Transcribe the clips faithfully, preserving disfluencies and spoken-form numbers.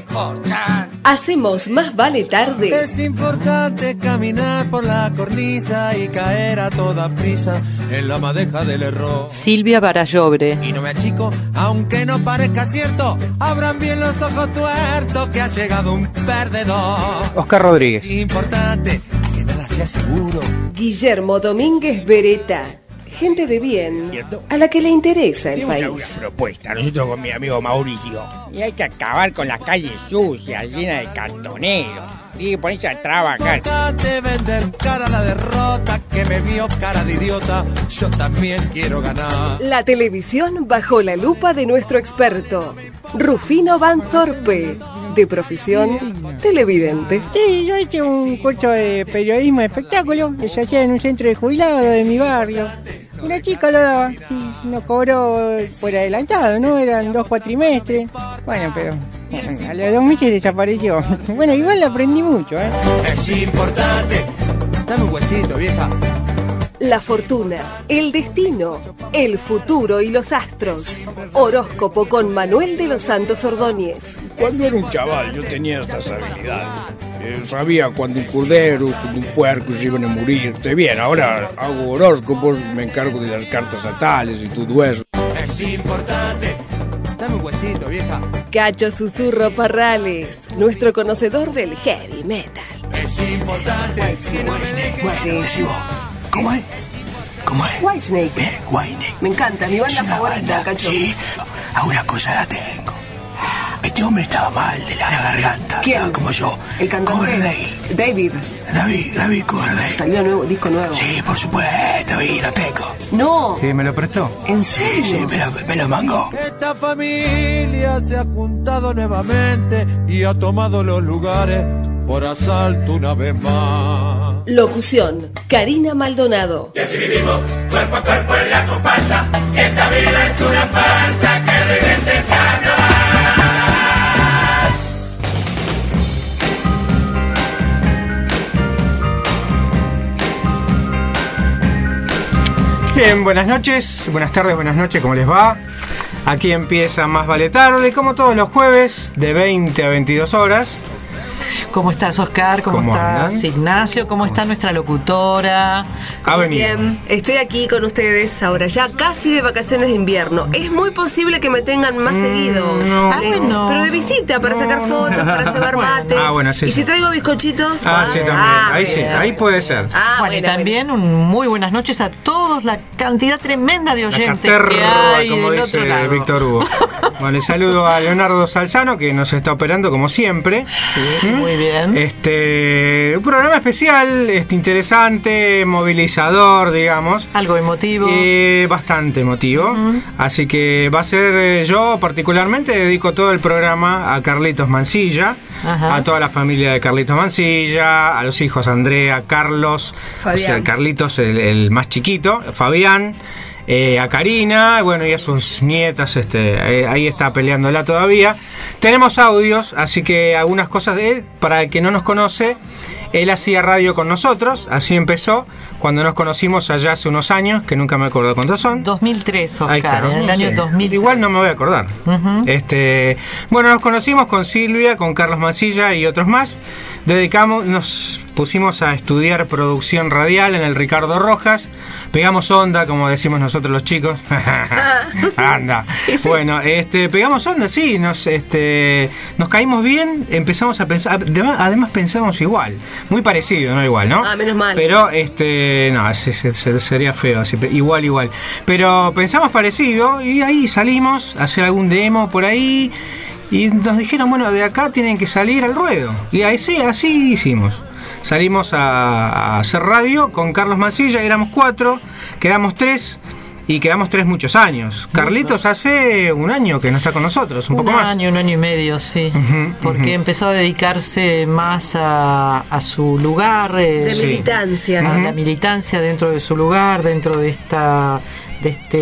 importante. Hacemos Más Vale Tarde. Es importante caminar por la cornisa y caer a toda prisa en la madeja del error. Silvia Barallobre. Y no me achico, aunque no parezca cierto, abran bien los ojos tuertos que ha llegado un perdedor. Oscar Rodríguez. Es importante que nada sea seguro. Guillermo Domínguez Beretta. Gente de bien, a la que le interesa el Tengo una, país. una propuesta, nosotros con mi amigo Mauricio. Y hay que acabar con las calles sucias, llenas de cartoneros. Tiene que ponerse a trabajar. Importante vender cara a la derrota, que me vio cara de idiota, yo también quiero ganar. La televisión bajo la lupa de nuestro experto, Rufino Van Thorpe, de profesión televidente. Sí, yo hice un curso de periodismo de espectáculo que se hacía en un centro de jubilados de mi barrio. Una chica lo daba y nos cobró por adelantado, ¿no? Eran dos cuatrimestres. Bueno, pero a los dos meses desapareció. Bueno, igual aprendí mucho, ¿eh? Es importante. Dame un huesito, vieja. La fortuna, el destino, el futuro y los astros. Horóscopo con Manuel de los Santos Ordóñez. Cuando era un chaval yo tenía estas habilidades. Eh, sabía cuando un cordero, cuando un puerco se iban a morir. Estoy bien, ahora hago horóscopos, me encargo de las cartas natales y todo eso. Es importante. Dame un huesito, vieja. Cacho Susurro Parrales, nuestro conocedor del heavy metal. Es importante. Si no me dejes. ¿Cómo es? ¿Cómo es? Whitesnake. Bien, Whitesnake. Me encanta, mi banda Es una favorita, banda, Cacho. sí. Alguna cosa la tengo. Este hombre estaba mal de la garganta. ¿Quién? Estaba como yo. El cantante. Coverdale. David. David, David Coverdale. Salió nuevo, disco nuevo. Sí, por supuesto, David, lo tengo. No. Sí, me lo prestó. ¿En Sí, serio? sí, me lo, me lo mangó. Esta familia se ha juntado nuevamente y ha tomado los lugares por asalto una vez más. Locución, Karina Maldonado. Y así vivimos, cuerpo a cuerpo en la comparsa. Esta vida es una farsa que regrese el carnaval. Bien, buenas noches, buenas tardes, buenas noches, ¿cómo les va? Aquí empieza Más Vale Tarde, como todos los jueves, de veinte a veintidós horas. ¿Cómo estás, Oscar? ¿Cómo, ¿Cómo estás, andan? Ignacio? ¿Cómo está nuestra locutora? Ha venido. Bien, estoy aquí con ustedes ahora, ya casi de vacaciones de invierno. Es muy posible que me tengan más Mm, seguido. no. Ah, bueno. Pero de visita, para No, sacar no. fotos, para cebar mate. Ah, bueno, sí, Y sí. si traigo bizcochitos. Ah, sí, también. ah, Ahí sí, bien. ahí puede ser. Ah, bueno, y bueno, también un muy buenas noches a todos, la cantidad tremenda de La oyentes que caterva, hay como del dice otro lado. Víctor Hugo. Bueno, y saludo a Leonardo Salzano, que nos está operando como siempre. Sí, muy bien. Este, un programa especial, este, interesante, movilizador, digamos. Algo emotivo. Eh, bastante emotivo. Ujú. Así que va a ser, eh, yo particularmente dedico todo el programa a Carlitos Mansilla, Ajá. a toda la familia de Carlitos Mansilla, a los hijos Andrea, Carlos, Fabián. o sea, Carlitos el, el más chiquito, Fabián. Eh, a Karina, bueno, y a sus nietas, este, eh, ahí está peleándola todavía. Tenemos audios, así que algunas cosas, eh, para el que no nos conoce, él hacía radio con nosotros, así empezó, cuando nos conocimos allá hace unos años, que nunca me acuerdo cuántos son. dos mil tres, Oscar, Ahí está, en el no año sé. dos mil tres. Igual no me voy a acordar. Ujú. Este, bueno, nos conocimos con Silvia, con Carlos Mansilla y otros más. Dedicamos, nos pusimos a estudiar producción radial en el Ricardo Rojas. Pegamos onda, como decimos nosotros los chicos. Anda. Bueno, este, pegamos onda, sí, nos, este, nos caímos bien, empezamos a pensar, además, además pensamos igual, muy parecido, no igual, ¿no? Ah, menos mal. Pero, este, no, se, se- se- sería feo, así, igual, igual. Pero pensamos parecido y ahí salimos a hacer algún demo por ahí y nos dijeron, bueno, de acá tienen que salir al ruedo. Y ahí sí, así hicimos. Salimos a, a hacer radio con Carlos Mansilla, éramos cuatro, quedamos tres y quedamos tres muchos años. Carlitos hace un año que no está con nosotros, un, Un poco más. año, un año y medio, sí. Ujú, Porque ujú. empezó a dedicarse más a, a su lugar. eh, De Sí. militancia. a Ujú. la militancia dentro de su lugar, dentro de esta de este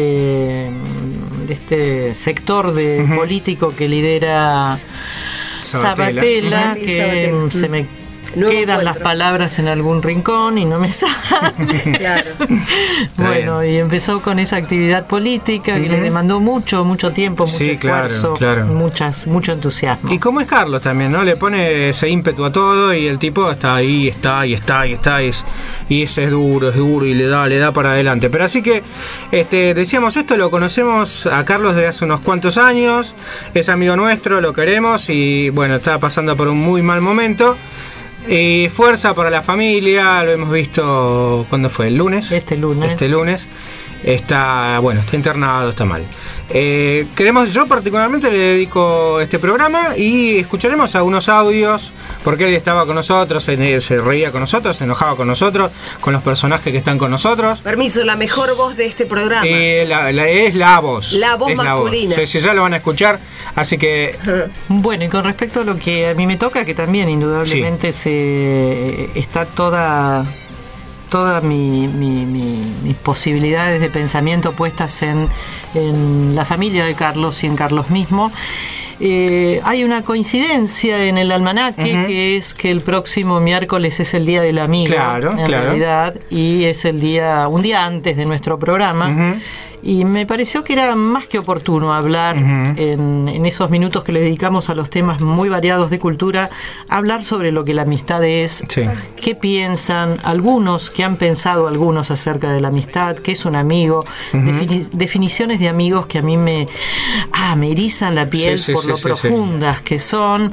de este sector de Ujú. político que lidera Sabatella. Sabatella, Ujú. que Sabatella. se me Nuevo quedan encuentro. las palabras en algún rincón y no me salen. Claro. Bueno, y empezó con esa actividad política que Ujú. le demandó mucho, mucho tiempo, mucho Sí, claro, esfuerzo, claro. muchas, mucho entusiasmo. Y como es Carlos también, ¿no? Le pone ese ímpetu a todo y el tipo está ahí, está y está y está y, es, y ese es duro, es duro y le da, le da para adelante. Pero así que, este, decíamos esto, lo conocemos a Carlos desde hace unos cuantos años, es amigo nuestro, lo queremos y bueno, está pasando por un muy mal momento. Y fuerza para la familia, lo hemos visto, ¿cuándo fue? ¿El lunes? Este lunes. Este lunes. Está, bueno, está internado, está mal. Eh, queremos, yo particularmente le dedico este programa y escucharemos algunos audios, porque él estaba con nosotros, se, se reía con nosotros, se enojaba con nosotros, con los personajes que están con nosotros. Permiso, la mejor voz de este programa. Eh, la, la- es la voz. La voz es masculina. Sí, sí, ya lo van a escuchar, así que Bueno, y con respecto a lo que a mí me toca, que también indudablemente se está toda toda mi, mi- mi- mis posibilidades de pensamiento puestas en, en la familia de Carlos y en Carlos mismo. Eh, hay una coincidencia en el almanaque, Ujú. que es que el próximo miércoles es el Día del Amigo, Claro, en claro. realidad, y es el día, un día antes de nuestro programa. Ujú. Y me pareció que era más que oportuno hablar Ujú. en, en esos minutos que le dedicamos a los temas muy variados de cultura, hablar sobre lo que la amistad es, Sí. qué piensan algunos, qué han pensado algunos acerca de la amistad, qué es un amigo, defini- definiciones de amigos que a mí me, ah, me erizan la piel Sí, sí, por sí, lo sí, sí. profundas que son.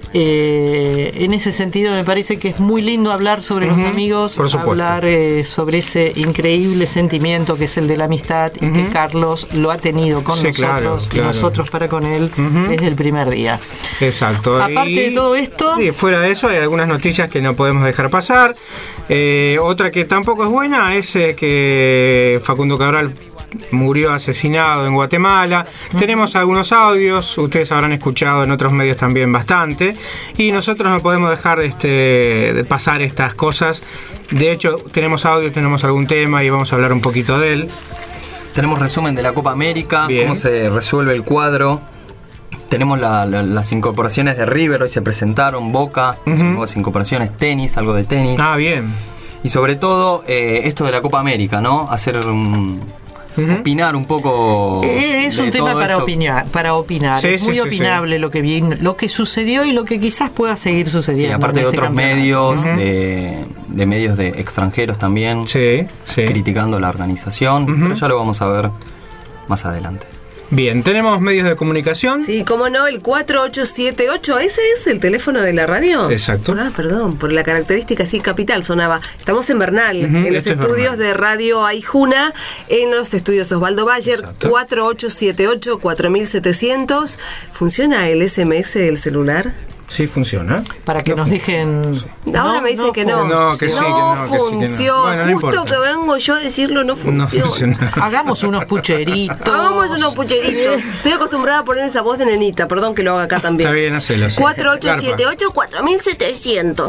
Eh, en ese sentido me parece que es muy lindo hablar sobre Ujú, los amigos, por supuesto. hablar eh, sobre ese increíble sentimiento que es el de la amistad y que Carlos lo ha tenido con Sí, claro, nosotros claro. y nosotros para con él Ujú. desde el primer día. exacto. Aparte Y- de todo esto- sí, fuera de eso hay algunas noticias que no podemos dejar pasar. Eh, otra que tampoco es buena es eh, que Facundo Cabral murió asesinado en Guatemala. Tenemos algunos audios, ustedes habrán escuchado en otros medios también bastante, y nosotros no podemos dejar este, de pasar estas cosas. De hecho, tenemos audio, tenemos algún tema y vamos a hablar un poquito de él. Tenemos resumen de la Copa América, Bien. cómo se resuelve el cuadro. Tenemos la- la- las incorporaciones de River, hoy se presentaron, Boca, Ujú. nuevas incorporaciones, tenis, algo de tenis. Ah, bien. Y sobre todo, eh, esto de la Copa América, ¿no? Hacer un... Ujú. opinar un poco. Eh, es de un tema todo para esto. opinar, para opinar. Sí, es sí, muy sí, opinable lo que vi- lo que sucedió y lo que quizás pueda seguir Sí, sucediendo. aparte en de este otros campeonato. medios, Ujú. de, de medios de extranjeros también, Sí, sí. criticando la organización, Ujú. pero ya lo vamos a ver más adelante. Bien, tenemos medios de comunicación. Sí, cómo no, el cuatro ocho siete ocho, ¿ese es el teléfono de la radio? Exacto. Ah, perdón, por la característica así capital sonaba. Estamos en Bernal, Ujú, en los este es estudios Bernal. de Radio Aijuna, en los estudios Osvaldo Bayer, Exacto. cuatro ocho siete ocho, cuatro mil setecientos. ¿Funciona el S M S del celular? Sí, funciona. Para que nos dejen. Ahora me dicen que no. No, que sí, que no no, que sí, que no. funciona. Bueno, no Justo importa. que vengo yo a decirlo, no funciona. No funciona. Hagamos unos pucheritos. Hagamos unos pucheritos. Estoy acostumbrada a poner esa voz de nenita, perdón que lo haga acá también. Está bien, hacelo. sí. cuatro ocho siete Garpa. ocho, cuatro mil setecientos.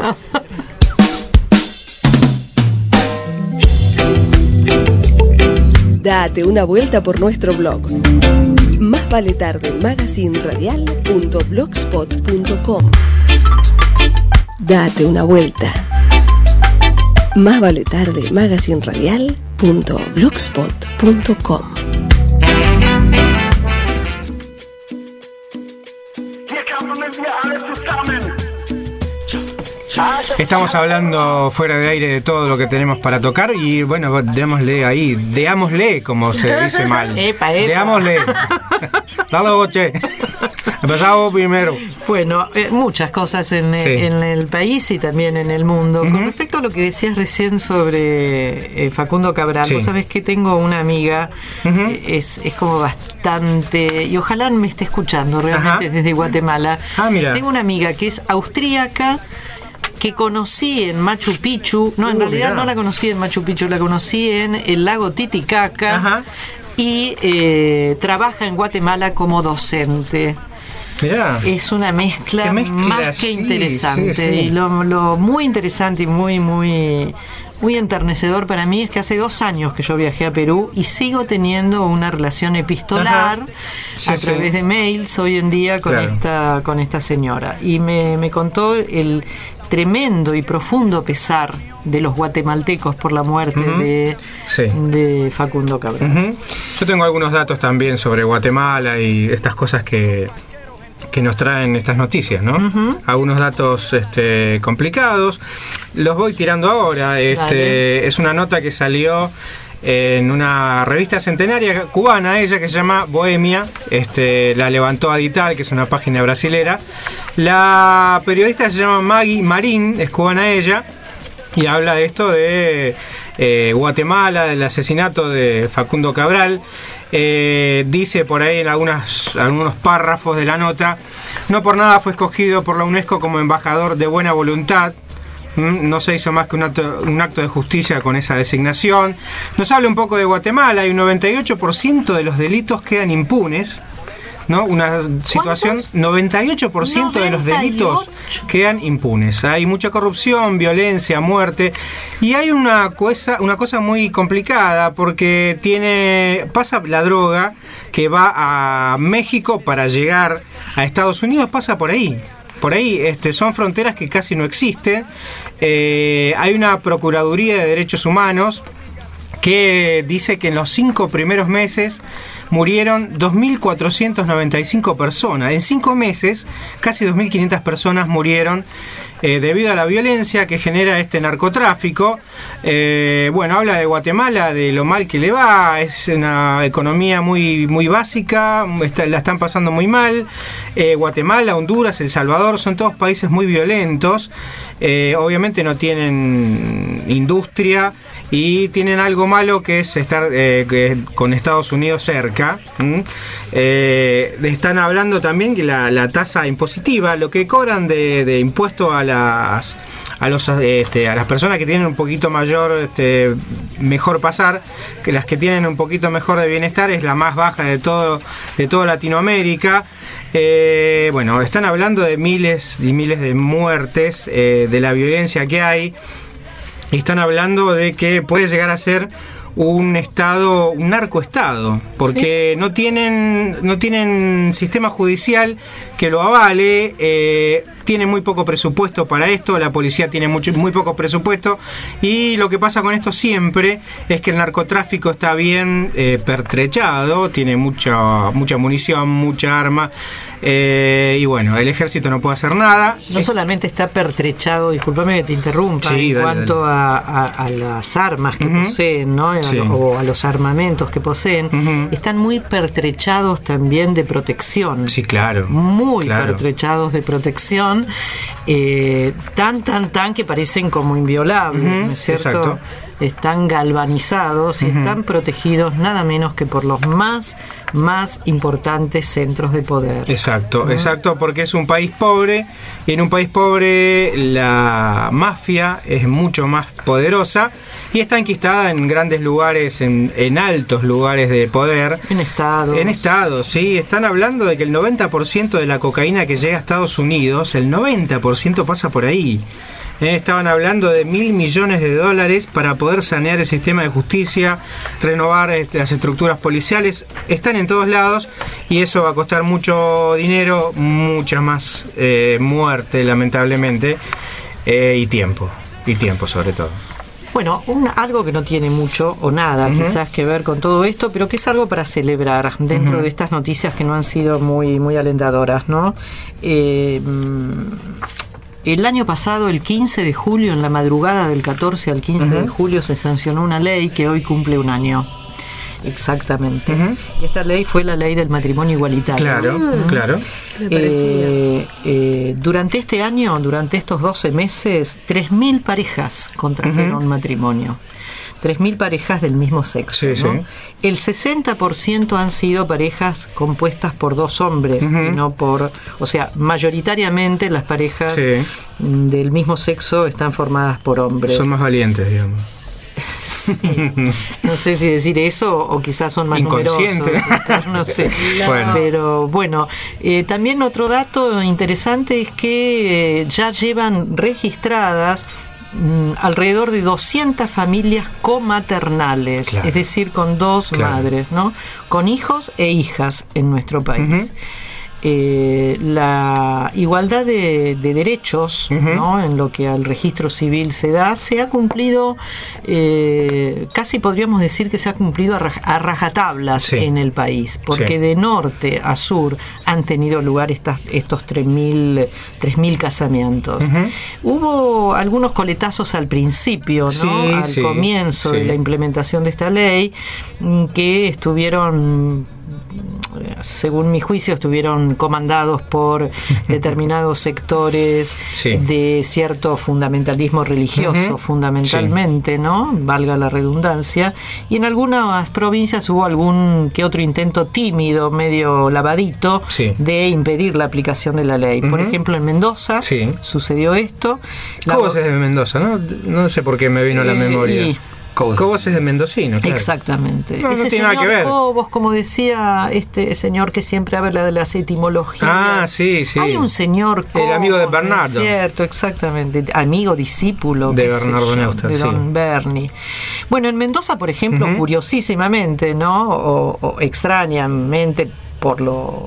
Date una vuelta por nuestro blog. Más vale tarde magazine radial punto blogspot punto com. Date una vuelta. Más vale tarde magazine radial punto blogspot punto com. Estamos hablando fuera de aire de todo lo que tenemos para tocar y bueno, démosle ahí, deámosle, como se dice mal. Epa, epa. Deámosle. Dale boche. Empezamos primero. Bueno, eh, muchas cosas en, eh, Sí. en el país y también en el mundo. Con Ujú. respecto a lo que decías recién sobre eh, Facundo Cabral, Sí. vos sabés que tengo una amiga, Ujú. eh, es, es como bastante, y ojalá me esté escuchando realmente Ajá. desde Guatemala. Ah, mira. Tengo una amiga que es austríaca, que conocí en Machu Picchu. No, en Uh, realidad mirá. no la conocí en Machu Picchu, la conocí en el lago Titicaca. Ajá. Y eh, trabaja en Guatemala como docente. Mirá. Es una mezcla, Qué mezcla, más que sí, interesante. sí, sí. Y lo, lo muy interesante y muy, muy, muy enternecedor para mí es que hace dos años que yo viajé a Perú y sigo teniendo una relación epistolar Ajá. Sí, a sí. través de mails hoy en día con Claro. esta con esta señora. Y me, me contó el tremendo y profundo pesar de los guatemaltecos por la muerte uh-huh. de, sí. de Facundo Cabral. Uh-huh. Yo tengo algunos datos también sobre Guatemala y estas cosas que, que nos traen estas noticias, ¿no? Uh-huh. Algunos datos este, complicados. Los voy tirando ahora. Este, es una nota que salió en una revista centenaria cubana, ella, que se llama Bohemia. Este, la levantó Adital, que es una página brasilera. La periodista se llama Maggie Marín, es cubana ella, y habla de esto de eh, Guatemala, del asesinato de Facundo Cabral. Eh, dice por ahí en algunas, algunos párrafos de la nota: no por nada fue escogido por la UNESCO como embajador de buena voluntad. No se hizo más que un acto, un acto de justicia con esa designación. Nos habla un poco de Guatemala. Y un noventa y ocho por ciento de los delitos quedan impunes, ¿no? Una situación, ¿cuántos? noventa y ocho por ciento de los delitos quedan impunes. Hay mucha corrupción, violencia, muerte. Y hay una cosa, una cosa muy complicada, porque tiene pasa la droga que va a México para llegar a Estados Unidos, pasa por ahí. Por ahí este, son fronteras que casi no existen. Eh, hay una Procuraduría de Derechos Humanos que dice que en los cinco primeros meses murieron dos mil cuatrocientas noventa y cinco personas. En cinco meses, casi dos mil quinientas personas murieron eh, debido a la violencia que genera este narcotráfico. Eh, bueno, habla de Guatemala, de lo mal que le va. Es una economía muy, muy básica, está, la están pasando muy mal. Eh, Guatemala, Honduras, El Salvador son todos países muy violentos. Eh, obviamente no tienen industria y tienen algo malo, que es estar eh, que con Estados Unidos cerca. ¿Mm? Eh, están hablando también que la, la tasa impositiva, lo que cobran de, de impuesto a las a los este, a las personas que tienen un poquito mayor este, mejor pasar, que las que tienen un poquito mejor de bienestar, es la más baja de todo de toda Latinoamérica. Eh, bueno, están hablando de miles y miles de muertes, eh, de la violencia que hay. Están hablando de que puede llegar a ser un estado, un narcoestado, porque sí. no tienen no tienen sistema judicial que lo avale. Eh, tiene muy poco presupuesto para esto, la policía tiene mucho, muy poco presupuesto, y lo que pasa con esto siempre es que el narcotráfico está bien eh, pertrechado, tiene mucha mucha munición, mucha arma, eh, y bueno, el ejército no puede hacer nada. No es, solamente está pertrechado, discúlpame que te interrumpa, sí, en dale, cuanto dale. A, a, a las armas que uh-huh. poseen, ¿no? Sí. A lo, o a los armamentos que poseen, uh-huh. están muy pertrechados también de protección. Sí, claro. Muy claro. pertrechados de protección. Eh, tan, tan, tan que parecen como inviolables, uh-huh, ¿no es cierto? Exacto. Están galvanizados y uh-huh. están protegidos nada menos que por los más, más importantes centros de poder. Exacto, uh-huh. exacto, porque es un país pobre, y en un país pobre la mafia es mucho más poderosa y está enquistada en grandes lugares, en, en altos lugares de poder. En estados. En estados, sí. Están hablando de que el noventa por ciento de la cocaína que llega a Estados Unidos, el noventa por ciento pasa por ahí. Eh, estaban hablando de mil millones de dólares para poder sanear el sistema de justicia, renovar este, las estructuras policiales. Están en todos lados y eso va a costar mucho dinero, mucha más eh, muerte, lamentablemente, eh, y tiempo, y tiempo sobre todo. Bueno, un, algo que no tiene mucho o nada uh-huh. quizás que ver con todo esto, pero que es algo para celebrar dentro uh-huh. de estas noticias que no han sido muy, muy alentadoras, ¿no? Eh, el año pasado, el quince de julio, en la madrugada del catorce al quince uh-huh. de julio, se sancionó una ley que hoy cumple un año. Exactamente. Uh-huh. Y esta ley fue la ley del matrimonio igualitario. Claro, uh-huh. claro. Eh, eh, durante este año, durante estos doce meses, tres mil parejas contrajeron uh-huh. matrimonio. tres mil parejas del mismo sexo. Sí, ¿no? Sí. El sesenta por ciento han sido parejas compuestas por dos hombres, uh-huh. y no por... O sea, mayoritariamente las parejas sí. del mismo sexo están formadas por hombres. Son más valientes, digamos. Sí. No sé si decir eso o quizás son más numerosos, no sé. No. Bueno. Pero bueno, eh, también otro dato interesante es que eh, ya llevan registradas mm, alrededor de doscientas familias comaternales, claro. es decir, con dos claro. madres, ¿no? Con hijos e hijas en nuestro país. Uh-huh. eh, la igualdad de, de derechos, uh-huh. ¿no? En lo que al registro civil se da, se ha cumplido, eh, casi podríamos decir que se ha cumplido a, raj, a rajatablas sí. en el país, porque sí. de norte a sur han tenido lugar estas, estos tres mil casamientos. Uh-huh. Hubo algunos coletazos al principio, ¿no? Sí, al sí, comienzo sí. de la implementación de esta ley, que estuvieron, según mi juicio, estuvieron comandados por determinados sectores sí. de cierto fundamentalismo religioso, uh-huh. fundamentalmente, sí. ¿no? Valga la redundancia. Y en algunas provincias hubo algún que otro intento tímido, medio lavadito, sí. de impedir la aplicación de la ley. Uh-huh. Por ejemplo, en Mendoza sí. sucedió esto. ¿Cómo es de Mendoza? ¿no? No sé por qué me vino a la eh, memoria. Y, Cobos. Cobos es de mendocino, claro. Exactamente. No, Ese no tiene nada que ver. Cobos, como decía este señor que siempre habla de las etimologías. Ah, sí, sí. Hay un señor Cobos, el amigo de Bernardo. Cierto, exactamente. Amigo, discípulo. De Bernardo Neustadt, de Don sí. Berni. Bueno, en Mendoza, por ejemplo, uh-huh. curiosísimamente, ¿no? O, o extrañamente, por lo...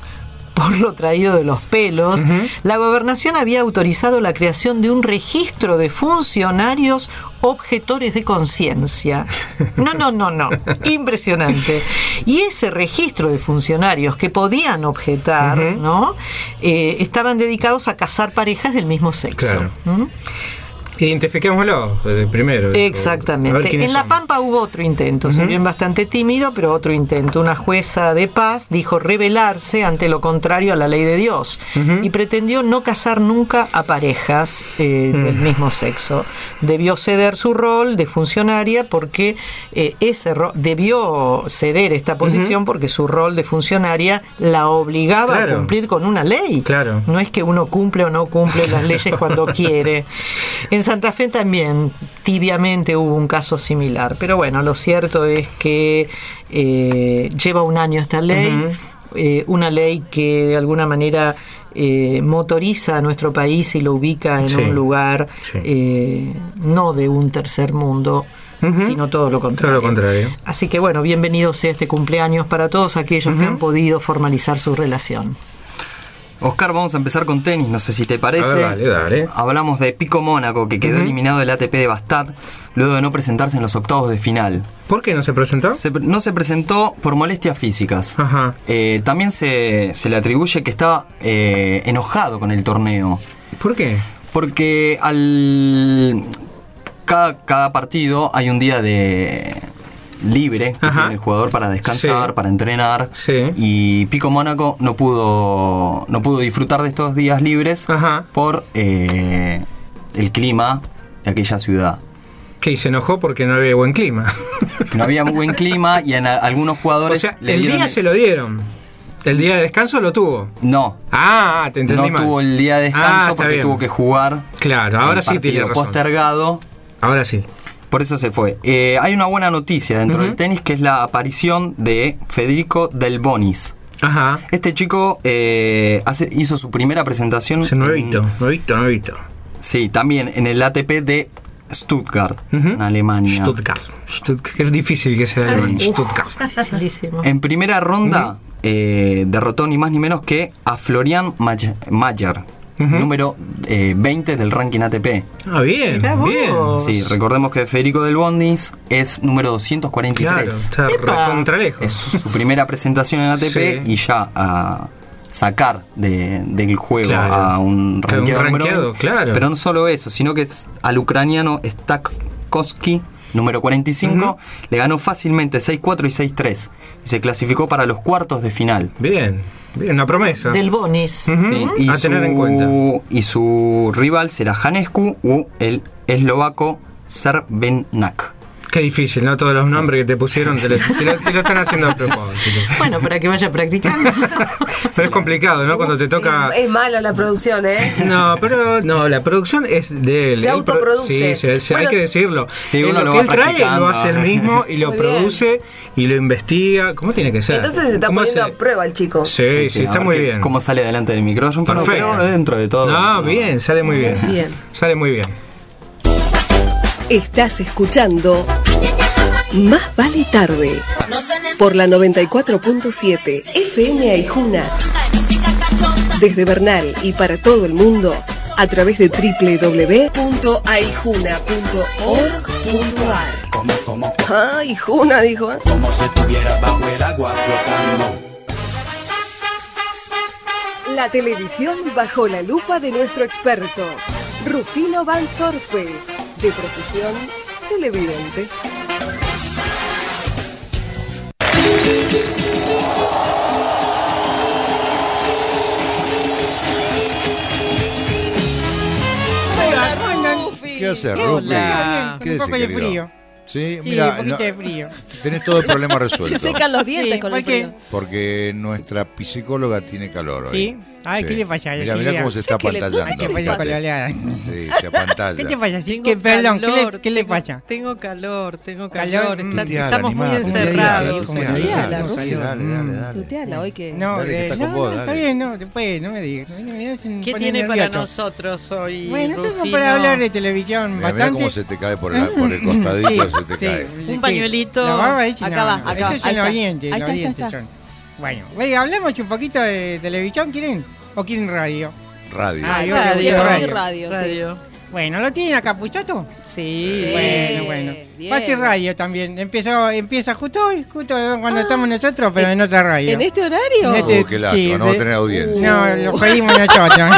por lo traído de los pelos, uh-huh. la gobernación había autorizado la creación de un registro de funcionarios objetores de conciencia. No, no, no, no. Impresionante. Y ese registro de funcionarios que podían objetar, uh-huh. ¿no? Eh, estaban dedicados a casar parejas del mismo sexo. Claro. ¿Mm? Identifiquémoslo primero. Exactamente. En La Pampa hubo otro intento, uh-huh. si bien bastante tímido, pero otro intento. Una jueza de paz dijo rebelarse ante lo contrario a la ley de Dios uh-huh. y pretendió no casar nunca a parejas eh, uh-huh. del mismo sexo. Debió ceder su rol de funcionaria porque eh, ese ro- debió ceder esta posición uh-huh. porque su rol de funcionaria la obligaba claro. a cumplir con una ley. Claro. No es que uno cumple o no cumple las leyes cuando quiere. En Santa Fe también tibiamente hubo un caso similar, pero bueno, lo cierto es que eh, lleva un año esta ley, uh-huh. eh, una ley que de alguna manera eh, motoriza a nuestro país y lo ubica en sí. un lugar sí. eh, no de un tercer mundo, uh-huh. sino todo lo contrario. Todo lo contrario. Así que bueno, bienvenido sea este cumpleaños para todos aquellos uh-huh. que han podido formalizar su relación. Oscar, vamos a empezar con tenis, no sé si te parece. A ver, dale, dale. Hablamos de Pico Mónaco, que quedó uh-huh. eliminado del A T P de Bastad luego de no presentarse en los octavos de final. ¿Por qué no se presentó? Se, no se presentó por molestias físicas. Ajá. Eh, también se, se le atribuye que estaba eh, enojado con el torneo. ¿Por qué? Porque al cada, cada partido hay un día de... libre que Ajá. tiene el jugador para descansar, sí. para entrenar sí. y Pico Mónaco no pudo no pudo disfrutar de estos días libres Ajá. por eh, el clima de aquella ciudad. Que se enojó porque no había buen clima. No había buen clima y en a, algunos jugadores o sea, le el dieron día el... se lo dieron. ¿El día de descanso lo tuvo? No. Ah, te entendí no mal. tuvo el día de descanso ah, porque bien. tuvo que jugar. Claro, ahora sí tiene razón. Postergado. Ahora sí. Por eso se fue. Eh, hay una buena noticia dentro uh-huh. del tenis, que es la aparición de Federico Del Bonis. Ajá. Este chico eh, hace, hizo su primera presentación. Es nuevito, en, nuevito, nuevito. Sí, también en el A T P de Stuttgart, uh-huh. en Alemania. Stuttgart. Stuttgart. Es difícil que sea alemán. Stuttgart. En primera ronda uh-huh. eh, derrotó ni más ni menos que a Florian Mayer. Uh-huh. Número eh, veinte del ranking A T P. Ah, bien, bien. Sí, recordemos que Federico Del Bonis es número doscientos cuarenta y tres. Claro, está recontra lejos. Es su, su primera presentación en A T P sí. y ya a sacar de, del juego claro. a un rankeado, un rankeado claro. Pero no solo eso, sino que es al ucraniano Stakowski, número cuarenta y cinco, uh-huh. le ganó fácilmente seis cuatro y seis tres y se clasificó para los cuartos de final. Bien. Bien, una promesa. Del Bonis. Uh-huh. Sí, y a su, tener en cuenta. Y su rival será Janescu o el eslovaco Cervenak. Qué difícil, ¿no? Todos los nombres que te pusieron te lo, te lo, te lo están haciendo a propósito. Bueno, para que vaya practicando. Pero es complicado, ¿no? Cuando te toca... Es, es mala la producción, ¿eh? No, pero no, la producción es de él. Se autoproduce. Sí, se, se, bueno, hay que decirlo. Sí, uno lo, lo que va él trae lo hace él mismo y lo produce y lo investiga. ¿Cómo tiene que ser? Entonces se está poniendo hace? a prueba el chico. Sí, sí, sí está muy bien. ¿Cómo sale delante del micrófono? Perfecto. Pero dentro de todo. No, no, bien, sale muy bien. Bien. Sale muy bien. Estás escuchando Más Vale Tarde por la noventa y cuatro punto siete F M Aijuna. Desde Bernal y para todo el mundo, a través de doble u doble u doble u punto aijuna punto org punto ar. Como, como, Ah, Aijuna, dijo. ¿eh? como si estuviera bajo el agua flotando. La televisión bajo la lupa de nuestro experto, Rufino Van Thorpe, de profesión televidente. ¿Qué haces, Rufi? Hola. ¿Qué Un decís, poco de querido? frío. Sí, Sí, mira, un poquito no, de frío. tenés todo el problema resuelto. Se secan los dientes Sí, con el ¿por qué? frío. Porque nuestra psicóloga tiene calor hoy. ¿Sí? Ay, ¿qué le pasa? Mira, Silvia? mira cómo se está ¿Qué le pasa? Ay, qué apantallando. pasa con la oleada. Sí, se apantalla. ¿Qué te pasa? Sí, Tengo que, perdón, ¿qué calor, le, qué le tengo- pasa? Tengo calor, tengo Calor, calor. mm. está- Tuteala, estamos muy animá, encerrados. Como tuteala, tuteala, tuteala, Rufi. sí, dale, dale, dale. Tuteala hoy que... No, Dale, que eh, está no, con vos, no, está dale. bien, no, después, no me digas. Me- me hacen ¿Qué poner tiene para nervioso. nosotros hoy, Bueno, tengo Rufino? para hablar de televisión Mira, mira bastante. cómo se te cae por, la- por el costadito, Sí, se te sí, cae. sí. Un pañuelito. La barba hecha, Acá no, va, no, acá, esos ahí son los está. dientes, Ahí los está, ahí dientes está. son. Bueno, oiga, hablamos un poquito de televisión, ¿quieren? ¿O quieren radio? Radio. Ah, yo Radio. quiero Radio, radio. radio, Radio. Bueno, ¿lo tienen acá, Puchato? Sí. Sí. Bueno, bueno. bien. Pache Radio también. Empezó, empieza justo hoy, justo cuando estamos nosotros, pero en otra radio. ¿En este horario? En este- Uh, qué lástima, sí, no va a de- tener audiencia. No, lo pedimos nosotros.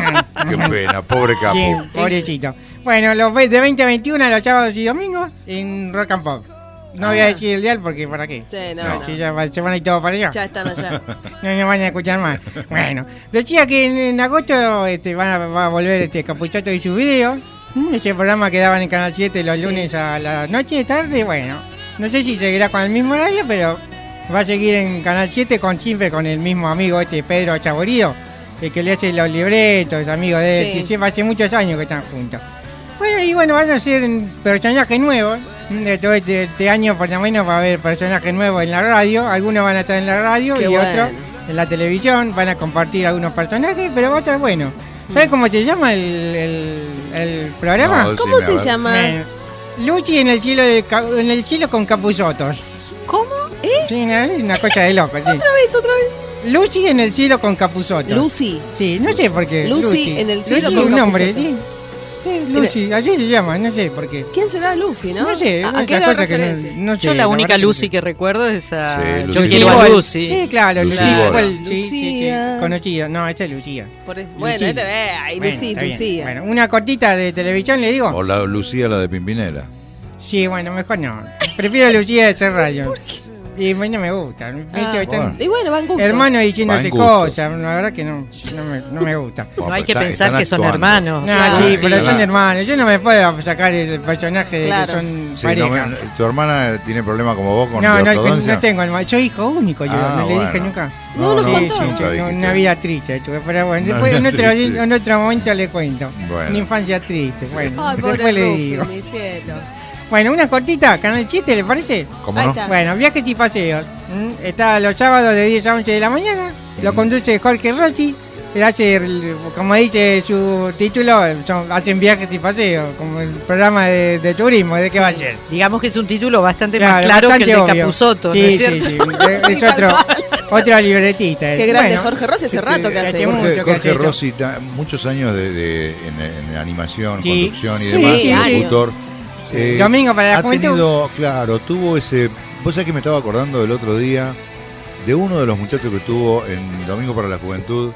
Qué pena, pobre capo. Sí, pobrecito. Bueno, los ve- de veinte a veintiuno, los sábados y domingos, en Rock and Pop. No voy a decir el dial porque ¿para qué? Sí, no, No, no. si ya va- se van a ir todos para allá. Ya están allá. No nos van a escuchar más. Bueno, decía que en, en agosto este, van a, va a volver este Capuchato y su video. Mm, Ese programa que daban en Canal siete los Sí. lunes a la noche, tarde. Bueno, no sé si seguirá con el mismo horario, pero va a seguir en Canal siete con siempre con el mismo amigo este Pedro Chaborido, el que le hace los libretos, amigo de él. Sí. Sí, siempre hace muchos años que están juntos. Bueno, y bueno, van a ser personajes nuevos. De todo este, este año por lo menos va a haber personajes nuevos en la radio. Algunos van a estar en la radio Qué y bueno. otros en la televisión. Van a compartir algunos personajes, pero va a estar bueno. ¿Sabes cómo se llama el, el, el programa? No, ¿Cómo decime, a se ver. llama? Eh, Luchi en el cielo de ca- en el cielo con capuzotos. ¿Cómo? ¿Eh? Sí, una, es una cosa de loco, sí. Otra vez, otra vez. Luchi en el cielo con capuzotos. Lucy. Sí, no sé por qué. Lucy en el cielo Lucy, con un nombre, capuzotos. sí. Sí, Lucy, así se llama, no sé por qué. ¿Quién será Lucy, no? No sé, ¿A, una a qué esas era cosas que no, referencia? no sé. Yo la única verdad que no Lucy sé. que recuerdo es a Sí, Yo Lucy quiero Ball. a Lucy. Sí, claro, Lucy Lucía. Ball. Ball, sí, sí, sí, Lucía. conocida. No, esa es Lucía. Por eso- bueno, Lucía. este ve, ahí Bueno, Lucy, está bien. Lucía. Bueno, una cortita de televisión le digo. O la Lucía, la de Pimpinela. Sí, bueno, mejor no. Prefiero Lucía de ser radio. Y bueno, me gusta. Me- Ah, me- están- bueno. Y bueno, van gustos. Hermanos diciéndose Va en gusto. cosas, la verdad que no, no, me, no me gusta. No hay pero que están- pensar están que son actuando. hermanos. No, Claro. sí, pero Claro. son hermanos. Yo no me puedo sacar el personaje de Claro. que son Sí, pareja. no me- ¿Tu hermana tiene problemas como vos con No, la no, no, ortodoncia? tengo hermano. Soy hijo único yo, Ah, no le dije bueno. nunca. No, nos no, contó. Sí, nunca sí, dijiste. una vida triste tuve, pero bueno, Una después en vida otro, triste. en otro momento le cuento. Bueno. Una infancia triste, bueno, Ay, pobre después le Lucy, digo. mi cielo. Bueno, una cortita, Canal siete, ¿le parece? ¿Cómo Ahí no? está. Bueno, viajes y paseos. ¿m? Está los sábados de diez a once de la mañana. Lo conduce Jorge Rossi. Él hace, el- como dice su título, son- hacen viajes y paseos, como el programa de, de turismo. ¿De qué va a ser? Digamos que es un título bastante Claro, más claro que el bastante de obvio. Capuzoto, Sí, ¿no es sí, cierto? sí. Es, es otro, otra libretita. Qué es. grande Bueno, Jorge Rossi, hace rato que Eh, hace. hace eso. mucho Jorge, que Jorge hace esto. Rossi, ta- muchos años de, de- en, en animación, Sí. conducción y Sí, demás, sí, sí. locutor. Eh, Domingo para la ha juventud. tenido, claro, tuvo ese... Vos sabés que me estaba acordando del otro día de uno de los muchachos que tuvo en Domingo para la Juventud.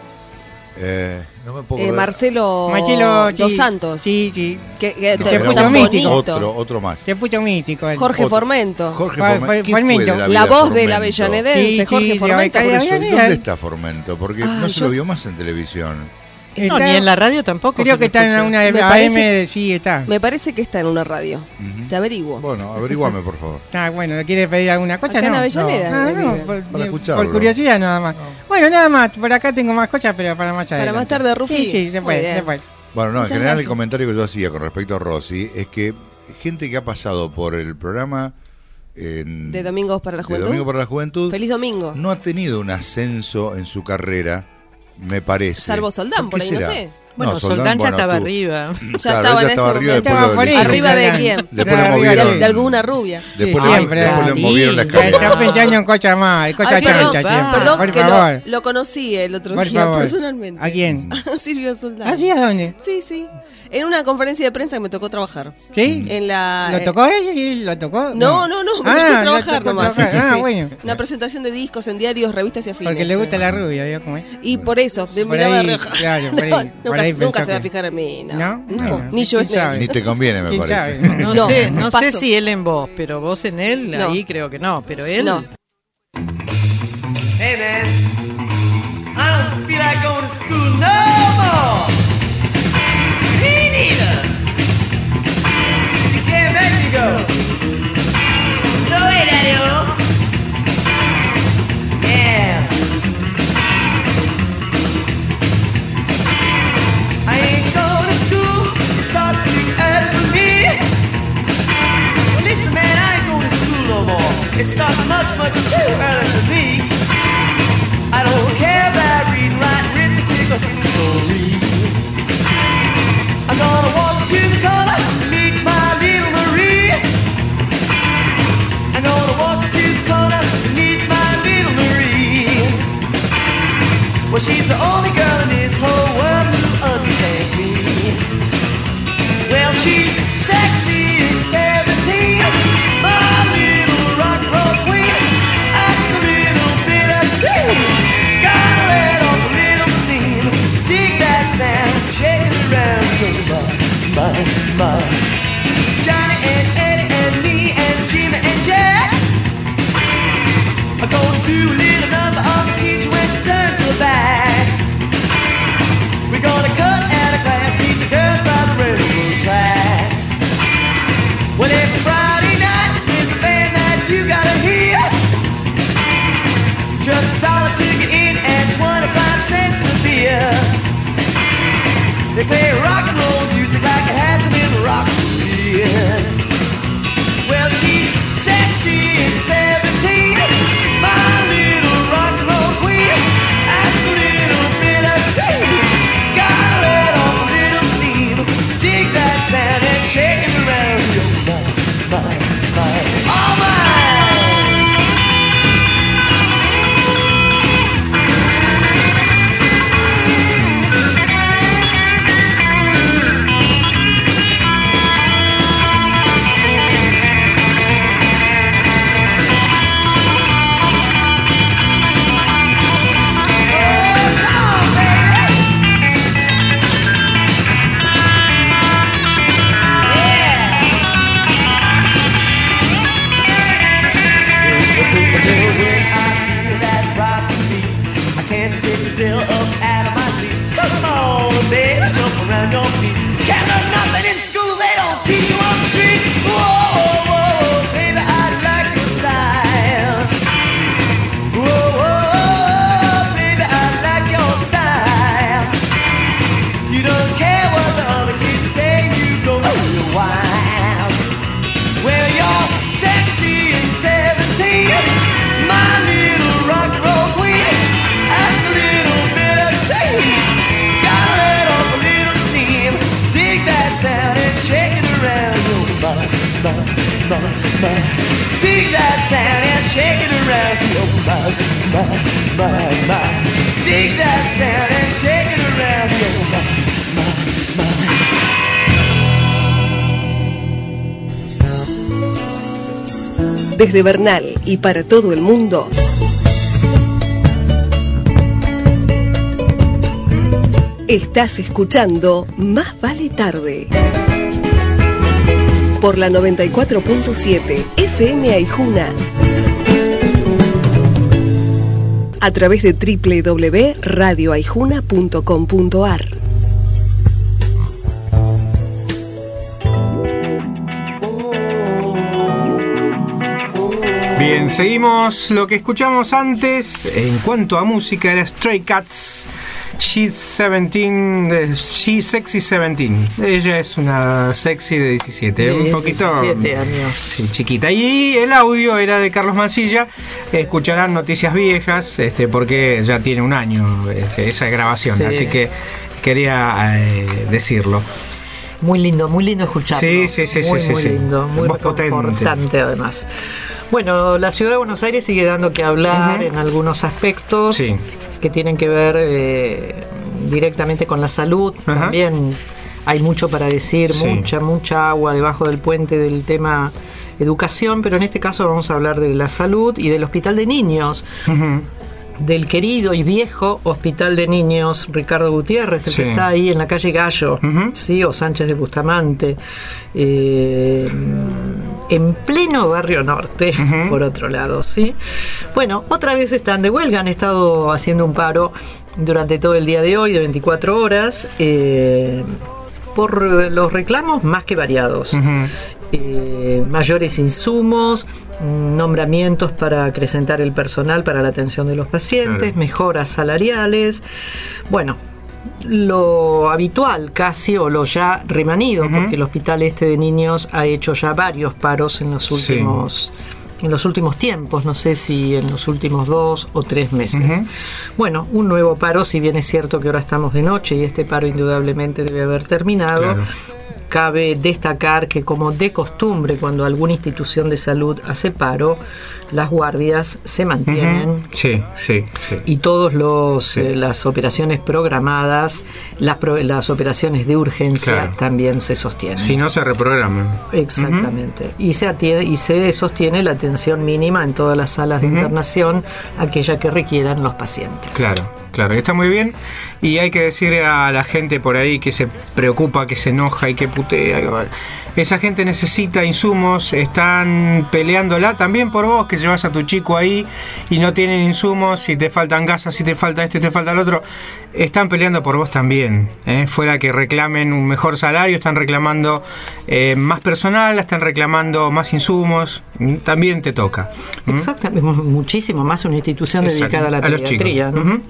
Eh, no me puedo Eh, acordar. Marcelo, Marcelo, sí, Dos Santos. Sí, sí. Que, que No, te- era puso tan uno- mítico. bonito. Otro, otro más. Se puso mítico. él. Jorge Otro. Formento. Jorge Fue- Formen- fue- ¿Qué Formento. fue de la, La vida voz de la Formento? avellanedense, Sí, Jorge sí, Formento. de por Avellaneda. eso- ¿Y ¿Dónde está Formento? Porque Ah, no se yo- lo vio más en televisión. No, Está- ni en la radio tampoco. Creo se que lo está en escucha. una Me A parece- M, sí está. Me parece que está en una radio. Ujú. Te averiguo. Bueno, averiguame, por favor. Ah, bueno, ¿le quiere pedir alguna cosa? Acá en No. Avellaneda. Ah, no, vive. por, Para eh, escucharlo. por curiosidad nada más. Bueno, nada más, por acá tengo más cosas, pero para más adelante. más tarde, Rufi. Sí, sí, se Muy puede, bien. se puede. Bueno, no, en Muchas general el gracias. comentario que yo hacía con respecto a Rossi es que gente que ha pasado por el programa en- De Domingos para la de Juventud. Domingo para la Juventud Feliz domingo. no ha tenido un ascenso en su carrera, me parece. Salvo Soldán, ¿Por por qué ahí, no será? sé. Bueno, No, Soldán, Soldán, ya bueno, estaba tú- arriba. Ya Claro, estaba ella en estaba ese arriba, momento. después lo- por le- eso, ¿Arriba de Soldán. quién? Después Claro, le arriba De, movieron. de alguna rubia. Después, Sí, le, siempre. después le Ahí. movieron la Ya escalera. está pensando en cosas más, cosas Ay, perdón, chanchas siempre. Perdón, por que favor. lo, lo conocí el otro Por día favor. personalmente. ¿A quién? A Silvio Soldán. ¿Ah, sí? ¿A dónde? Sí, sí. En una conferencia de prensa que me tocó trabajar. ¿Sí? En la. ¿Lo eh, tocó él? ¿Lo tocó? No, no, no, me Ah, tocó lo trabajar tocó nomás. trabajar. Sí, sí, Ah, sí. bueno. Una presentación de discos en diarios, revistas y afines. Porque le gusta la rubia, ¿vio cómo es? Y por eso, de Por mirada ahí, de reojo. claro, por ahí, No, por nunca, ahí nunca pensó se va a que- fijar en mí. No, ¿No? No, Bueno, ni yo en quién sabe. él. Ni te conviene, me ¿Quién parece. sabe? No, No, sé, no sé paso. si él en vos, pero vos en él, No. ahí creo que no, pero él... No. Hey man, I don't feel like going to school no more. Me neither. You can't make me go. No way, Daddy. Oh. Yeah. I ain't going to school. It starts too early for me. Well, listen, man, I ain't going to school no more. It starts much, much too early for me. I don't care about reading, writing, arithmetic, or history. I'm gonna walk to the corner and meet my little Marie. I'm gonna walk to the corner and meet my little Marie. Well, she's the only girl in this whole world who understands me. Well, she's sexy and seventeen, my little rock and roll queen. That's a little bit obscene. Gotta let off a little steam. Dig that sound, shake it around. My, my, my. Johnny and Eddie and me and Jimmy and Jack are gonna do a little number on the teacher when she turns her back. We're gonna cut out of class, meet the girls by the railroad track. Well, every Friday night there's a band that you gotta hear. Just a dollar ticket in and twenty-five cents a beer. They play rock and roll music like it hasn't been rock for years. Well, she's sexy and seventeen, my little rock and roll queen. That's a little bit of sin. Gotta let off a little steam. Dig that sound and shake it around your mind, mind, mind. All mine. Still up out of my seat. Come on, baby, jump around your feet. Can't learn nothing in school, they don't teach you on the street. Whoa, whoa, whoa, baby, I like your style. Whoa, whoa, whoa, baby, I like your style. You don't care what the other kids say, you go real wild. Well, you're sexy and seventeen, my little rock and roll queen. That's a little bit of sin. Gotta let off a little steam. Dig that sound and shake it around your mind, mind, mind, mind. Dig that sound and shake it around your mind, mind, mind, mind. Dig that sound and shake it around your mind, mind, mind. Desde Bernal y para todo el mundo, estás escuchando Más Vale Tarde por la noventa y cuatro punto siete F M Aijuna, a través de doble u doble u doble u punto radio aijuna punto com punto a r. Bien, seguimos. Lo que escuchamos antes en cuanto a música era Stray Cats. She's seventeen, eh, She's Sexy seventeen. Ella es una sexy de diecisiete, De un poquito diecisiete años. Sí, chiquita. Y el audio era de Carlos Mansilla. Escucharán noticias viejas, este, porque ya tiene un año este, esa grabación, Sí. así que quería eh, decirlo. Muy lindo, muy lindo escucharlo. Sí, sí, sí, muy, sí, muy sí, lindo, sí. muy Voz potente. reconfortante además. Bueno, la ciudad de Buenos Aires sigue dando que hablar uh-huh. en algunos aspectos sí. que tienen que ver eh, directamente con la salud. Uh-huh. También hay mucho para decir, sí. mucha, mucha agua debajo del puente del tema educación, pero en este caso vamos a hablar de la salud y del Hospital de Niños. Uh-huh. Del querido y viejo Hospital de Niños Ricardo Gutiérrez, el sí. que está ahí en la calle Gallo, uh-huh. sí, o Sánchez de Bustamante, eh, en pleno barrio norte, uh-huh. por otro lado, sí. Bueno, otra vez están de huelga, han estado haciendo un paro durante todo el día de hoy, de veinticuatro horas, eh, por los reclamos más que variados. Uh-huh. Eh, mayores insumos, nombramientos para acrecentar el personal para la atención de los pacientes, claro. mejoras salariales, bueno, lo habitual casi o lo ya remanido, uh-huh. porque el Hospital este de Niños ha hecho ya varios paros en los últimos sí. en los últimos tiempos, no sé si en los últimos dos o tres meses. Uh-huh. Bueno, un nuevo paro, si bien es cierto que ahora estamos de noche y este paro indudablemente debe haber terminado. Claro. Cabe destacar que, como de costumbre, cuando alguna institución de salud hace paro, las guardias se mantienen. Uh-huh. Sí, sí, sí. Y todos los sí. eh, las operaciones programadas, las, pro, las operaciones de urgencia claro. también se sostienen. Si no, se reprograman. Exactamente. Uh-huh. Y se atiende, y se sostiene la atención mínima en todas las salas de uh-huh. internación, aquella que requieran los pacientes. Claro. Claro, está muy bien y hay que decirle a la gente por ahí que se preocupa, que se enoja y que putea. Esa gente necesita insumos, están peleándola también por vos, que llevas a tu chico ahí y no tienen insumos, si te faltan gasas, si te falta esto y te falta el otro. Están peleando por vos también, ¿eh? Fuera que reclamen un mejor salario, están reclamando eh, más personal, están reclamando más insumos, también te toca. ¿Mm? Exactamente, muchísimo más una institución Exacto. dedicada a la pediatría, ¿no? Uh-huh.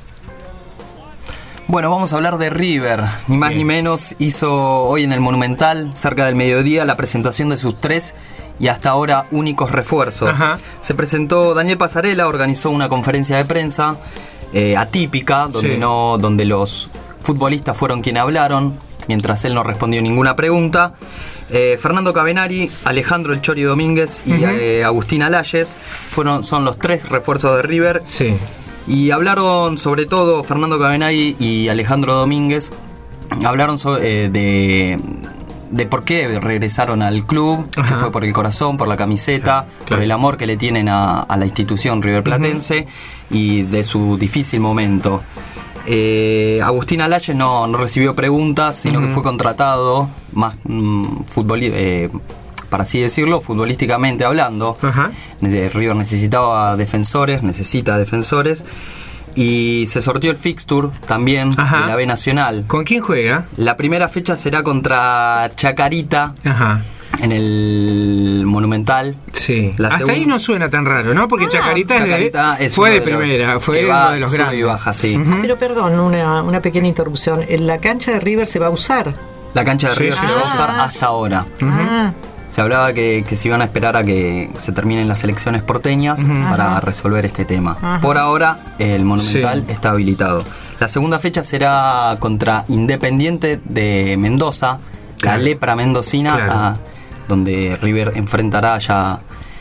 Bueno, vamos a hablar de River, ni más Bien. ni menos. Hizo hoy en el Monumental, cerca del mediodía, la presentación de sus tres y hasta ahora únicos refuerzos. Ajá. Se presentó Daniel Pasarela, organizó una conferencia de prensa eh, atípica, donde, sí. no, donde los futbolistas fueron quienes hablaron, mientras él no respondió ninguna pregunta. Eh, Fernando Cavenari, Alejandro El Chori Domínguez y uh-huh. eh, Agustín Alayes fueron, son los tres refuerzos de River. Sí. Y hablaron sobre todo Fernando Cavenari y Alejandro Domínguez, hablaron sobre, eh, de, de por qué regresaron al club, Ajá. que fue por el corazón, por la camiseta, claro. por el amor que le tienen a, a la institución riverplatense uh-huh. y de su difícil momento. Eh, Agustín Alayes no, no recibió preguntas, sino uh-huh. que fue contratado más mm, futbolista. Eh, para así decirlo, futbolísticamente hablando. Ajá. River necesitaba defensores, necesita defensores. Y se sortió el fixture también Ajá. de la B Nacional. ¿Con quién juega? La primera fecha será contra Chacarita. Ajá. En el Monumental. Sí. La Hasta segun... ahí no suena tan raro, ¿no? Porque ah, Chacarita, Chacarita es fue de, de primera, los, fue va, uno de los grandes. Y baja, sí. Uh-huh. Pero perdón, una, una pequeña interrupción. ¿En la cancha de River se va a usar? La cancha de sí, River sí. se va a usar hasta ahora. Uh-huh. Ah. Se hablaba que, que se iban a esperar a que se terminen las elecciones porteñas uh-huh. para resolver este tema. Uh-huh. Por ahora, el Monumental sí. está habilitado. La segunda fecha será contra Independiente de Mendoza, claro. la lepra mendocina, claro. a, donde River enfrentará ya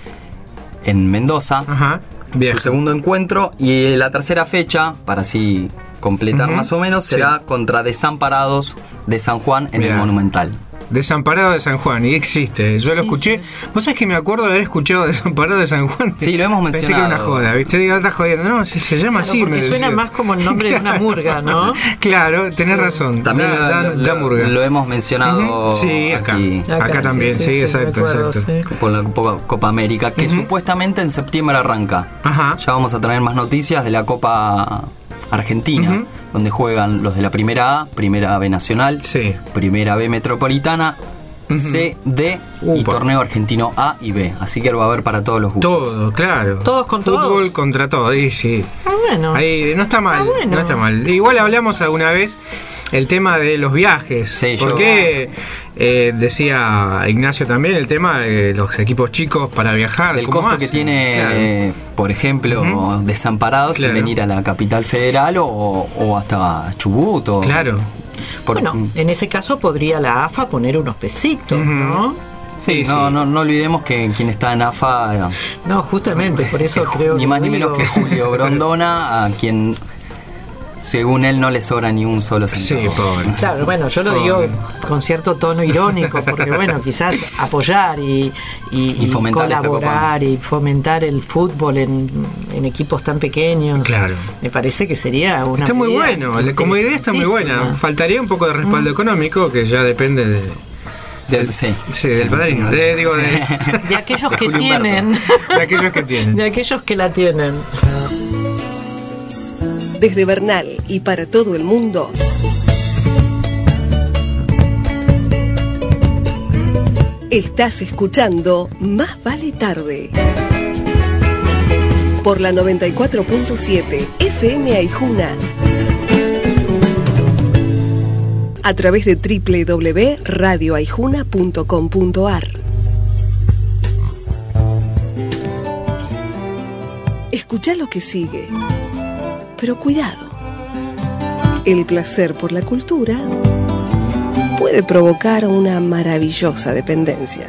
en Mendoza uh-huh. su segundo encuentro. Y la tercera fecha, para así completar uh-huh. más o menos, será sí. contra Desamparados de San Juan en Mirá. el Monumental. Desamparado de San Juan, y existe. Yo lo escuché. Sí, sí. ¿Vos sabés que me acuerdo de haber escuchado Desamparado de San Juan? Sí, lo hemos mencionado. Pensé que era una joda, ¿viste? Digo, estás jodiendo. No, se, se llama claro, así. Porque me suena decía. más como el nombre de una murga, ¿no? Claro, tenés sí. razón. También da, da, lo, da murga. Lo hemos mencionado. Uh-huh. Sí, acá. Aquí. Acá, acá también, sí, sí, sí exacto, acuerdo, exacto. Sí. Por la Copa, Copa América, que uh-huh. supuestamente en septiembre arranca. Ajá. Ya vamos a tener más noticias de la Copa Argentina, uh-huh. donde juegan los de la primera A, primera B Nacional, sí. primera B Metropolitana, C, D Upa. y torneo argentino A y B. Así que lo va a haber para todos los gustos. Todo, claro. Todos con Fútbol todos. Fútbol contra todo, y sí. Ah, bueno. Ahí no está mal, ah, bueno. no está mal. Igual hablamos alguna vez el tema de los viajes. Sí, porque eh, decía Ignacio también el tema de los equipos chicos para viajar. Del ¿cómo costo hacen? que tiene, Claro. eh, por ejemplo, Ujú. desamparados Claro. en venir a la capital federal o, o hasta Chubut. O, Claro. por- Bueno, en ese caso podría la A F A poner unos pesitos, ¿no? Sí, Sí, no, sí. no, no olvidemos que quien está en A F A, eh, No, justamente, por eso creo ni que más ni digo- menos que Julio Grondona, a quien, según él, no le sobra ni un solo Sí, centavo. pobre. Claro, bueno, yo lo Pobre. digo con cierto tono irónico, porque bueno, quizás apoyar y, y- Y y fomentar esta colaborar y fomentar el fútbol en, en equipos tan pequeños, Claro. me parece que sería una Está muy medida bueno, le- como idea está muy buena. interesantísima. Faltaría un poco de respaldo económico, que ya depende de, De- sí. sí, del padrino. De, digo, de, De aquellos De que Julio Humberto. tienen, de aquellos que tienen. de aquellos que la tienen. Desde Bernal y para todo el mundo. Estás escuchando Más Vale Tarde. Por la noventa y cuatro punto siete F M Aijuna. A través de doble u doble u doble u punto radio aijuna punto com punto a r. Escucha lo que sigue. Pero cuidado. El placer por la cultura puede provocar una maravillosa dependencia.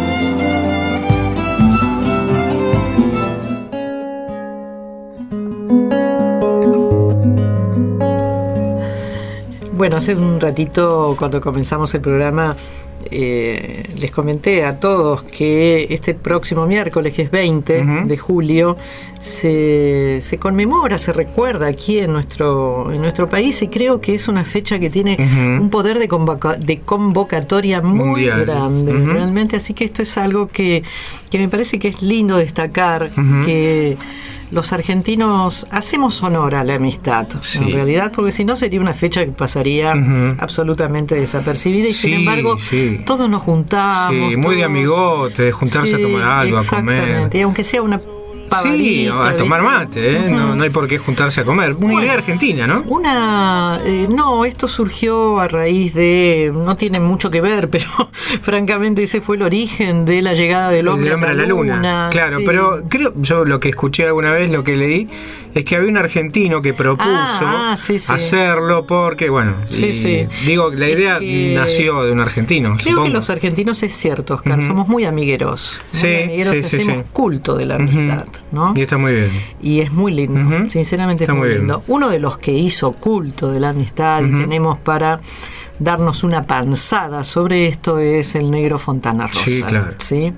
Bueno, hace un ratito cuando comenzamos el programa eh, les comenté a todos que este próximo miércoles, que es veinte Ujú. de julio, se, se conmemora, se recuerda aquí en nuestro, en nuestro país, y creo que es una fecha que tiene Ujú. un poder de, convoca- de convocatoria muy Mundial. grande, Ujú. realmente, así que esto es algo que, que me parece que es lindo destacar, Ujú. que los argentinos hacemos honor a la amistad, Sí. en realidad, porque si no sería una fecha que pasaría Ujú. absolutamente desapercibida, y sin Sí, embargo sí. todos nos juntamos. Sí, muy de todos- amigote, de juntarse a Sí, tomar algo, a comer. exactamente, y aunque sea una pavadita, Sí, a tomar ¿viste? mate, ¿eh? no, no hay por qué juntarse a comer. Una Bueno. idea argentina, ¿no? Una, eh, no, esto surgió a raíz de, no tiene mucho que ver, pero francamente ese fue el origen de la llegada del hombre, El hombre a la luna. Claro, sí. pero creo, yo lo que escuché alguna vez, lo que leí, es que había un argentino que propuso Ah, ah, sí, sí. hacerlo porque, bueno, Sí, y sí. digo, la Es idea que- nació de un argentino. Creo supongo. que los argentinos, es cierto, Oscar, Ujú. somos muy amigueros. Muy Sí, amigueros, sí, y sí, hacemos sí. culto de la Ujú. amistad, ¿no? Y está muy bien. Y es muy lindo, Ujú. sinceramente Está es muy muy bien. lindo. Uno de los que hizo culto de la amistad y Ujú. tenemos para darnos una panzada sobre esto es el negro Fontana Rosa. Sí, claro. ¿sí?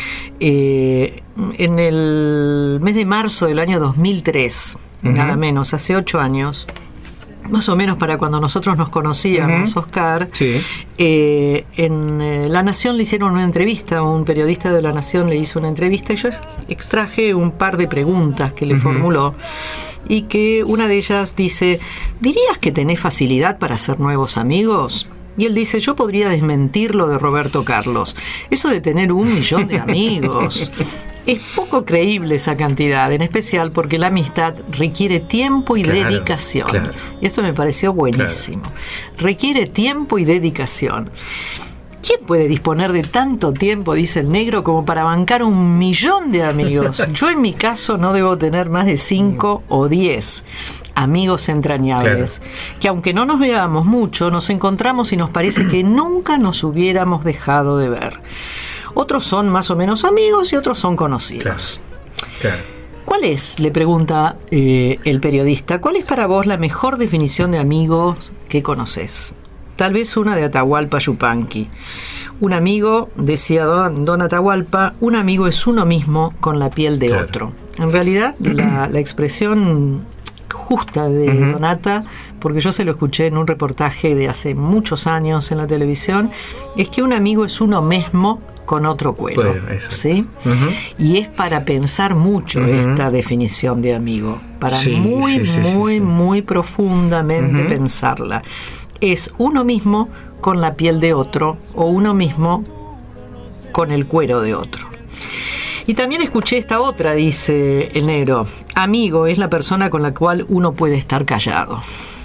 Eh, en el mes de marzo del año dos mil tres, Ujú. nada menos, hace ocho años, más o menos para cuando nosotros nos conocíamos, Ujú. Oscar, Sí. eh, en eh, La Nación le hicieron una entrevista, un periodista de La Nación le hizo una entrevista, y yo extraje un par de preguntas que le Ujú. formuló, y que una de ellas dice: ¿dirías que tenés facilidad para hacer nuevos amigos? Y él dice: yo podría desmentir lo de Roberto Carlos. Eso de tener un millón de amigos. Es poco creíble esa cantidad, en especial porque la amistad requiere tiempo y Claro, dedicación. claro. Y esto me pareció buenísimo. Requiere tiempo y dedicación. ¿Quién puede disponer de tanto tiempo, dice el negro, como para bancar un millón de amigos? Yo en mi caso no debo tener más de cinco o diez amigos entrañables, que aunque no nos veamos mucho, nos encontramos y nos parece que nunca nos hubiéramos dejado de ver. Otros son más o menos amigos y otros son conocidos. Claro. ¿Cuál es, le pregunta eh, el periodista, cuál es para vos la mejor definición de amigos que conoces? Tal vez una de Atahualpa Yupanqui. Un amigo, decía don, don Atahualpa, un amigo es uno mismo con la piel de Claro. otro. En realidad, la, la expresión justa de Ujú. Donata, porque yo se lo escuché en un reportaje de hace muchos años en la televisión, es que un amigo es uno mismo con otro cuero. Cuero, exacto. ¿Sí? Ujú. Y es para pensar mucho Ujú. esta definición de amigo, para Sí, muy, sí, sí, sí, muy, sí. muy profundamente Ujú. pensarla. Es uno mismo con la piel de otro, o uno mismo con el cuero de otro. Y también escuché esta otra, dice el negro: amigo es la persona con la cual uno puede estar callado.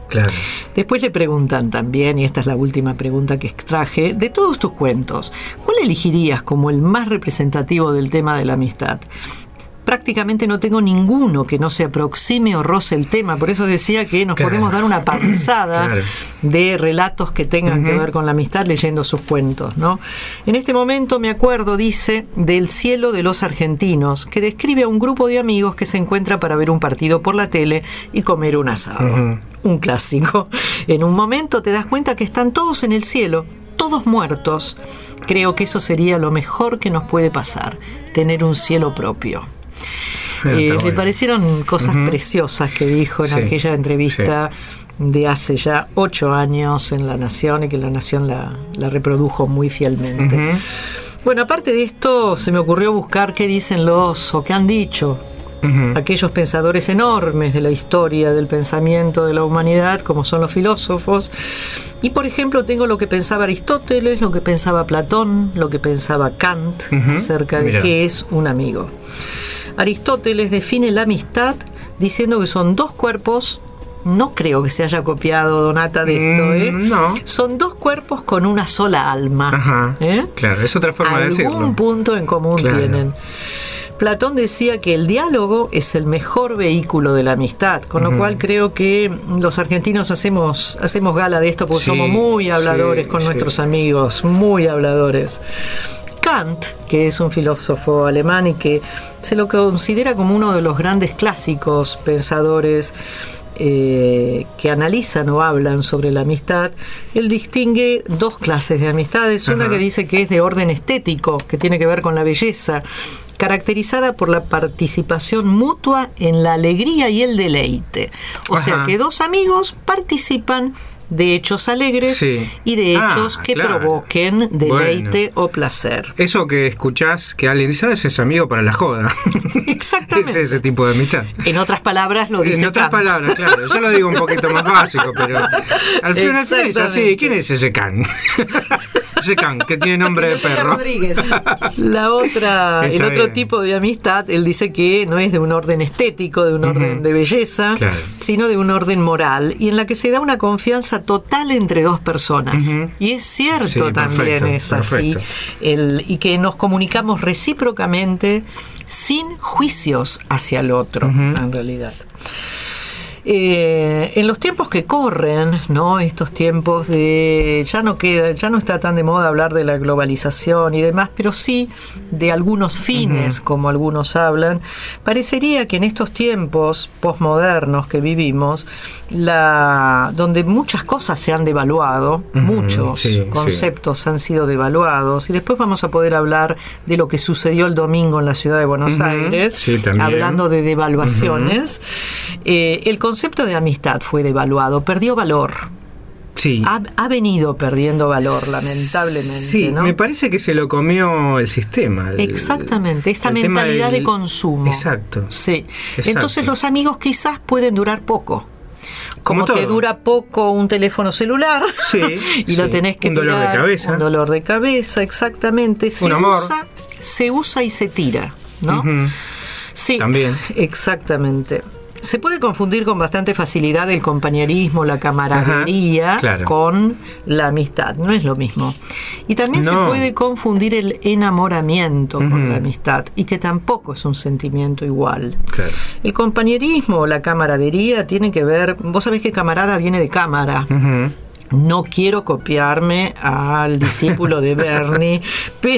Claro. Después le preguntan también, y esta es la última pregunta que extraje, de todos tus cuentos, ¿cuál elegirías como el más representativo del tema de la amistad? Prácticamente no tengo ninguno que no se aproxime o roce el tema, por eso decía que nos Claro. podemos dar una panzada Claro. de relatos que tengan Ujú. que ver con la amistad leyendo sus cuentos, ¿no? En este momento me acuerdo, dice, del cielo de los argentinos, que describe a un grupo de amigos que se encuentra para ver un partido por la tele y comer un asado. Ujú. Un clásico. En un momento te das cuenta que están todos en el cielo, todos muertos. Creo que eso sería lo mejor que nos puede pasar, tener un cielo propio. Ah, Eh, está me bueno. parecieron cosas Ujú. preciosas que dijo en Sí, aquella entrevista de hace ya ocho años en La Nación, y que La Nación la, la reprodujo muy fielmente. Ujú. Bueno, aparte de esto, se me ocurrió buscar qué dicen los, o qué han dicho Ujú. aquellos pensadores enormes de la historia, del pensamiento de la humanidad, como son los filósofos. Y por ejemplo tengo lo que pensaba Aristóteles, lo que pensaba Platón, lo que pensaba Kant Ujú. acerca de Mirá. qué es un amigo. Aristóteles define la amistad diciendo que son dos cuerpos. No creo que se haya copiado Donata de esto, ¿eh? Mm, no. Son dos cuerpos con una sola alma. Ajá. ¿eh? Claro, es otra forma de decirlo. Algún punto en común Claro. tienen. Platón decía que el diálogo es el mejor vehículo de la amistad, con lo Ujú. cual creo que los argentinos hacemos, hacemos gala de esto porque Sí, somos muy habladores sí, con sí. nuestros amigos, muy habladores. Kant, que es un filósofo alemán y que se lo considera como uno de los grandes clásicos pensadores eh, que analizan o hablan sobre la amistad, él distingue dos clases de amistades. Una Ajá. que dice que es de orden estético, que tiene que ver con la belleza, caracterizada por la participación mutua en la alegría y el deleite. O sea Ajá. que dos amigos participan de hechos alegres Sí. y de Ah, hechos que claro. provoquen deleite o placer. Eso que escuchás que alguien dice, "Ah, ese es amigo para la joda". Exactamente. Es ese tipo de amistad. En otras palabras lo dice En otras Kant. palabras, claro. Yo lo digo un poquito más básico, pero al final, al final es así. ¿Quién es ese can? Ese can que tiene nombre de perro. Rodríguez. La otra, Está el otro bien. tipo de amistad, él dice que no es de un orden estético, de un orden de belleza, Claro. sino de un orden moral, y en la que se da una confianza total entre dos personas. Ujú. Y es cierto Sí, también, perfecto, es así, perfecto. el, y que nos comunicamos recíprocamente sin juicios hacia el otro, Ujú. en realidad. Eh, en los tiempos que corren, ¿no? Estos tiempos de ya no queda, ya no está tan de moda hablar de la globalización y demás, pero sí de algunos fines, Ujú. como algunos hablan. Parecería que en estos tiempos posmodernos que vivimos, la donde muchas cosas se han devaluado, Ujú, muchos sí, conceptos han sido devaluados, y después vamos a poder hablar de lo que sucedió el domingo en la ciudad de Buenos Ujú, Aires, sí, también. hablando de devaluaciones. Eh, el concepto de amistad fue devaluado, perdió valor. Sí. Ha, ha venido perdiendo valor, lamentablemente. Sí, ¿no? me parece que se lo comió el sistema. el- Exactamente, esta el tema mentalidad del- de consumo. Exacto. Sí. Exacto. Entonces los amigos quizás pueden durar poco. Como Como, que todo. dura poco un teléfono celular Sí, y lo sí. tenés que Un dolor de tirar, cabeza. un dolor de cabeza, exactamente. Se Un amor. usa, se usa y se tira, ¿no? Ujú. Sí, También. exactamente. Se puede confundir con bastante facilidad el compañerismo, la camaradería Ajá, claro. con la amistad. No es lo mismo. Y también se No. puede confundir el enamoramiento con Ujú. la amistad, y que tampoco es un sentimiento igual. Claro. El compañerismo o la camaradería tiene que ver... Vos sabés que camarada viene de cámara. Ujú. No quiero copiarme al discípulo de Bernie, pero...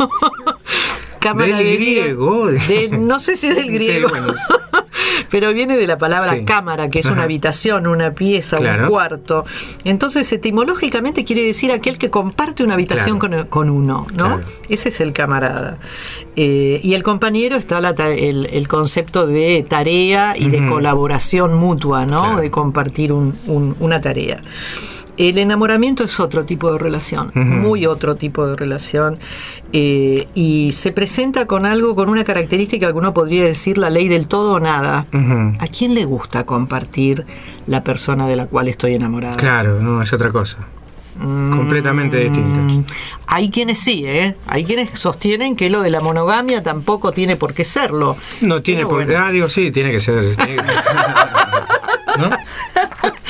Del griego. de- no sé si es del Sí, griego, bueno. pero viene de la palabra Sí. cámara, que es Ajá. una habitación, una pieza, Claro. un cuarto. Entonces, etimológicamente quiere decir aquel que comparte una habitación Claro. con, con uno, ¿no? Claro. Ese es el camarada. Eh, y el compañero está la ta- el, el concepto de tarea y de Ujú. colaboración mutua, ¿no? Claro. De compartir un- un- una tarea. El enamoramiento es otro tipo de relación, Ujú. muy otro tipo de relación, eh, y se presenta con algo, con una característica que uno podría decir la ley del todo o nada. Ujú. ¿A quién le gusta compartir la persona de la cual estoy enamorada? Claro, no, es otra cosa. Mm, Completamente distinta. Hay quienes sí, ¿eh? Hay quienes sostienen que lo de la monogamia tampoco tiene por qué serlo. No tiene Pero por bueno. Ah, digo, sí, tiene que ser. tiene que- ¿No?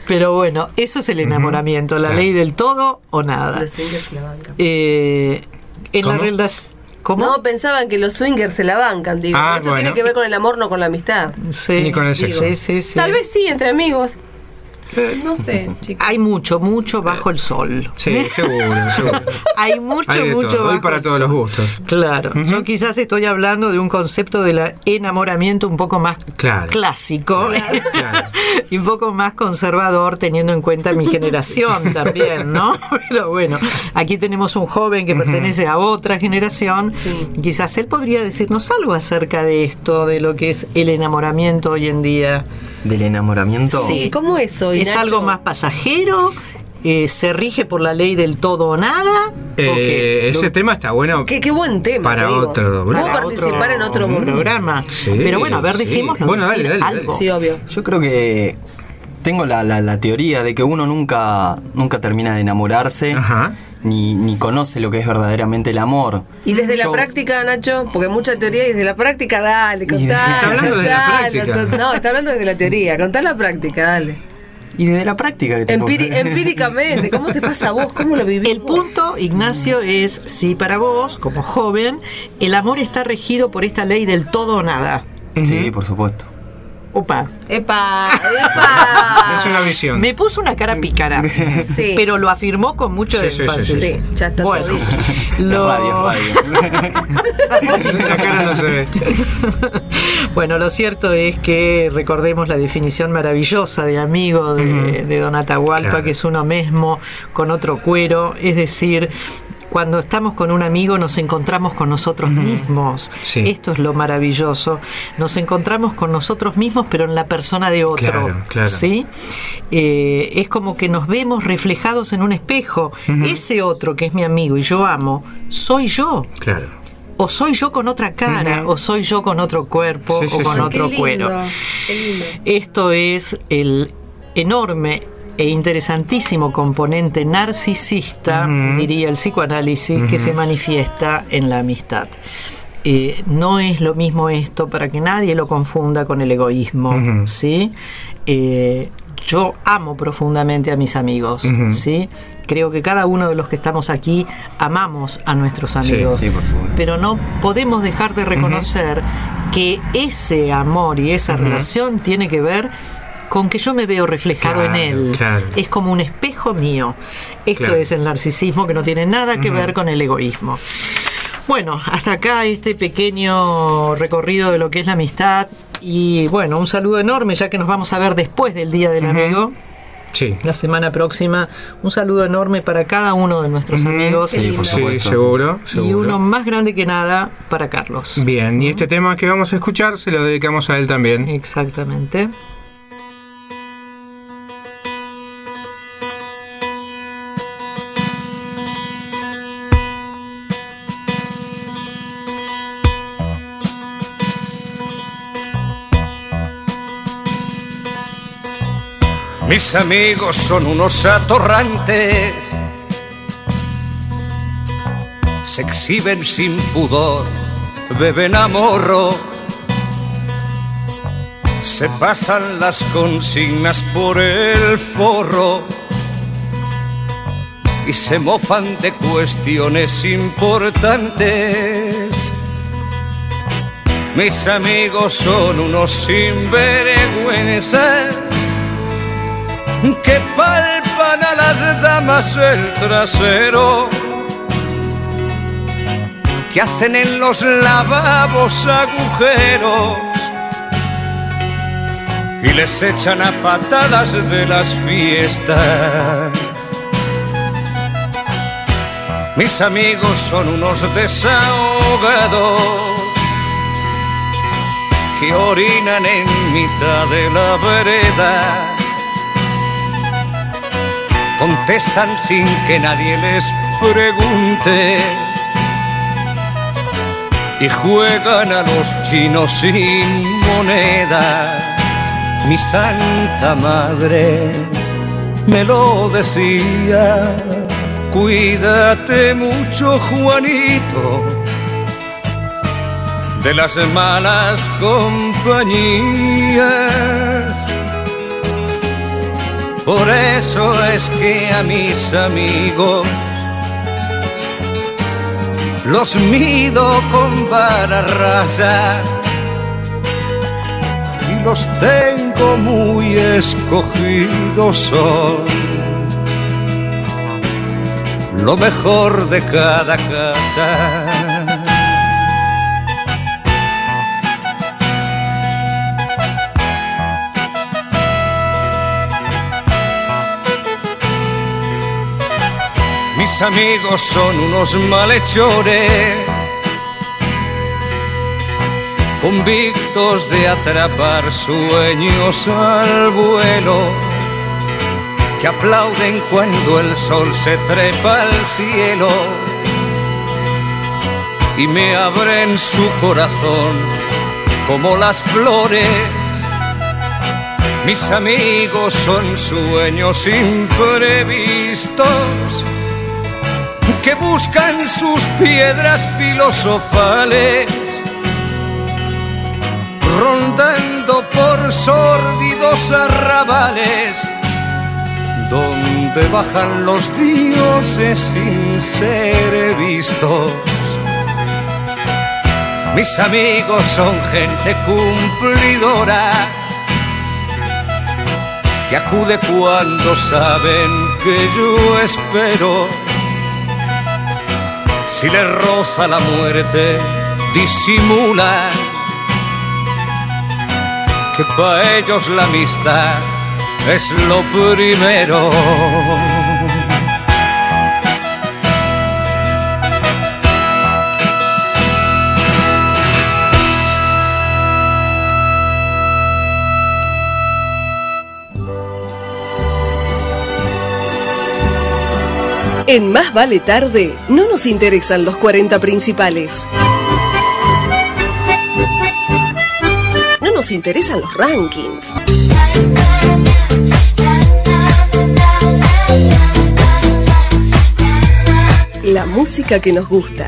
Pero bueno, eso es el enamoramiento, la Claro. ley del todo o nada. Los swingers se la bancan. Eh, en ¿Cómo? las reglas... ¿Cómo? No, pensaban que los swingers se la bancan, digo. Ah, Esto bueno. tiene que ver con el amor, no con la amistad. Sí, Ni con el sexo. Sí, sí, sí. Tal vez sí, entre amigos. No sé, chicos. Hay mucho, mucho bajo el sol. Sí, seguro, seguro. Hay mucho, Hay de mucho todo. Hoy bajo para el todos sol. los gustos. Claro, yo quizás estoy hablando de un concepto del enamoramiento un poco más Claro. clásico y un poco más conservador, teniendo en cuenta mi generación también, ¿no? Pero bueno, aquí tenemos un joven que pertenece a otra generación. Quizás él podría decirnos algo acerca de esto, de lo que es el enamoramiento hoy en día. ¿Del enamoramiento? Sí. ¿Cómo es hoy, ¿Es Nacho? algo más pasajero? Eh, ¿Se rige por la ley del todo o nada? Eh, ¿O qué? ese Lo- tema está bueno. Qué, qué buen tema. Para te digo. otro ¿Puedo programa. participar en otro un programa? Sí, Pero bueno, a ver, sí. dejémoslo Bueno, decir dale, dale, algo. dale. Sí, obvio. Yo creo que tengo la, la, la teoría de que uno nunca, nunca termina de enamorarse, ni, ni conoce lo que es verdaderamente el amor. Y desde la Yo- práctica, Nacho, porque mucha teoría y desde la práctica, dale, contá. Está hablando desde la contalo, práctica. to- No, está hablando desde la teoría. Contá la práctica, dale. Y desde la práctica que te Empiri- empíricamente, ¿cómo te pasa a vos? ¿Cómo lo vivís? El punto, Ignacio, es si para vos, como joven, el amor está regido por esta ley del todo o nada. Sí, por supuesto. Opa. ¡Epa! ¡Epa! Es una visión. Me puso una cara pícara, Sí. pero lo afirmó con mucho Sí, sí, sí, énfasis. sí. Sí, ya está Bueno, todo dicho. lo- Radio, radio. La cara no se ve. Bueno, lo cierto es que recordemos la definición maravillosa de amigo de, de Don Atahualpa, Claro. que es uno mismo con otro cuero, es decir, cuando estamos con un amigo nos encontramos con nosotros mismos. Sí. Esto es lo maravilloso. Nos encontramos con nosotros mismos, pero en la persona de otro. Claro, claro. ¿Sí? Eh, es como que nos vemos reflejados en un espejo. Ese otro que es mi amigo y yo amo, soy yo. Claro. O soy yo con otra cara, Ujú. o soy yo con otro cuerpo, Sí, sí, o con sí. otro Qué lindo, cuero. qué lindo. Esto es el enorme e interesantísimo componente narcisista, Ujú. diría el psicoanálisis, que Ujú. se manifiesta en la amistad. Eh, no es lo mismo esto, para que nadie lo confunda con el egoísmo, Ujú. ¿sí? Eh, yo amo profundamente a mis amigos, Ujú. ¿sí? Creo que cada uno de los que estamos aquí amamos a nuestros amigos, sí, por supuesto. pero no podemos dejar de reconocer que ese amor y esa Ujú. relación tiene que ver con que yo me veo reflejado Claro, en él. claro. Es como un espejo mío. Esto Claro. es el narcisismo, que no tiene nada que Ujú. ver con el egoísmo. Bueno, hasta acá este pequeño recorrido de lo que es la amistad. Y bueno, un saludo enorme, ya que nos vamos a ver después del Día del Ujú. Amigo. Sí. La semana próxima, un saludo enorme para cada uno de nuestros Ujú. amigos. Sí, por Sí, supuesto. seguro, Y seguro. uno más grande que nada para Carlos. Bien, y este tema que vamos a escuchar se lo dedicamos a él también. Exactamente. Mis amigos son unos atorrantes, se exhiben sin pudor, beben a morro, se pasan las consignas por el forro y se mofan de cuestiones importantes. Mis amigos son unos sinvergüenzas que palpan a las damas el trasero, que hacen en los lavabos agujeros y les echan a patadas de las fiestas. Mis amigos son unos desahogados que orinan en mitad de la vereda, contestan sin que nadie les pregunte y juegan a los chinos sin monedas. Mi santa madre me lo decía: cuídate mucho, Juanito, de las malas compañías. Por eso es que a mis amigos los mido con vara rasa y los tengo muy escogidos. Son lo mejor de cada casa. Mis amigos son unos malhechores, convictos de atrapar sueños al vuelo, que aplauden cuando el sol se trepa al cielo y me abren su corazón como las flores. Mis amigos son sueños imprevistos que buscan sus piedras filosofales, rondando por sórdidos arrabales, donde bajan los dioses sin ser vistos. Mis amigos son gente cumplidora, que acude cuando saben que yo espero. Si les roza la muerte, disimulan que para ellos la amistad es lo primero. En Más Vale Tarde no nos interesan los cuarenta principales. No nos interesan los rankings. La música que nos gusta.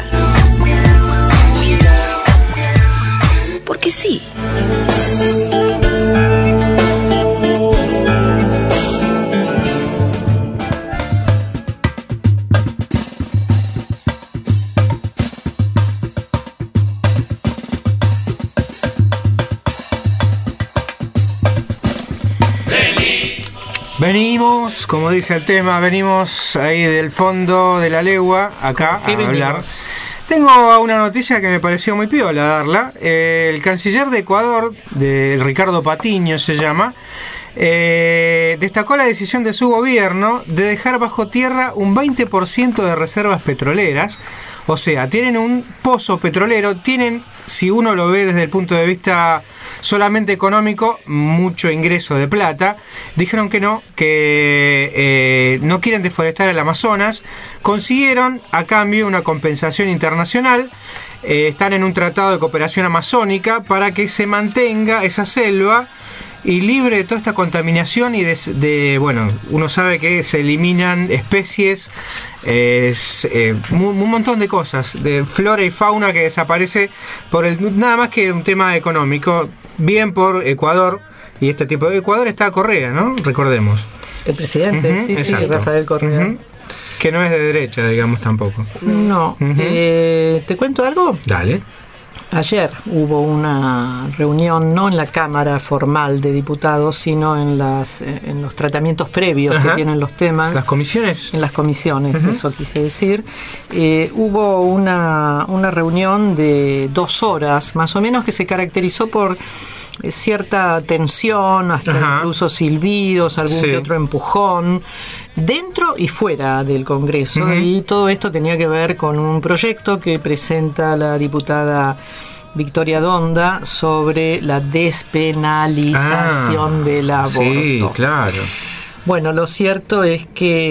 Porque sí. Venimos, como dice el tema, venimos ahí del fondo de la legua, acá, a hablar. Tengo una noticia que me pareció muy piola darla. Eh, el canciller de Ecuador, de Ricardo Patiño se llama, eh, destacó la decisión de su gobierno de dejar bajo tierra un veinte por ciento de reservas petroleras. O sea, tienen un pozo petrolero, tienen, si uno lo ve desde el punto de vista solamente económico, mucho ingreso de plata. Dijeron que no, que eh, no quieren deforestar el Amazonas. Consiguieron a cambio una compensación internacional. Eh, están en un tratado de cooperación amazónica para que se mantenga esa selva y libre de toda esta contaminación y de, de bueno, uno sabe que se eliminan especies, eh, eh, un, un montón de cosas, de flora y fauna que desaparece por el nada más que un tema económico, bien por Ecuador y este tipo de Ecuador está Correa, ¿no? Recordemos. El presidente, uh-huh, sí, exacto. Sí, Rafael Correa. Uh-huh. Que no es de derecha, digamos, tampoco. No. Uh-huh. Eh, ¿Te cuento algo? Dale. Ayer hubo una reunión, no en la Cámara formal de Diputados, sino en las en los tratamientos previos Ajá. que tienen los temas. ¿Las comisiones? En las comisiones, uh-huh. eso quise decir. Eh, hubo una, una reunión de dos horas, más o menos, que se caracterizó por cierta tensión, hasta Ajá. incluso silbidos, algún sí. que otro empujón, dentro y fuera del Congreso. Uh-huh. Y todo esto tenía que ver con un proyecto que presenta la diputada Victoria Donda sobre la despenalización ah, del aborto. Sí, claro. Bueno, lo cierto es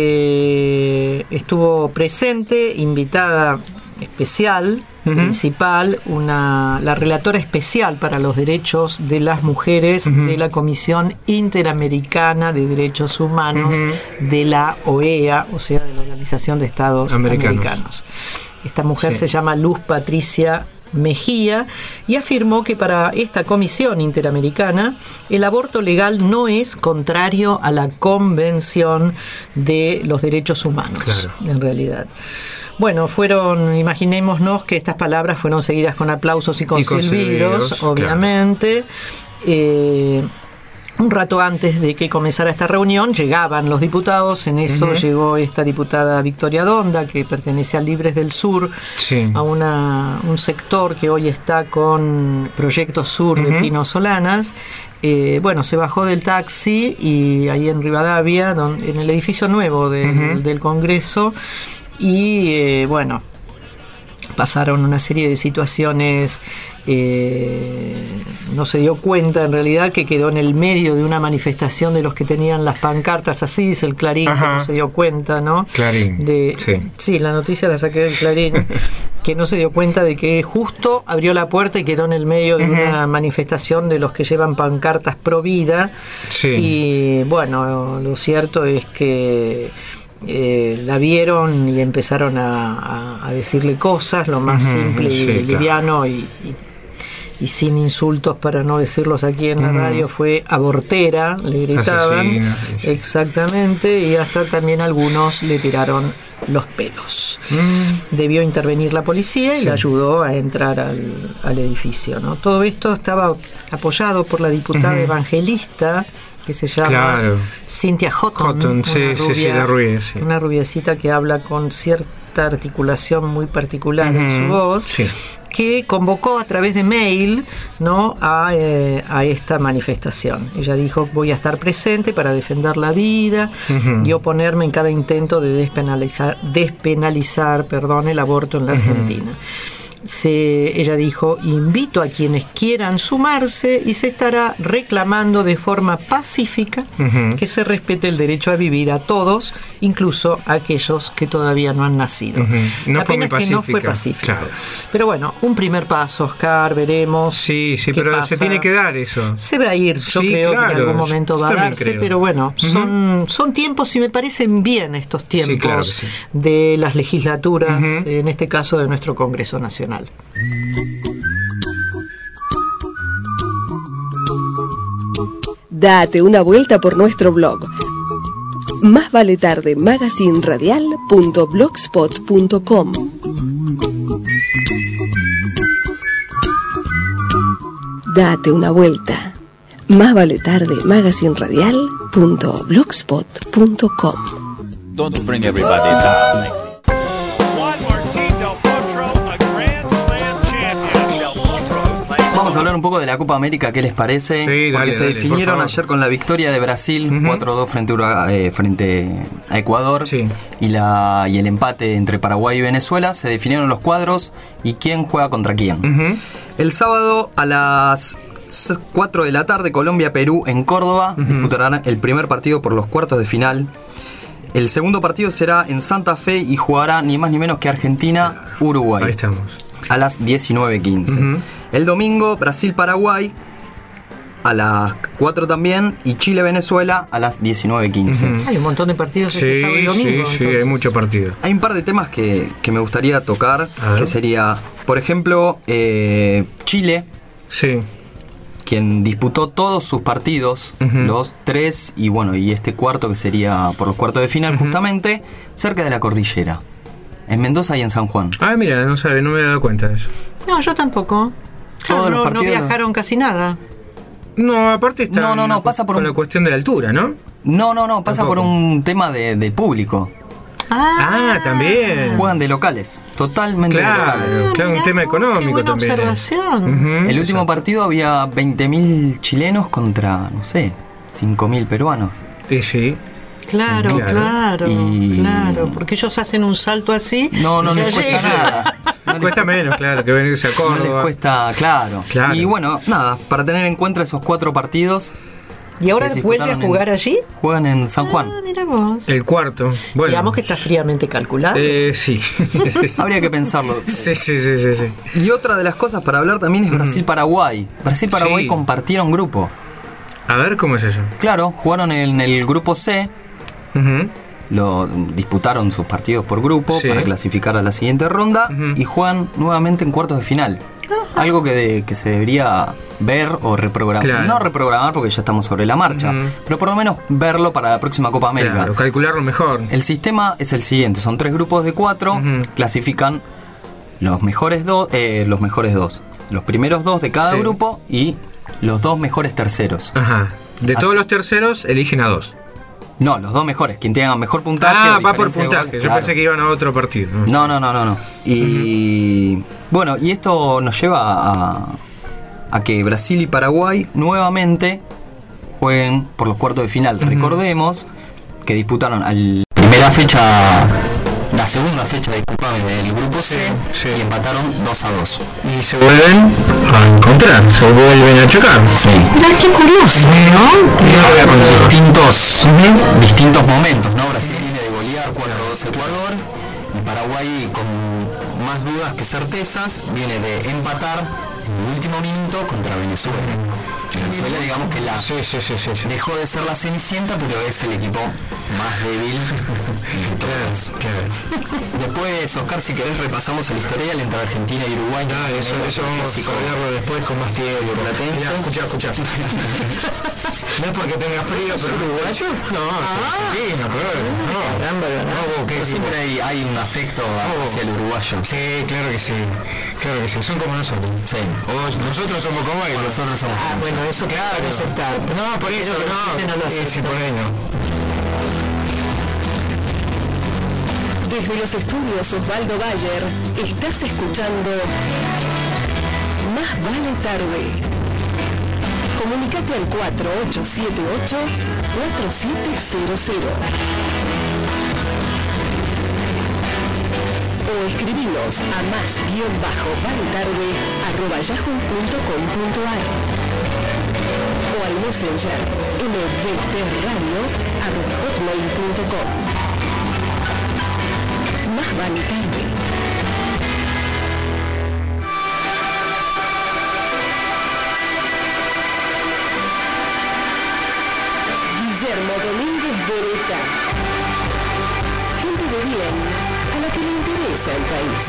que estuvo presente, invitada especial, uh-huh. principal, una la relatora especial para los derechos de las mujeres uh-huh. de la Comisión Interamericana de Derechos Humanos uh-huh. de la O E A, o sea, de la Organización de Estados Americanos. Americanos. Esta mujer sí. se llama Luz Patricia Mejía, y afirmó que para esta comisión interamericana el aborto legal no es contrario a la Convención de los Derechos Humanos, claro. En realidad. Bueno, fueron, imaginémonos que estas palabras fueron seguidas con aplausos y con, y con silbidos, silbidos, obviamente. Claro. Eh, Un rato antes de que comenzara esta reunión llegaban los diputados, en eso uh-huh. llegó esta diputada Victoria Donda, que pertenece a Libres del Sur, sí. a una, un sector que hoy está con Proyecto Sur uh-huh. de Pino Solanas. Eh, bueno, se bajó del taxi y ahí en Rivadavia, donde, en el edificio nuevo de, uh-huh. del Congreso, y eh, bueno, pasaron una serie de situaciones. Eh, no se dio cuenta en realidad que quedó en el medio de una manifestación de los que tenían las pancartas, así dice el Clarín, que no se dio cuenta, ¿no? Clarín. De, sí. sí, la noticia la saqué del Clarín, que no se dio cuenta de que justo abrió la puerta y quedó en el medio de uh-huh. una manifestación de los que llevan pancartas pro vida. Sí. Y bueno, lo cierto es que Eh, la vieron y empezaron a, a, a decirle cosas, lo más uh-huh, simple sí, y liviano claro. y, y, y sin insultos, para no decirlos aquí en la uh-huh. radio, fue abortera, le gritaban. Asesina, sí. Exactamente, y hasta también algunos le tiraron los pelos. Uh-huh. Debió intervenir la policía y sí. le ayudó a entrar al, al edificio, ¿no? Todo esto estaba apoyado por la diputada uh-huh. evangelista, que se llama claro. Cynthia Houghton, Houghton sí, una, rubia, sí, sí, la rubia, sí. una rubiecita que habla con cierta articulación muy particular uh-huh. en su voz, sí. que convocó a través de mail, ¿no? a, eh, a esta manifestación. Ella dijo: voy a estar presente para defender la vida uh-huh. y oponerme en cada intento de despenalizar, despenalizar perdón, el aborto en la uh-huh. Argentina. Se, ella dijo: invito a quienes quieran sumarse y se estará reclamando de forma pacífica uh-huh. que se respete el derecho a vivir a todos, incluso a aquellos que todavía no han nacido. Uh-huh. No fue muy pacífica, que no fue pacífico. Claro. Pero bueno, un primer paso, Oscar, veremos. Sí, sí, pero pasa. Se tiene que dar eso. Se va a ir, yo sí, creo claro. que en algún momento va a darse, creo. Pero bueno, uh-huh. son, son tiempos y me parecen bien estos tiempos sí, claro sí. de las legislaturas, uh-huh. en este caso de nuestro Congreso Nacional. Date una vuelta por nuestro blog Más Vale Tarde Magazine Radial punto blogspot punto com. Date una vuelta Más Vale Tarde Magazine Radial punto blogspot punto com. Don't bring everybody down. Vamos a hablar un poco de la Copa América, ¿qué les parece? Sí, Porque dale, se dale, definieron ayer con la victoria de Brasil uh-huh. cuatro a dos frente a, Ura, eh, frente a Ecuador sí. y, la, y el empate entre Paraguay y Venezuela. Se definieron los cuadros y quién juega contra quién. Uh-huh. El sábado a las cuatro de la tarde, Colombia-Perú en Córdoba uh-huh. disputarán el primer partido por los cuartos de final. El segundo partido será en Santa Fe y jugará ni más ni menos que Argentina-Uruguay. Ahí estamos. A las diecinueve quince. Uh-huh. El domingo, Brasil-Paraguay a las cuatro también, y Chile-Venezuela a las diecinueve quince. Uh-huh. Hay un montón de partidos sí, este sábado y domingo. Sí, sí, hay muchos partidos. Hay un par de temas que, que me gustaría tocar, que sería, por ejemplo, eh, Chile, sí. quien disputó todos sus partidos, uh-huh. los tres, y bueno, y este cuarto que sería por los cuartos de final, uh-huh. justamente, cerca de la cordillera. En Mendoza y en San Juan. Ah, mira, no sabe, no me he dado cuenta de eso. No, yo tampoco. Todos no, los partidos no viajaron casi nada. No, aparte está no, no, no, una, pasa por con un... la cuestión de la altura, ¿no? No, no, no, pasa Tampoco. por un tema de, de público. Ah, ah, también. Juegan de locales, totalmente claro, de locales. Claro, un tema económico qué buena también. Observación. Uh-huh. El último partido había veinte mil chilenos contra, no sé, cinco mil peruanos. Y sí. Claro, sí, claro, claro, y... claro, porque ellos hacen un salto así. No, no, no les cuesta nada. No les cuesta menos, claro, que venirse a Córdoba. No les cuesta, claro. claro. Y bueno, nada, para tener en cuenta esos cuatro partidos. ¿Y ahora vuelve a jugar en, allí? Juegan en San Juan. Ah, mira vos. El cuarto. Bueno. Digamos que está fríamente calculado. Eh, sí. Habría que pensarlo. Sí, sí, sí, sí, sí. Y otra de las cosas para hablar también es Brasil-Paraguay. Brasil-Paraguay sí. compartieron grupo. A ver, ¿cómo es eso? Claro, jugaron en el grupo C. Uh-huh. Lo disputaron sus partidos por grupo sí. para clasificar a la siguiente ronda uh-huh. y juegan nuevamente en cuartos de final. algo que, de, que se debería ver o reprogramar. Claro. No reprogramar porque ya estamos sobre la marcha, Mm. pero por lo menos verlo para la próxima Copa América. Claro, calcularlo mejor. El sistema es el siguiente, son tres grupos de cuatro, clasifican los mejores dos, eh, los mejores dos, los primeros dos de cada Sí. grupo y los dos mejores terceros. Ajá. De Así- todos los terceros eligen a dos. No, los dos mejores, quien tenga mejor puntaje. Ah, o va por diferencia de puntaje. gol, Yo claro. pensé que iban a otro partido. No, no, no, no, no. Y bueno, y esto nos lleva a, a que Brasil y Paraguay nuevamente jueguen por los cuartos de final. Recordemos que disputaron al primera fecha, la segunda fecha, disculpame, del grupo C, y empataron dos a dos. Y se vuelven a encontrar, se vuelven a chocar. Sí. Mirá qué curioso, ¿no? Con distintos, distintos momentos, ¿no? Brasil viene de golear cuatro a dos a Ecuador, y Paraguay, con más dudas que certezas, viene de empatar en el último minuto contra Venezuela. Venezuela, digamos que la Sí, sí, sí, sí, sí. dejó de ser la cenicienta, pero es el equipo más débil de todos. Después, Oscar, si querés, repasamos el historial entre Argentina y Uruguay. Ah, eso, eso vamos a hablarlo después con más tiempo. Mirá, escucha, escucha. No es porque tenga frío, pero uruguayo. No, soy argentino, pero no. No, vos, ¿qué Pero siempre hay, hay un afecto hacia el uruguayo. Sí, claro que sí. Claro que sí. Son como nosotros. Sí. O nosotros somos como ellos. Nosotros somos. Ah, bueno, eso claro. Aceptar. No, por eso no. Sí, sí, por ahí no. Desde los estudios Osvaldo Bayer, estás escuchando Más Vale Tarde. Comunicate al cuatro ocho siete ocho, cuatro siete cero cero. O escribinos a más guión bajo vale tarde arroba yahoo punto com punto ar o al messenger mvtradio arroba hotmail punto com. Más vale tarde. Guillermo Domínguez Beretta. Gente de bien, a la que le interesa el país.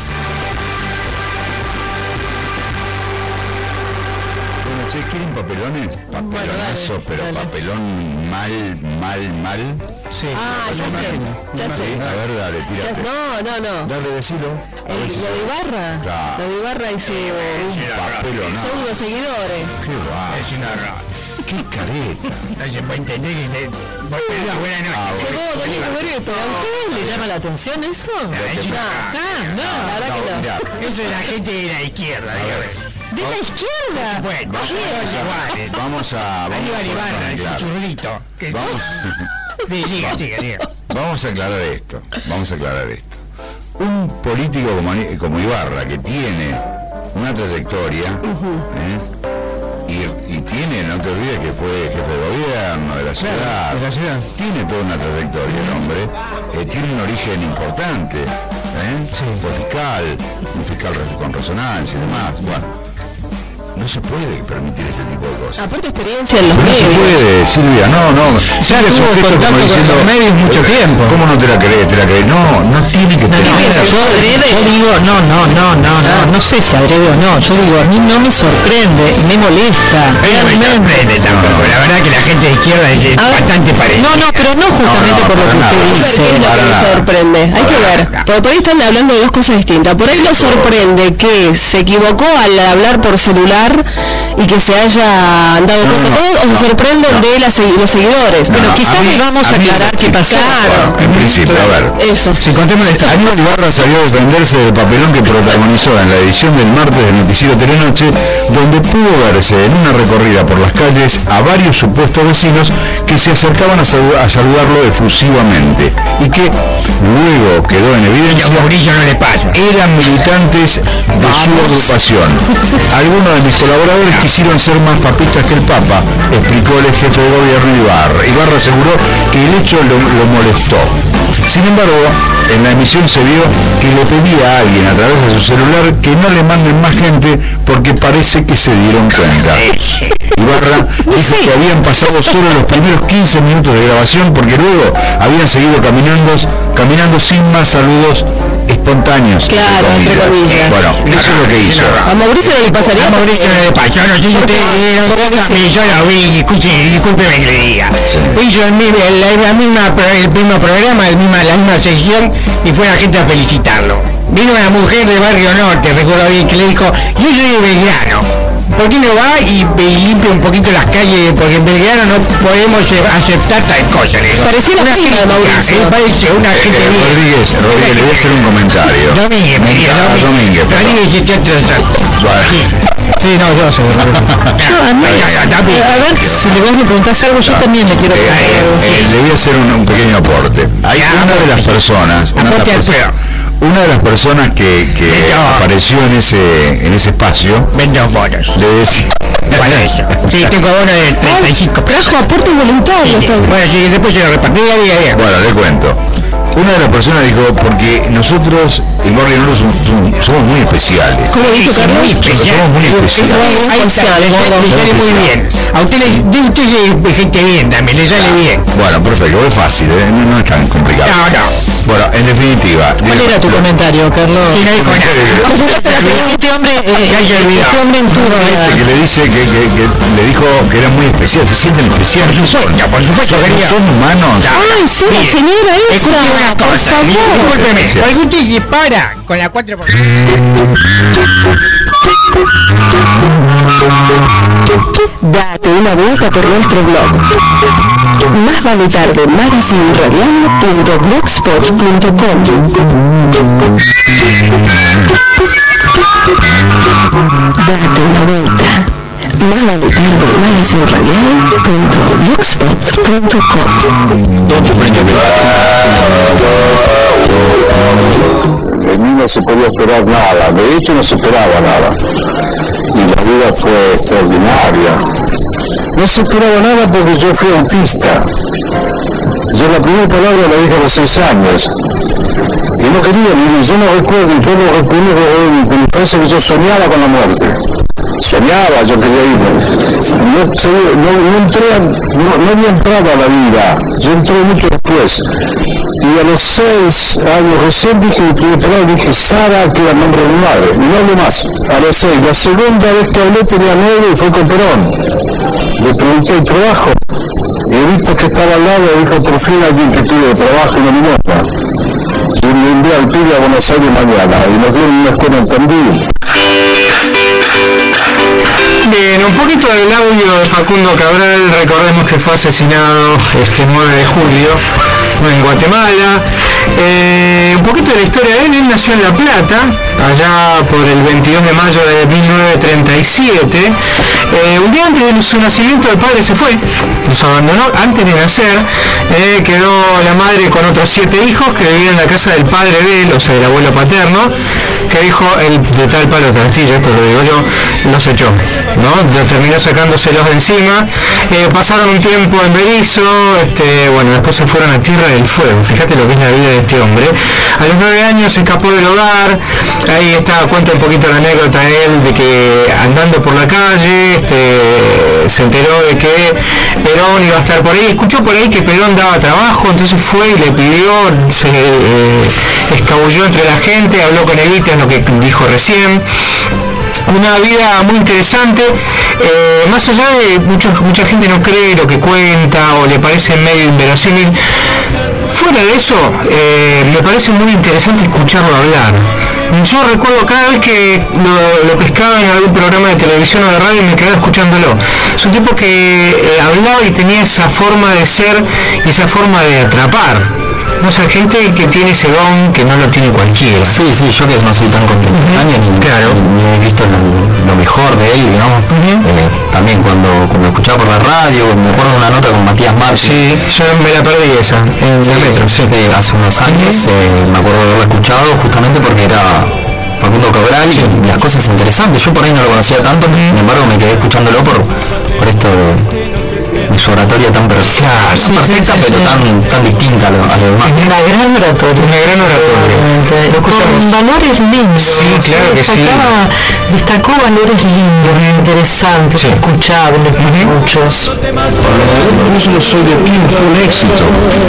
Bueno, che, ¿quieren papelones? Papelonazo, pero papelón mal, mal, mal. Sí. Ah, ya sé, ya sé. A ver, dale, Ya- tírate. no, no, no. Dale, decilo. A ver El, si lo de se- Ibarra. Claro. Lo de Ibarra dice Papelonazo. pseudo seguidores. Qué va. Es una rara. Qué careta. No se puede entender que te... Buenas noches. Llegó Domingo Beretta. ¿A usted le llama la atención eso? No, es una rara. Ah, no, la verdad que no. Mirá, Eso es la gente de la izquierda, dígame. ¿De la izquierda? Bueno, Vamos, todos iguales. vamos a... Vamos Aníbal a Ibarra, el aclarar. churrito. Que... Vamos, Sí, siga, siga, siga. vamos a aclarar esto. Vamos a aclarar esto. Un político como, Ani- como Ibarra, que tiene una trayectoria, ¿eh? y, y tiene, no te olvides que fue jefe de gobierno de la ciudad, de la ciudad. tiene toda una trayectoria el hombre, eh, tiene un origen importante, ¿eh? fue fiscal, un fiscal res- con resonancia y demás, bueno, no se puede permitir este tipo de cosas. Aparte experiencia en los No se medios. puede, Silvia, no, no. Silvia es un tuvo gesto contacto como con diciendo, los medios mucho "Eh, tiempo". ¿Cómo no te la crees? ¿Te la crees? No, no tiene que tener. yo, yo digo, no, no, no, no, no, no sé si adrede o no, yo digo, a mí no me sorprende, me molesta, A mí no me realmente. sorprende tampoco. La verdad que la gente de izquierda es A ver, bastante parecida. No, no, pero no justamente No, no, por lo para que nada. usted ¿Qué dice. es lo que Para le nada. sorprende? Hay que ver. Porque por ahí están hablando de dos cosas distintas. Por ahí lo sorprende que se equivocó al hablar por celular y que se haya dado No, cuenta no, todo, o no, se sorprenden no. de las- los seguidores. No, Bueno, no, quizás a mí- le vamos a, a mí- aclarar qué pasó. Bueno, en principio, a ver. Eso. Sí, contémosle esto. Aníbal Ibarra salió a defenderse del papelón que protagonizó en la edición del martes del noticiero Telenoche, donde pudo verse en una recorrida por las calles a varios supuestos vecinos que se acercaban a, salu- a saludarlo efusivamente y que luego quedó en Y a evidencia Mauricio no le pasa. eran militantes de su agrupación. Algunos de mis colaboradores quisieron ser más papistas que el Papa, explicó el jefe de gobierno Ibarra. Ibarra aseguró que el hecho lo, lo molestó. Sin embargo, en la emisión se vio que le pedía a alguien a través de su celular que no le manden más gente porque parece que se dieron cuenta. Ibarra dijo que habían pasado solo los primeros quince minutos de grabación porque luego habían seguido caminando, caminando sin más saludos espontáneos. Claro, entre comillas. Bueno, eso es lo que hizo. A Mauricio no le pasaría. A Mauricio no le pasa. Yo no sé si usted yo lo vi, escuche, discúlpeme que le diga. Hizo el, mismo- la, la misma, el mismo programa, el misma, la misma sección y fue la gente a felicitarlo. Vino una mujer de Barrio Norte, recuerdo bien, que le dijo, yo soy de Belgrano. ¿Por qué no va y, y limpia un poquito las calles? Porque en Belgrano no podemos aceptar tal cosa. Le digo. Parecía la una prima de Mauricio. eh, parece una gente Eh, bien. Rodríguez, Rodríguez, le voy a hacer un comentario. Domínguez, me diga, Ah, Domínguez, perdón. Rodríguez y Teatro de Santo. Sí, no, yo sé. Yo, a mí, A ver, si le vas a preguntar algo, yo también le quiero Eh, eh, le voy a hacer un, un pequeño aporte. Hay una de las personas, una de las, perso- una de las personas que, que apareció en ese en ese espacio, vendo bonos. le decía, Bueno, eso. Sí, tengo bono de treinta y cinco. Trajo aporte voluntario. Bueno, sí, después se lo repartí. bueno, le cuento. Una de las personas dijo, porque nosotros en Barrio Nuevo somos, somos- somos muy especiales. ¿Cómo dijo Sí, Carlos? muy especial. Somos muy Eso especiales. ahí está, le sale- le sale muy bien. A usted le, de usted es gente bien también, le sale bien. Bueno, perfecto, es fácil, ¿eh? no, no es tan complicado. No, no. Bueno, en definitiva. ¿Cuál era tu comentario, Carlos? Sí, no dijo nada. Este hombre, eh, Ya se olvidó. este hombre en turno. Este que le dice que, que, que le dijo que eran muy especiales, se sienten especiales. Por supuesto, por supuesto, querido. Son humanos. Ay, sí, la Mire, señora escuche una esa. Por cosa, favor. discúlpeme, porque usted se para con la cuatro por... Date una vuelta por nuestro blog. Más vale tarde, magazine radial punto blogspot punto com. Date una vuelta. Más vale tarde, magazine radial punto blogspot punto com. De mí no se podía esperar nada, de hecho no se esperaba nada. Y la vida fue extraordinaria. No se esperaba nada porque yo fui autista. Yo la primera palabra la dije a los seis años. Y no quería vivir, yo no recuerdo, y yo lo recuerdo de mi infancia que yo soñaba con la muerte. Soñaba, yo quería irme. No, no, no, entré, no, no había entrado a la vida, yo entré mucho después. Y a los seis años recién dije mi primera palabra, dije Sara, que era el nombre de mi madre, y no hablé más. A los seis, la segunda vez que hablé tenía nueve y fue con Perón. Le pregunté el trabajo, y he visto que estaba al lado, dijo por fin alguien que pide trabajo y no limosna. Y me envié al pibe a Buenos Aires mañana, y nos dieron una escuela entendida. Bien, un poquito del audio de Facundo Cabral. Recordemos que fue asesinado este nueve de julio en Guatemala. Eh, un poquito de la historia de él. Él nació en La Plata, allá por el veintidós de mayo de mil novecientos treinta y siete. Eh, un día antes de su nacimiento el padre se fue, los abandonó antes de nacer. Eh, quedó la madre con otros siete hijos que vivían en la casa del padre de él, o sea, del abuelo paterno, que dijo el de tal palo de astilla, esto lo digo yo, los echó, ¿no? Terminó sacándoselos de encima. Eh, pasaron un tiempo en Berizo, este, bueno, después se fueron a Tierra del Fuego. Fíjate lo que es la vida de este hombre. A los nueve años se escapó del hogar. Ahí está, cuenta un poquito la anécdota de él, de que andando por la calle, este, se enteró de que Perón iba a estar por ahí, escuchó por ahí que Perón daba trabajo, entonces fue y le pidió, se eh, escabulló entre la gente, habló con Evita, es lo que dijo recién. Una vida muy interesante, eh, más allá de muchos, mucha gente no cree lo que cuenta o le parece medio inverosímil. Fuera de eso, eh, me parece muy interesante escucharlo hablar. Yo recuerdo cada vez que lo, lo pescaba en algún programa de televisión o de radio y me quedaba escuchándolo. Es un tipo que eh, hablaba y tenía esa forma de ser y esa forma de atrapar. O sea, gente que tiene ese don que no lo tiene cualquiera. Sí, sí, yo que no soy tan contemporáneo, ni, claro. ni he visto lo, lo mejor de él, digamos. Uh-huh. eh, también cuando, cuando escuchaba por la radio, me acuerdo de una nota con Matías Martín. Sí, yo me la perdí esa, en sí, el metro. Sí. Sí, hace unos años, uh-huh. eh, me acuerdo de haberla escuchado justamente porque era Facundo Cabral sí. y las cosas interesantes. Yo por ahí no lo conocía tanto, uh-huh. sin embargo me quedé escuchándolo por, por esto de... su oratoria tan perfecta, claro, sí, perfecta sí, sí, pero sí. Tan, tan distinta a lo, a lo demás. Una gran oratoria. Una gran oratoria. Con valores lindos. Sí, claro que destacaba, sí. Destacó valores lindos, interesantes, sí. escuchables, uh-huh. muchos. Yo solo soy de Pino, fue un éxito. Y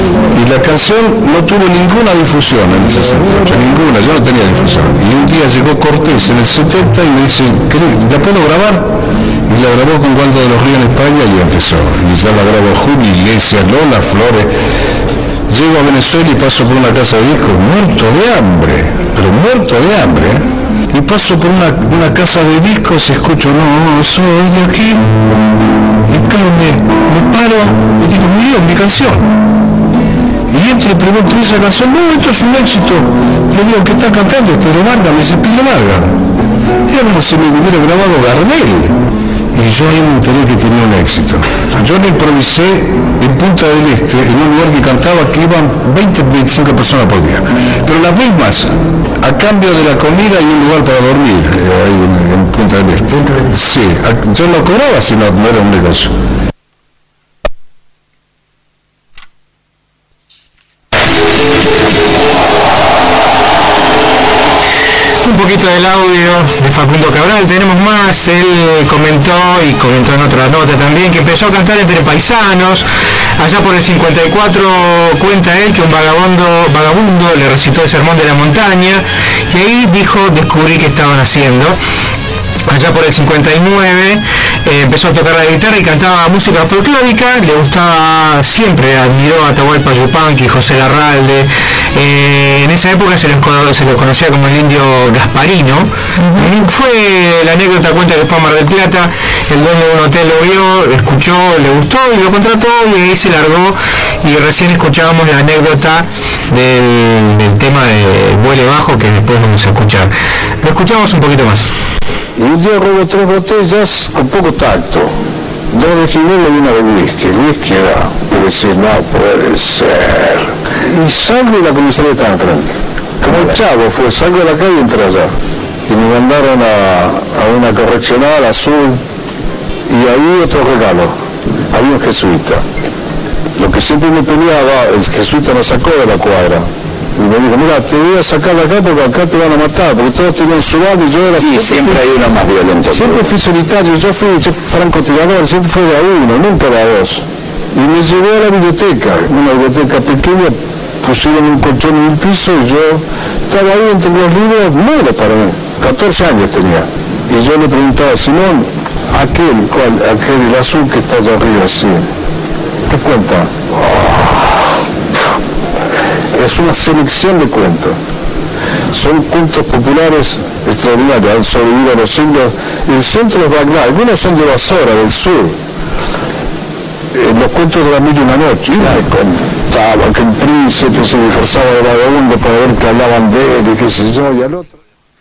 Y la canción no tuvo ninguna difusión en el sesenta y ocho, ninguna, yo no tenía difusión. Y un día llegó Cortés en el setenta y me dice, ¿la puedo grabar? Y la grabó con Waldo de los Ríos en España y empezó. Y ya la grabó Julio Iglesias, Lola Flores. Llego a Venezuela y paso por una casa de discos muerto de hambre, pero muerto de hambre. Y paso por una, una casa de discos y escucho, no, soy de aquí. Y claro, me, me paro y digo, mi Dios, mi canción. Y entro y pregunto, ¿y esa canción? No, esto es un éxito. Le digo, ¿qué está cantando? Pedro Vargas. Me dice, Pedro Vargas. Era como si me hubiera grabado Gardel. Y yo ahí me enteré que tenía un éxito. Yo le improvisé en Punta del Este, en un lugar que cantaba que iban veinte, veinticinco personas por día. Pero las mismas, a cambio de la comida y un lugar para dormir, eh, ahí en, en Punta del Este. Sí, a, yo no cobraba si no, no era un negocio. Un poquito del audio de Facundo Cabral, tenemos más. Él comentó y comentó en otra nota también que empezó a cantar entre paisanos allá por el cincuenta y cuatro. Cuenta él que un vagabundo vagabundo le recitó el Sermón de la Montaña y ahí dijo, descubrí qué estaban haciendo. Allá por el cincuenta y nueve eh, empezó a tocar la guitarra y cantaba música folclórica. Le gustaba, siempre admiró a Atahualpa Yupanqui y José Larralde. Eh, en esa época se los, se los conocía como el indio Gasparino. Uh-huh. Fue la anécdota, cuenta que fue a Mar del Plata, el dueño de un hotel lo vio, escuchó, le gustó y lo contrató y ahí se largó. Y recién escuchábamos la anécdota del, del tema de Vuele Bajo, que después vamos a escuchar. Lo escuchamos un poquito más. Y un día robo tres botellas con poco tacto, dos de ginebra y una de whisky. El whisky era, y decir, no puede ser. Y salgo y la comisaría estaba enfrente. Como el chavo fue, salgo de la calle y entré allá. Y me mandaron a, a una correccional azul y ahí otro regalo. Había un jesuita. Lo que siempre me peleaba, el jesuita me sacó de la cuadra. Y me dijo, mira, te voy a sacar de acá porque acá te van a matar, porque todos tenían su bando y yo era... Y siempre, siempre fui, hay uno más violento. Siempre fui solitario, yo fui yo francotirador, siempre fui de a uno, nunca de a dos. Y me llevó a la biblioteca, una biblioteca pequeña, pusieron un colchón en el piso y yo estaba ahí entre los libros, mudo para mí, catorce años tenía. Y yo le preguntaba, Simón, aquel, ¿cuál? Aquel, el azul que está allá arriba, sí. ¿Qué cuenta? Oh. Es una selección de cuentos. Son cuentos populares extraordinarios, han sobrevivido a los siglos. El centro es Bagdad, algunos son de Basora, del sur. Eh, los cuentos de la mil y una noche. Y me contaba que el príncipe se disfrazaba de vagabundo para ver que hablaban de él y qué sé yo, y al otro.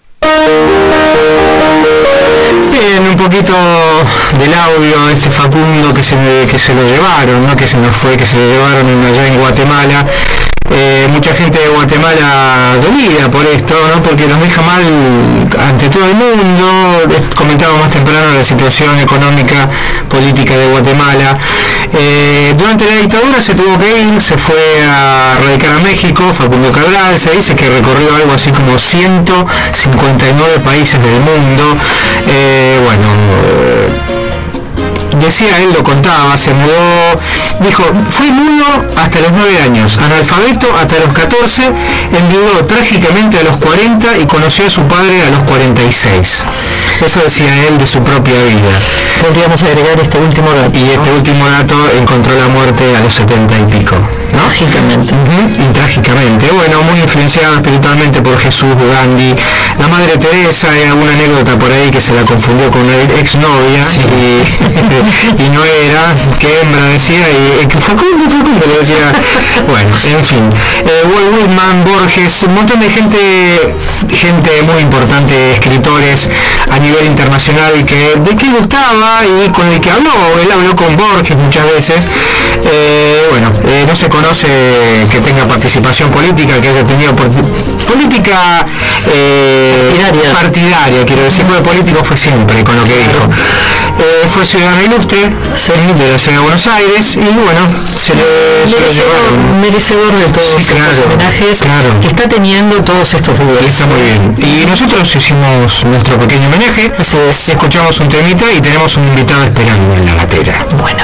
Bien, un poquito del audio, este Facundo que se, que se lo llevaron, ¿no? Que se nos fue, que se lo llevaron allá en Guatemala. Eh, mucha gente de Guatemala dolida por esto, ¿no? Porque nos deja mal ante todo el mundo. Comentaba más temprano la situación económica, política de Guatemala. Eh, durante la dictadura se tuvo que ir, se fue a radicar a México. Facundo Cabral se dice que recorrió algo así como ciento cincuenta y nueve países del mundo. Eh, bueno... Eh, decía él, lo contaba, se mudó, dijo, fui mudo hasta los nueve años, analfabeto hasta los catorce, enviudó trágicamente a los cuarenta y conoció a su padre a los cuarenta y seis. Eso decía él de su propia vida. Podríamos agregar este último dato. Y este último dato encontró la muerte a los setenta y pico, ¿no? Trágicamente. Uh-huh. Y trágicamente. Bueno, muy influenciado espiritualmente por Jesús, Gandhi, la Madre Teresa. Hay alguna anécdota por ahí que se la confundió con una exnovia. Sí. Y, y no era, que hembra decía, y que Facundo, Facundo le decía. Bueno, en fin. Eh, Walt Whitman, Borges, un montón de gente, gente muy importante, escritores a nivel internacional que de qué gustaba y con el que habló. Él habló con Borges muchas veces. Eh, bueno, eh, no se conoce que tenga participación política, que haya tenido política eh, partidaria. partidaria, quiero decir, porque político fue siempre con lo que dijo. Eh, fue ciudadano ilustre de la ciudad de Buenos Aires y bueno, se le, se lo llevaron. Merecedor de todos Sí, estos claro, homenajes claro. que está teniendo todos estos futbolistas. Está muy bien. Y nosotros hicimos nuestro pequeño homenaje. Así es. Escuchamos un temita y tenemos un invitado esperando en la gatera. Bueno.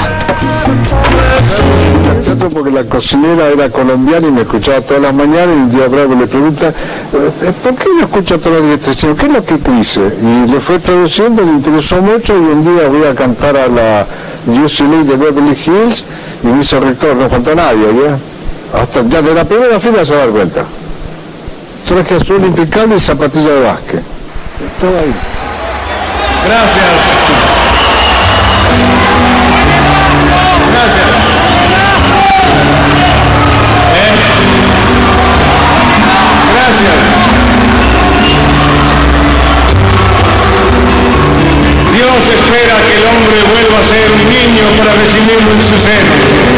Porque la cocinera era colombiana y me escuchaba todas las mañanas y un día Bravo le pregunta eh, ¿por qué no escucha todos los días este señor? ¿Qué es lo que hice? Y le fue traduciendo, le interesó mucho y un día voy a cantar a la U C L A de Beverly Hills y me hizo rector, no faltó nadie, ¿ya? Hasta ya de la primera fila se va a dar cuenta. Traje azul impecable y zapatilla de básquet. Estaba ahí. Gracias. Gracias. ¿Eh? Gracias. Dios espera que el hombre vuelva a ser un niño para recibirlo en su seno.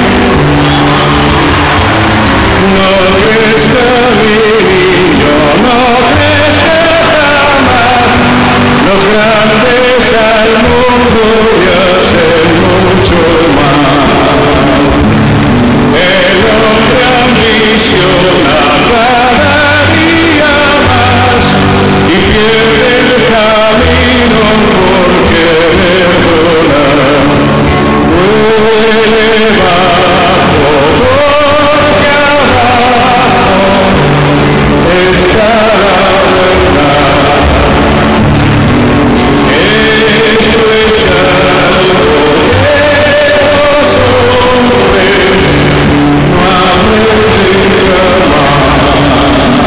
No crezca mi niño, no crezca jamás. Los grandes al mundo y hacen mucho mal. El hombre ambiciona cada día más y pierde el camino por querer volar. Huele bajo porque abajo está la verdad. Esto es algo que los hombres no aprenden jamás.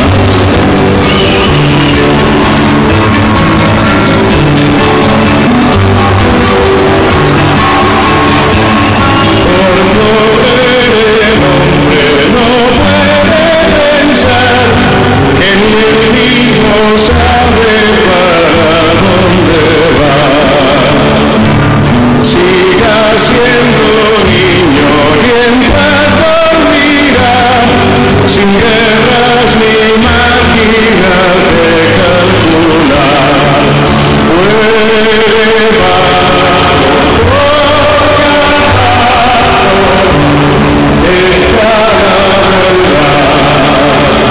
Por correr el hombre no puede pensar que ni él mismo sabe para dónde va. Siga siendo niño y en paz dormirá, sin guerras ni máquinas de calcular. Huele bajo porque abajo está la verdad.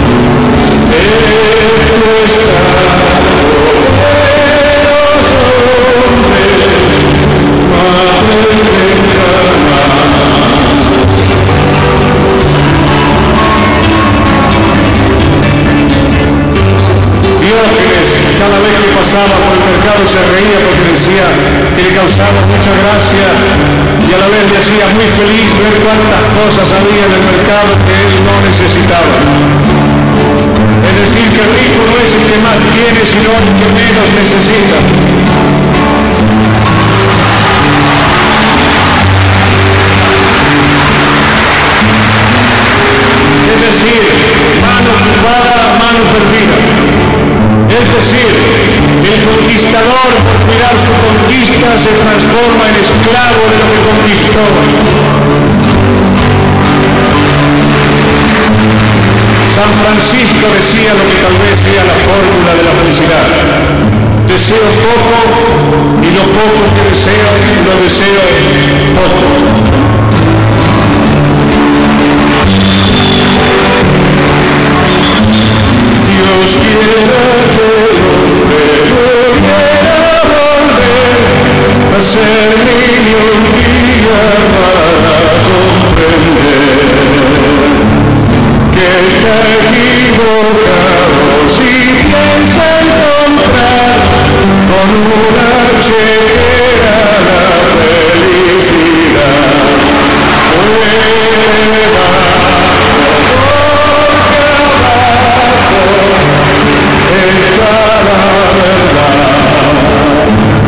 Esto es algo que los hombres no aprenden jamás. Diógenes, cada vez que pasaba por el mercado se reía porque decía que le causaba mucha gracia y a la vez le hacía muy feliz ver cuántas cosas había en el mercado que él no necesitaba. Es decir, que el rico no es el que más tiene, sino el que menos necesita. Es decir, mano ocupada, mano perdida. Es decir, el conquistador por cuidar su conquista se transforma en esclavo de lo que conquistó. San Francisco decía lo que tal vez sea la fórmula de la felicidad. Deseo poco y lo poco que deseo, lo deseo poco. Dios quiera que el hombre volviera a volver a ser niño un día para comprender que está equivocado si piensa encontrar con una chequera la felicidad. Huele bajo porque abajo está la verdad.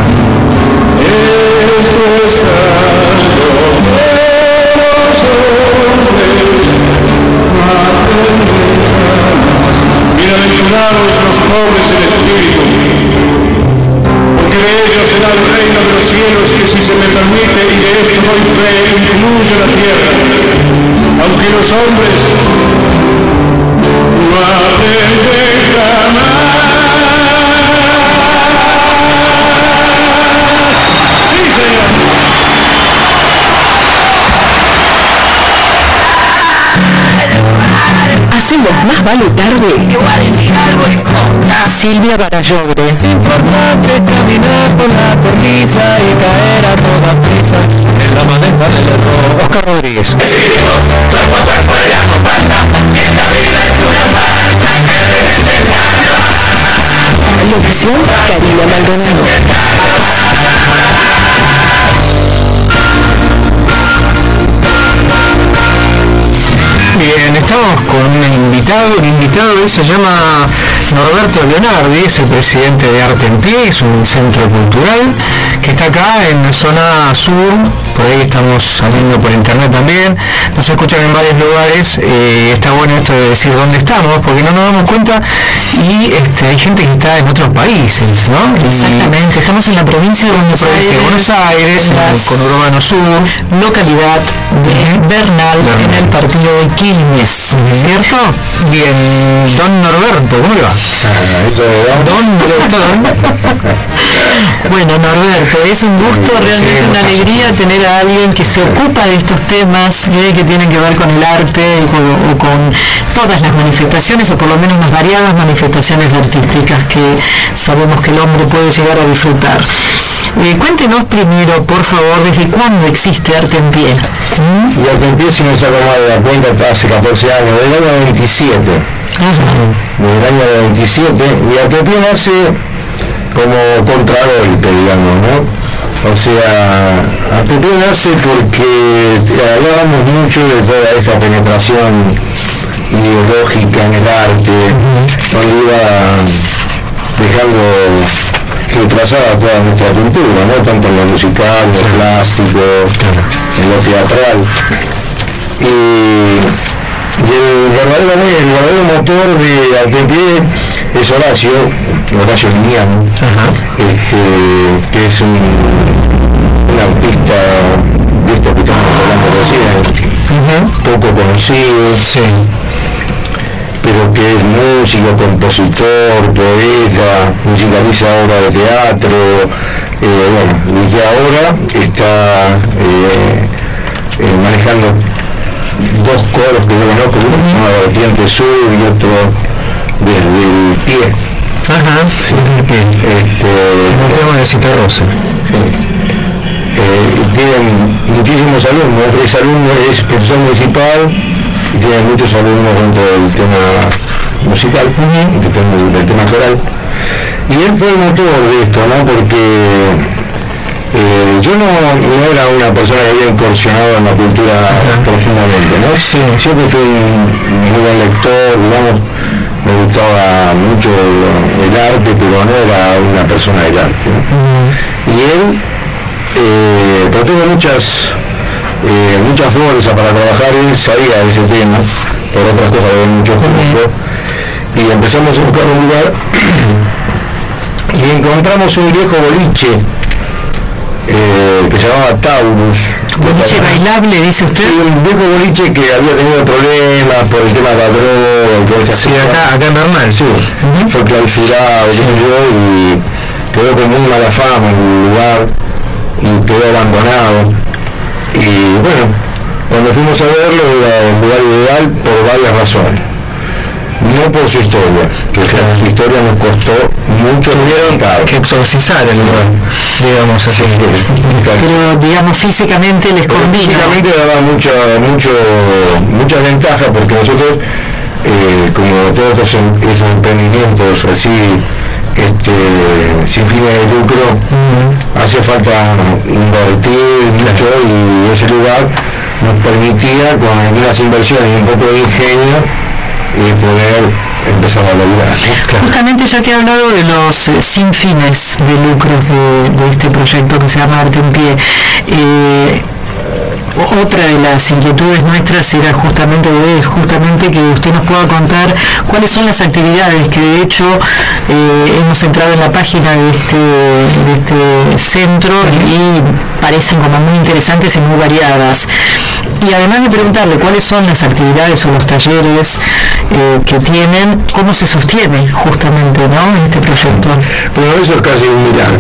Esto es algo que los hombres no aprenden jamás. Bienaventurados los pobres en espíritu, porque de ellos será el reino de los cielos, que si se me permite y de esto doy fe, incluye la tierra. Aunque los hombres no aprenden jamás. los Más Vale Tarde. Te voy a decir algo en contra. Silvia Barallogre. Es importante caminar por la cornisa y caer a toda prisa en la maleta del error. Oscar Rodríguez. Decidimos, cuerpo a cuerpo de la comparsa, esta vida es una farsa que regrese el carnaval. Locución, Karina Maldonado. Bien, estamos con un invitado, un invitado él se llama Norberto Leonardi, es el presidente de Arte en Pie, es un centro cultural que está acá en la zona sur, por ahí estamos saliendo por internet también, nos escuchan en varios lugares, eh, está bueno esto de decir dónde estamos, porque no nos damos cuenta y este, hay gente que está en otros países, ¿no? Exactamente, estamos en la provincia de Buenos provincia Aires, de Buenos Aires, en el conurbano sur, localidad de Bernal, Bernal, en el partido de Quilmes, ¿cierto? Bien, don Norberto, ¿cómo le va? Don Norberto. Bueno, Norberto, es un gusto, realmente sí, una alegría tener a alguien que se ocupa de estos temas eh, que tienen que ver con el arte o, o con todas las manifestaciones, o por lo menos las variadas manifestaciones artísticas que sabemos que el hombre puede llegar a disfrutar. Eh, cuéntenos primero, por favor, ¿desde cuándo existe Arte en Pie? ¿Mm? Y Arte en Pie, si me saco mal de la cuenta, hace catorce años, del año veintisiete. Ajá. Del año veintisiete, y Arte en Pie nace como contragolpe, digamos, ¿no? O sea, Arte en Pie nace porque hablábamos mucho de toda esa penetración ideológica en el arte, uh-huh. donde iba dejando retrasada toda nuestra cultura, ¿no? Tanto en lo musical, en lo plástico, en lo teatral. Y, y el, verdadero, el verdadero motor de Arte en Pie es Horacio, Horacio Liniano, este, que es un, un artista de esto que estamos hablando recién, uh-huh. poco conocido. Sí. Pero que es músico, compositor, poeta, musicaliza obras de teatro, eh, bueno, y que ahora está eh, eh, manejando dos coros que yo conozco, uno se llama Vertiente Sur y otro desde el pie. Ajá, sí, desde el pie. Este, un tema de Citarrosa. Sí. Eh, tienen muchísimos alumnos, ese alumno es profesor municipal y tiene muchos alumnos dentro del tema musical, uh-huh. del tema coral, y él fue el motor de esto, ¿no? Porque eh, yo no, no era una persona que había incursionado en la cultura uh-huh. profundamente, ¿no? Sí. Siempre fui un muy buen lector, digamos, me gustaba mucho el, el arte, pero no era una persona del arte, ¿no? Uh-huh. Y él, eh, pero tuvo muchas Eh, mucha fuerza para trabajar, él sabía de ese tema, por otras cosas que había mucho juntos, y empezamos a buscar un lugar y encontramos un viejo boliche eh, que se llamaba Taurus. ¿Boliche bailable, dice usted? Sí, un viejo boliche que había tenido problemas por el tema de la droga y todo eso. Sí, acá, acá en Bernal. Sí, uh-huh. fue clausurado, qué sé yo, y quedó con muy mala fama en el lugar y quedó abandonado. Y bueno, cuando fuimos a verlo era el lugar ideal por varias razones. No por su historia, que claro. su historia nos costó mucho dinero caro. Que exorcizar el lugar, digamos así. Sí, pero digamos físicamente les convino. Físicamente daba mucha, mucho, mucha ventaja porque nosotros, eh, como todos esos, esos emprendimientos así, este, sin fines de lucro, uh-huh. hace falta invertir mucho y ese lugar nos permitía con algunas inversiones y un poco de ingenio eh, poder empezar a lograr. Claro. Justamente ya que he hablado de los eh, sin fines de lucros de, de este proyecto que se llama Arte en Pie, eh, otra de las inquietudes nuestras era justamente, es justamente que usted nos pueda contar cuáles son las actividades que de hecho eh, hemos entrado en la página de este, de este centro y parecen como muy interesantes y muy variadas. Y además de preguntarle cuáles son las actividades o los talleres eh, que tienen, cómo se sostiene justamente, ¿no?, este proyecto. Bueno, eso es casi un milagro.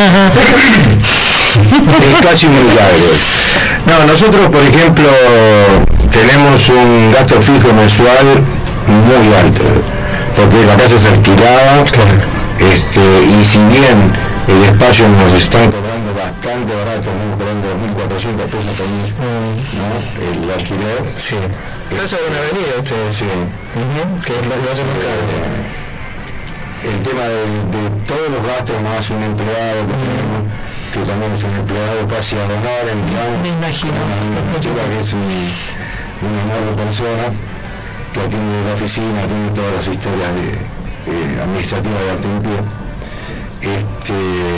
Es casi un milagro. No, nosotros, por ejemplo, tenemos un gasto fijo mensual muy alto, porque la casa es alquilada, este, y si bien el espacio nos están cobrando bastante barato, estamos cobrando dos mil cuatrocientos pesos por mes, ¿no? El alquiler. Sí. Está sobre una avenida ustedes, sí. Uh-huh. Que es lo que hace más caro. El tema de, de todos los gastos más un empleado que tenemos, que también es un empleado casi a donar, digamos. Me imagino. Una chica que es un, una enorme persona que atiende la oficina, atiende todas las historias de, eh, administrativas de arte en pie. Este,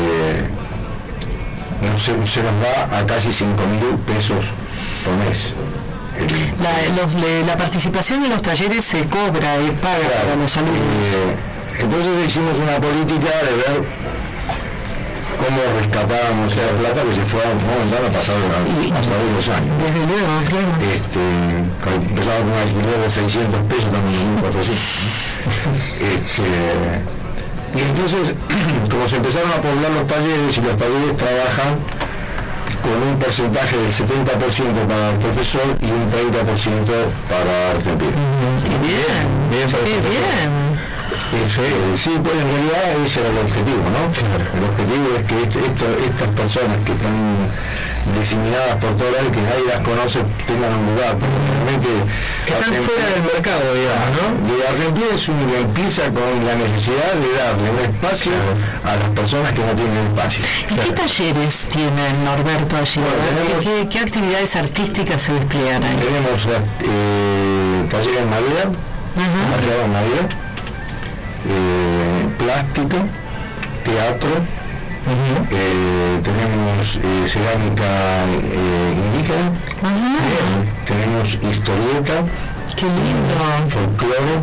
no sé, se nos va a casi cinco mil pesos por mes. La, los, le, la participación en los talleres se cobra y paga claro, para los alumnos. Eh, entonces hicimos una política de ver cómo rescatábamos esa plata que se fue aumentando pasados los años. Desde luego, claro. Este, empezamos con un alquiler de seiscientos pesos, estamos en mil cuatrocientos. Este, y entonces, como se empezaron a poblar los talleres y los talleres trabajan con un porcentaje del setenta por ciento para el profesor y un treinta por ciento para arte en pie. Bien, bien, bien. Eh, sí, pues en realidad ese era el objetivo, ¿no? Claro. El objetivo es que esto, esto, estas personas que están diseminadas por todo lado y que nadie las conoce tengan un lugar, porque realmente que están fuera del mercado, digamos, ¿no? De arte en pie es un, empieza con la necesidad de darle un espacio claro. a las personas que no tienen espacio. ¿Y claro. qué talleres tienen, Norberto, allí? Bueno, tenemos, ¿Qué, ¿Qué actividades artísticas se despliegan ahí? Tenemos eh, taller en madera, uh-huh. taller en madera, Eh, plástico, teatro, uh-huh. eh, tenemos eh, cerámica eh, indígena, uh-huh. eh, tenemos historieta, qué lindo, folclore,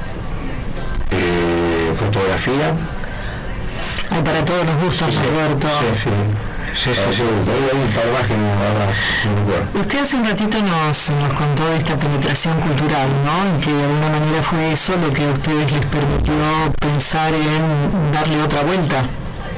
eh, fotografía. Hay para todos los gustos, sí, Roberto. Sí, sí. Sí, sí, sí, hay un par más que no ahora. Usted hace un ratito nos, nos contó de esta penetración cultural, ¿no? Y que de alguna manera fue eso lo que a ustedes les permitió pensar en darle otra vuelta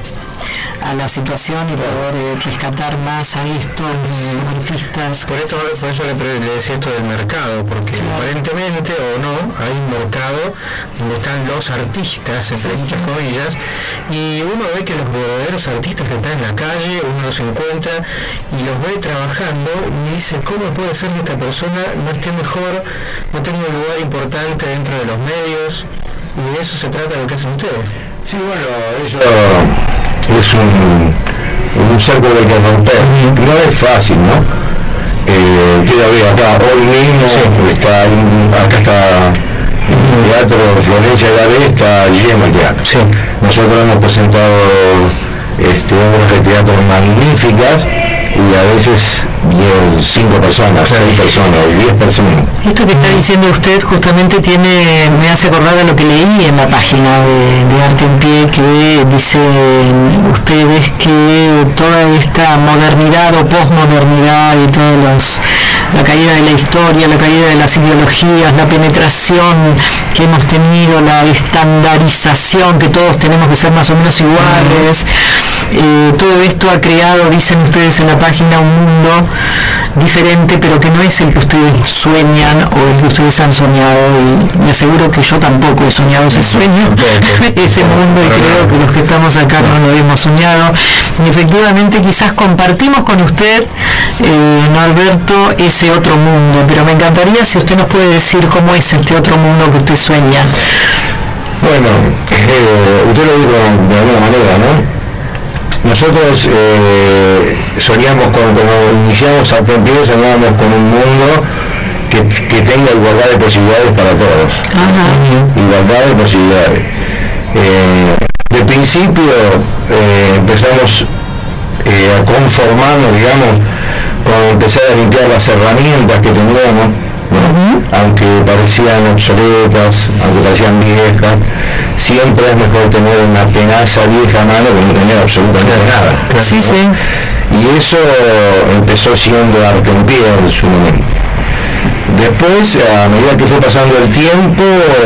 a la situación y poder eh, rescatar más a estos artistas. Por eso, por eso le, le decía esto del mercado, porque claro. aparentemente o no, hay un mercado donde están los artistas, entre sí, muchas sí. comillas, y uno ve que los verdaderos artistas que están en la calle, uno los encuentra y los ve trabajando y dice, ¿cómo puede ser que esta persona no esté mejor, no tenga un lugar importante dentro de los medios? Y de eso se trata lo que hacen ustedes. Sí, bueno, eso es un, un cerco que hay que romper. No es fácil, ¿no? Eh, quiero ver acá, hoy mismo sí. está, acá está el teatro Florencia Gavé, está lleno el teatro. Sí. Nosotros hemos presentado este, obras de teatro magníficas y a veces vienen cinco personas, seis personas, diez personas. Esto que está diciendo usted justamente tiene, me hace acordar a lo que leí en la página de, de Arte en Pie, que dicen ustedes que toda esta modernidad o posmodernidad y todos los la caída de la historia, la caída de las ideologías, la penetración que hemos tenido, la estandarización, que todos tenemos que ser más o menos iguales, eh, todo esto ha creado, dicen ustedes en la página, un mundo diferente, pero que no es el que ustedes sueñan o el que ustedes han soñado, y me aseguro que yo tampoco he soñado ese sueño, ese mundo, y creo que los que estamos acá no lo hemos soñado, y efectivamente quizás compartimos con usted, eh, Norberto, ese otro mundo, pero me encantaría si usted nos puede decir cómo es este otro mundo que usted sueña. Bueno, eh, usted lo dijo de alguna manera, ¿no? Nosotros eh, soñamos con, como iniciamos Arte en Pie, soñábamos con un mundo que, que tenga igualdad de posibilidades para todos. Ajá. Igualdad de posibilidades. Eh, de principio eh, empezamos eh, a conformarnos, digamos, con empezar a limpiar las herramientas que teníamos, ¿no? Uh-huh. Aunque parecían obsoletas, aunque parecían viejas, siempre es mejor tener una tenaza vieja a mano que no tener absolutamente nada. Sí, ¿no? Sí. Y eso empezó siendo Arte en Pie en su momento. Después, a medida que fue pasando el tiempo,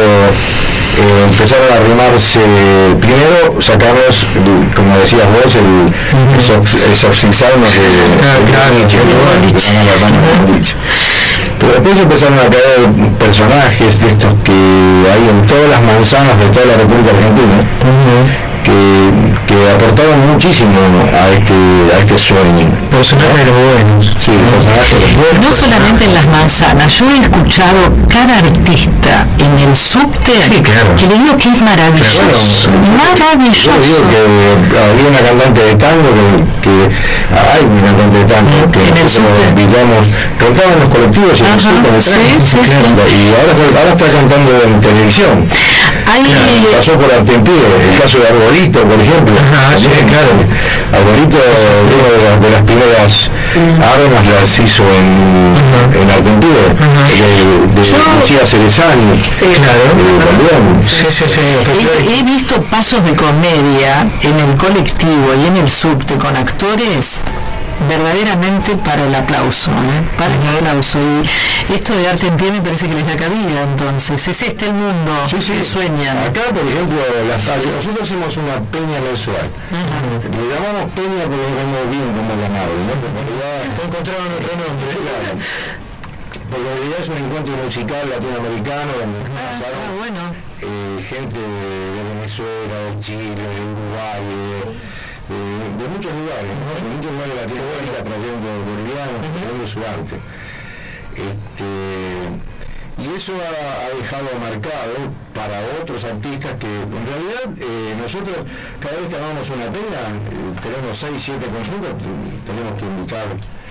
eh, empezaron a arrimarse, primero sacamos, como decías vos, el uh-huh. exorcizarnos de, de, de, de, de, de, de, de, de Pero después empezaron a caer personajes de estos que hay en todas las manzanas de toda la República Argentina, uh-huh. que, que aportaron muchísimo a este, a este sueño. Personajes buenos. Sí, personajes buenos. No solamente en las manzanas, yo he escuchado cada artista en el subte, sí, claro. que le digo que es maravilloso, bueno, maravilloso. Yo digo que había una cantante de tango que, que hay una cantante de tango que en el nosotros invitamos, cantaba en los colectivos y en el subte, sí, sí, sí. y ahora está, ahora está cantando en televisión. Hay... Claro, pasó por Artempie, el caso de Arbolito, por ejemplo. Ajá, sí, claro. Arbolito, una de las, de las primeras armas las hizo en, uh-huh. en Artempie, de, de Yo... Lucía Cerezani. Sí, claro. Eh, también. Sí, sí, sí. He, he visto pasos de comedia en el colectivo y en el subte con actores verdaderamente para el aplauso, ¿eh? para el aplauso. Y esto de arte en pie me parece que les da cabida, entonces. Es este el mundo sí, sí. que sueñan. Acá, por ejemplo, las, nosotros hacemos una peña mensual. Uh-huh. Le llamamos peña porque no sabemos bien cómo llamarlo, ¿no? Porque en realidad encontraron otro nombre, claro. Porque en realidad es un encuentro musical latinoamericano donde ah, pasaron ah, bueno. eh, gente de Venezuela, de Chile, de Uruguay, de, de, de muchos lugares, ¿no? De muchos lugares de Latinoamérica trayendo bolivianos, trayendo su arte. Este, y eso ha, ha dejado marcado para otros artistas que en realidad eh, nosotros cada vez que armamos una peña eh, tenemos seis, siete conjuntos, tenemos que invitar,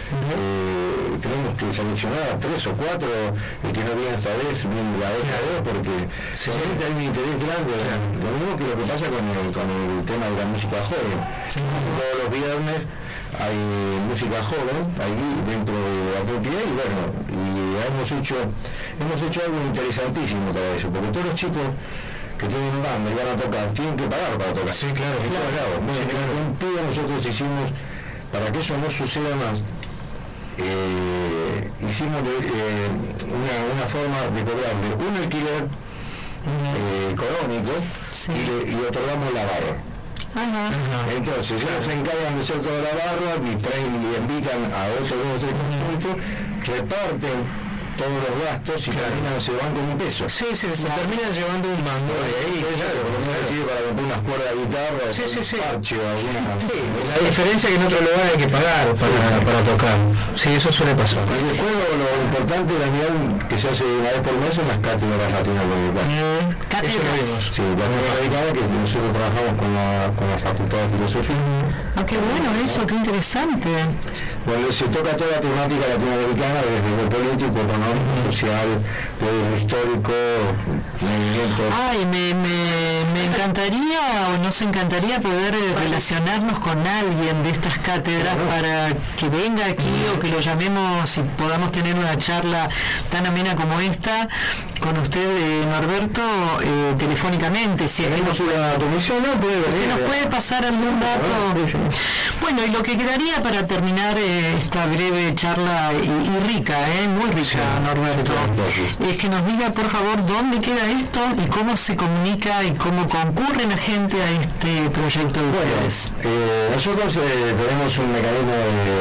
eh, tenemos que seleccionar a tres o cuatro, el que no viene esta vez, viene la otra vez, porque sí, realmente hay un interés grande, lo mismo que lo que pasa con el, con el tema de la música joven. Sí. Todos los viernes hay música joven ahí dentro de la propiedad y bueno, y hemos hecho hemos hecho algo interesantísimo para eso, porque todos los chicos que tienen banda y van a tocar tienen que pagar para tocar. Sí, claro, claro, claro. Bueno, sí, claro. Un pido nosotros hicimos, para que eso no suceda más, eh, hicimos eh, una, una forma de cobrarle un alquiler eh, económico, sí. y, le, y le otorgamos la barra. Ajá. Entonces ellos se encargan de hacer toda la barra y traen y invitan a otros dos o tres conjuntos, reparten todos los gastos y claro. terminan, se van con un peso. Sí, sí, se claro. terminan llevando un mango de ahí. Claro, por lo menos sirve para comprar unas cuerdas de guitarra, sí, sí, sí. parche o alguna. Sí, la diferencia es que en otro lugar hay que pagar para, para tocar. Sí, eso suele pasar. Y después lo, lo importante, Daniel, que se hace una vez por mes son las cátedras latinoamericanas. Mm, cátedras. Sí, latinoamericana, que nosotros trabajamos con la, con la Facultad de Filosofía. Ah, qué bueno eso, qué interesante. Bueno, se toca toda la temática latinoamericana, desde lo político, económico, social, desde lo histórico, movimiento. Ay, me, me, me encantaría o nos encantaría poder relacionarnos con alguien de estas cátedras para que venga aquí o que lo llamemos y podamos tener una charla tan amena como esta con usted, eh, Norberto, eh, telefónicamente. Si tenemos una comisión, no puede venir. ¿Nos puede pasar algún dato? Bueno, y lo que quedaría para terminar eh, esta breve charla y, y rica, eh, muy rica, sí, Norberto, es que nos diga por favor dónde queda esto y cómo se comunica y cómo concurre la gente a este proyecto de ustedes. Bueno, eh, nosotros eh, tenemos un mecanismo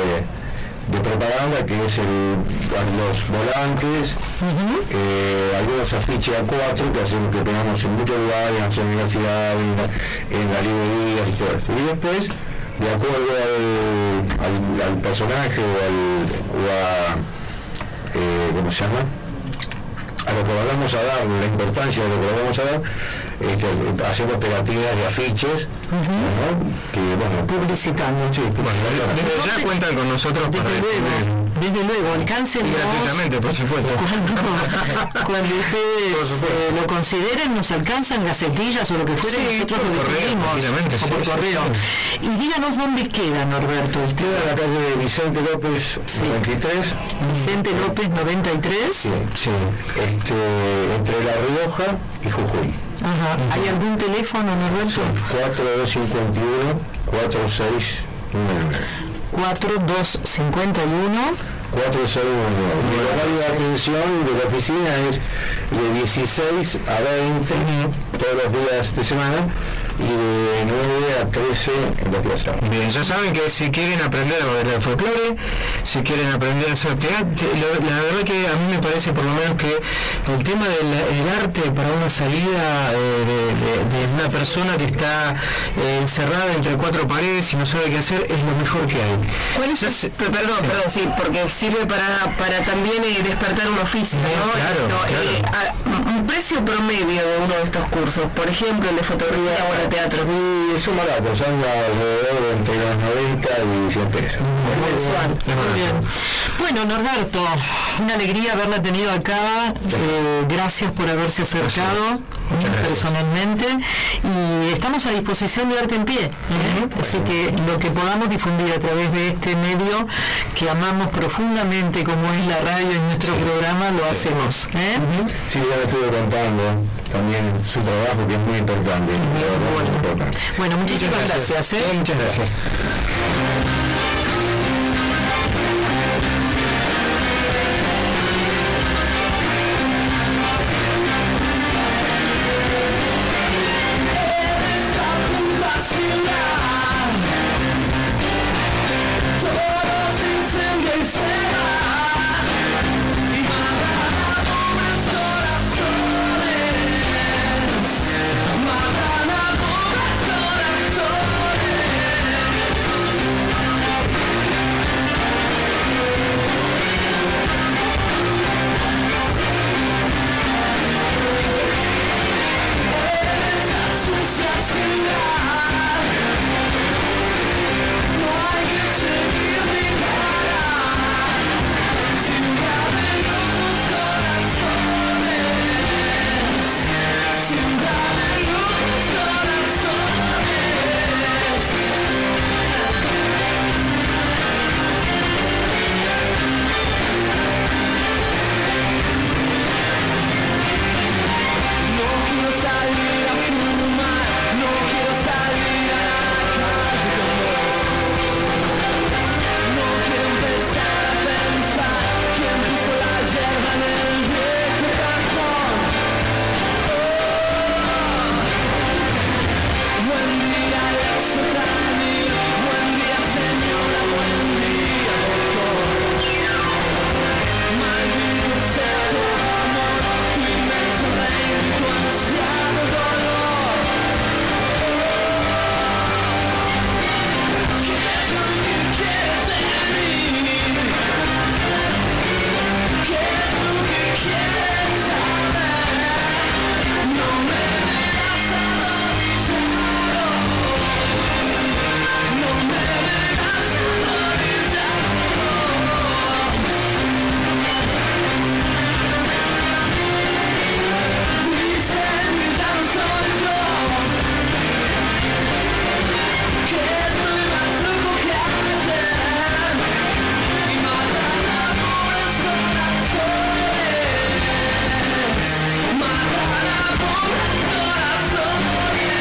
de, de propaganda que es el, los volantes, uh-huh. eh, algunos afiches A cuatro que hacemos, que pegamos en muchos lugares, en las universidades, en, la, en las librerías y todo esto. Y después, de acuerdo al, al, al personaje o, al, o a, eh, ¿cómo se llama? A lo que vamos a dar, la importancia de lo que vamos a dar, este, hacemos pegatinas de afiches, uh-huh. ¿no? Que bueno, publicitando. Sí, bueno, desde ya cuentan con nosotros desde para luego, desde luego, alcáncenos gratuitamente, por supuesto. Cuando, cuando ustedes eh, lo consideren, nos alcanzan gacetillas o lo que fuera, sí, nosotros lo difunimos o por sí, correo. Sí. Y díganos dónde queda, Norberto. Queda en la calle de Vicente López, sí. noventa y tres. Vicente López noventa y tres. Sí, sí. Este, entre La Rioja y Jujuy. Ajá. ¿Hay algún teléfono, Norberto? cuatro dos cinco uno, cuatro seis nueve. cuatro dos cinco uno, cuatro seis nueve. El horario de atención de la oficina es de dieciséis a veinte, uh-huh. todos los días de semana, y de nueve a trece en la plaza. Bien, ya saben que si quieren aprender a bailar folclore, si quieren aprender a hacer teatro, la verdad que a mí me parece por lo menos que el tema del el arte para una salida eh, de, de, de una persona que está eh, encerrada entre cuatro paredes y no sabe qué hacer es lo mejor que hay. ¿Cuál es? Ya, perdón, perdón, sí, porque sirve para, para también eh, despertar un oficio, ¿no? Claro, Esto, claro. Eh, a, un precio promedio de uno de estos cursos, por ejemplo, el de fotografía o de teatro. Y es un barato, son alrededor de entre los noventa y cien pesos. Mensual. Muy bien. Bueno, Norberto, una alegría haberla tenido acá. Eh, gracias por haberse acercado personalmente. Y estamos a disposición de Arte en Pie. ¿eh? Así que lo que podamos difundir a través de este medio que amamos profundamente, como es la radio en nuestro sí. programa, lo hacemos. ¿eh? Sí, ya lo estuve contando también su trabajo, que es muy importante. Muy bueno. Muy importante. Bueno, muchísimas muchas gracias. gracias. ¿eh? Muchas gracias. Todos dicen que se va y matan a pobres corazones, matan a pobres corazones. En esta sucia ciudad no hay que seguir ni parar. Ciudad de los corazones, ciudad de los corazones. No quiero salir a fumar, no quiero salir a la calle con vos. No quiero empezar a pensar quién puso la yerba en el viejo cajón. Oh. Buen día, Exotani, buen día, señora, buen día, doctor. Maldito sea tu amor, tu inmenso reino, tu ansiado dolor. ¿Qué es lo que quieres de mí? ¿Qué es lo que quieres saber? No me veas arrodillado, no me veas arrodillado. Dicen que ya no soy yo, que estoy más loco que ayer y matan a pobres corazones, matan a pobres corazones.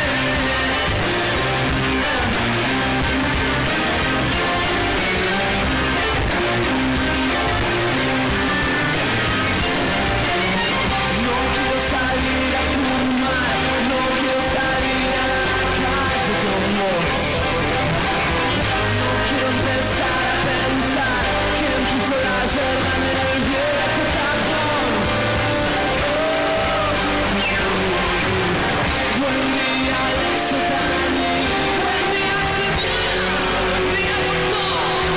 No quiero salir a fumar, no quiero salir a la calle con vos. No quiero empezar a pensar quién puso la yerba en el viejo cajón. Buen día, Exotani, buen día, señora, buen día, doctor.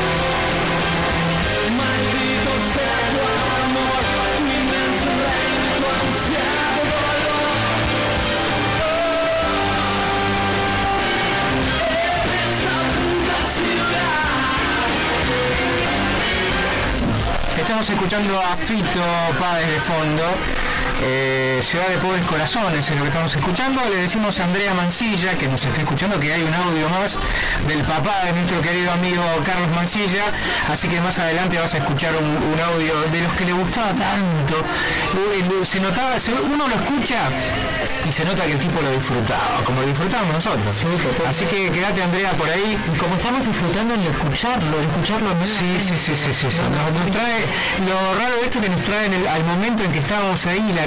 Maldito sea tu amor, tu inmenso reino, tu ansiado dolor. En esta puta ciudad. Estamos escuchando a Fito Páez de fondo. Eh, Ciudad de Pobres Corazones es lo que estamos escuchando. Le decimos a Andrea Mancilla, que nos está escuchando, que hay un audio más del papá de nuestro querido amigo Carlos Mancilla, así que más adelante vas a escuchar un, un audio de los que le gustaba tanto. Se notaba, se, uno lo escucha y se nota que el tipo lo disfrutaba, como lo disfrutamos nosotros. Sí, así que quédate, Andrea, por ahí. Como estamos disfrutando en escucharlo, escucharlo. Sí, sí, sí, sí, sí, sí. Nos, nos trae, lo raro de esto es que nos trae en el, al momento en que estábamos ahí, la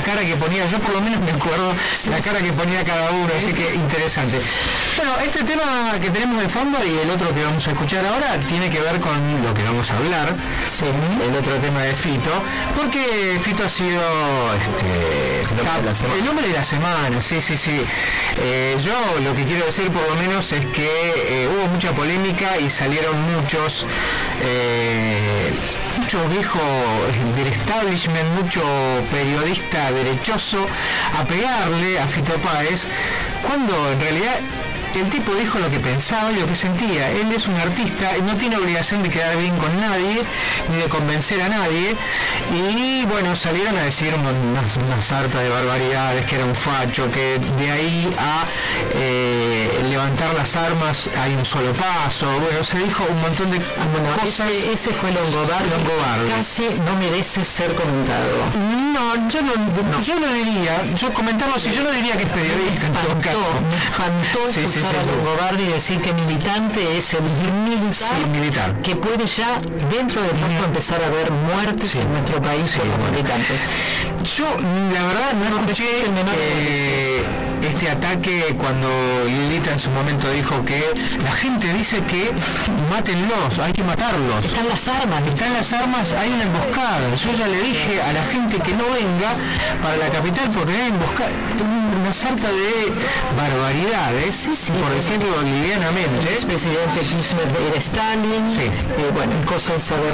cara que ponía, yo por lo menos me acuerdo sí, la cara sí, que ponía sí, cada uno, sí. Así que interesante. Bueno, este tema que tenemos de fondo y el otro que vamos a escuchar ahora tiene que ver con lo que vamos a hablar, sí. El otro tema de Fito, porque Fito ha sido este, el, el hombre de la semana, sí, sí, sí. Eh, yo lo que quiero decir por lo menos es que eh, hubo mucha polémica y salieron muchos, eh, mucho viejo del establishment, mucho periodista derechoso a pegarle a Fito Páez, cuando en realidad el tipo dijo lo que pensaba y lo que sentía. Él es un artista, no tiene obligación de quedar bien con nadie, ni de convencer a nadie. Y bueno, salieron a decir una, una sarta de barbaridades, que era un facho, que de ahí a eh, levantar las armas hay un solo paso. Bueno, se dijo un montón de bueno, cosas. Ese, ese fue Longobardi. Longobardi. Casi no merece ser comentado. No, yo no, no. yo no diría, yo comentarlo si yo no diría que es periodista en todo caso. Espantó sí, sí, sí, a Longobardi decir que militante es el militar, sí, militar que puede ya dentro de poco uh-huh. empezar a haber muertes sí. en nuestro país sí, por los bueno. militantes. Yo la verdad no escuché eh, este ataque cuando Lilita en su momento dijo que la gente dice que mátenlos, hay que matarlos. Están las armas, están las armas, hay una emboscada. Yo ya le dije a la gente que no venga para la capital porque hay emboscada, una sarta de barbaridades. Sí, sí. Por decirlo livianamente. El expresidente Kirchner era Stalin, sí. eh, bueno, cosas a ver.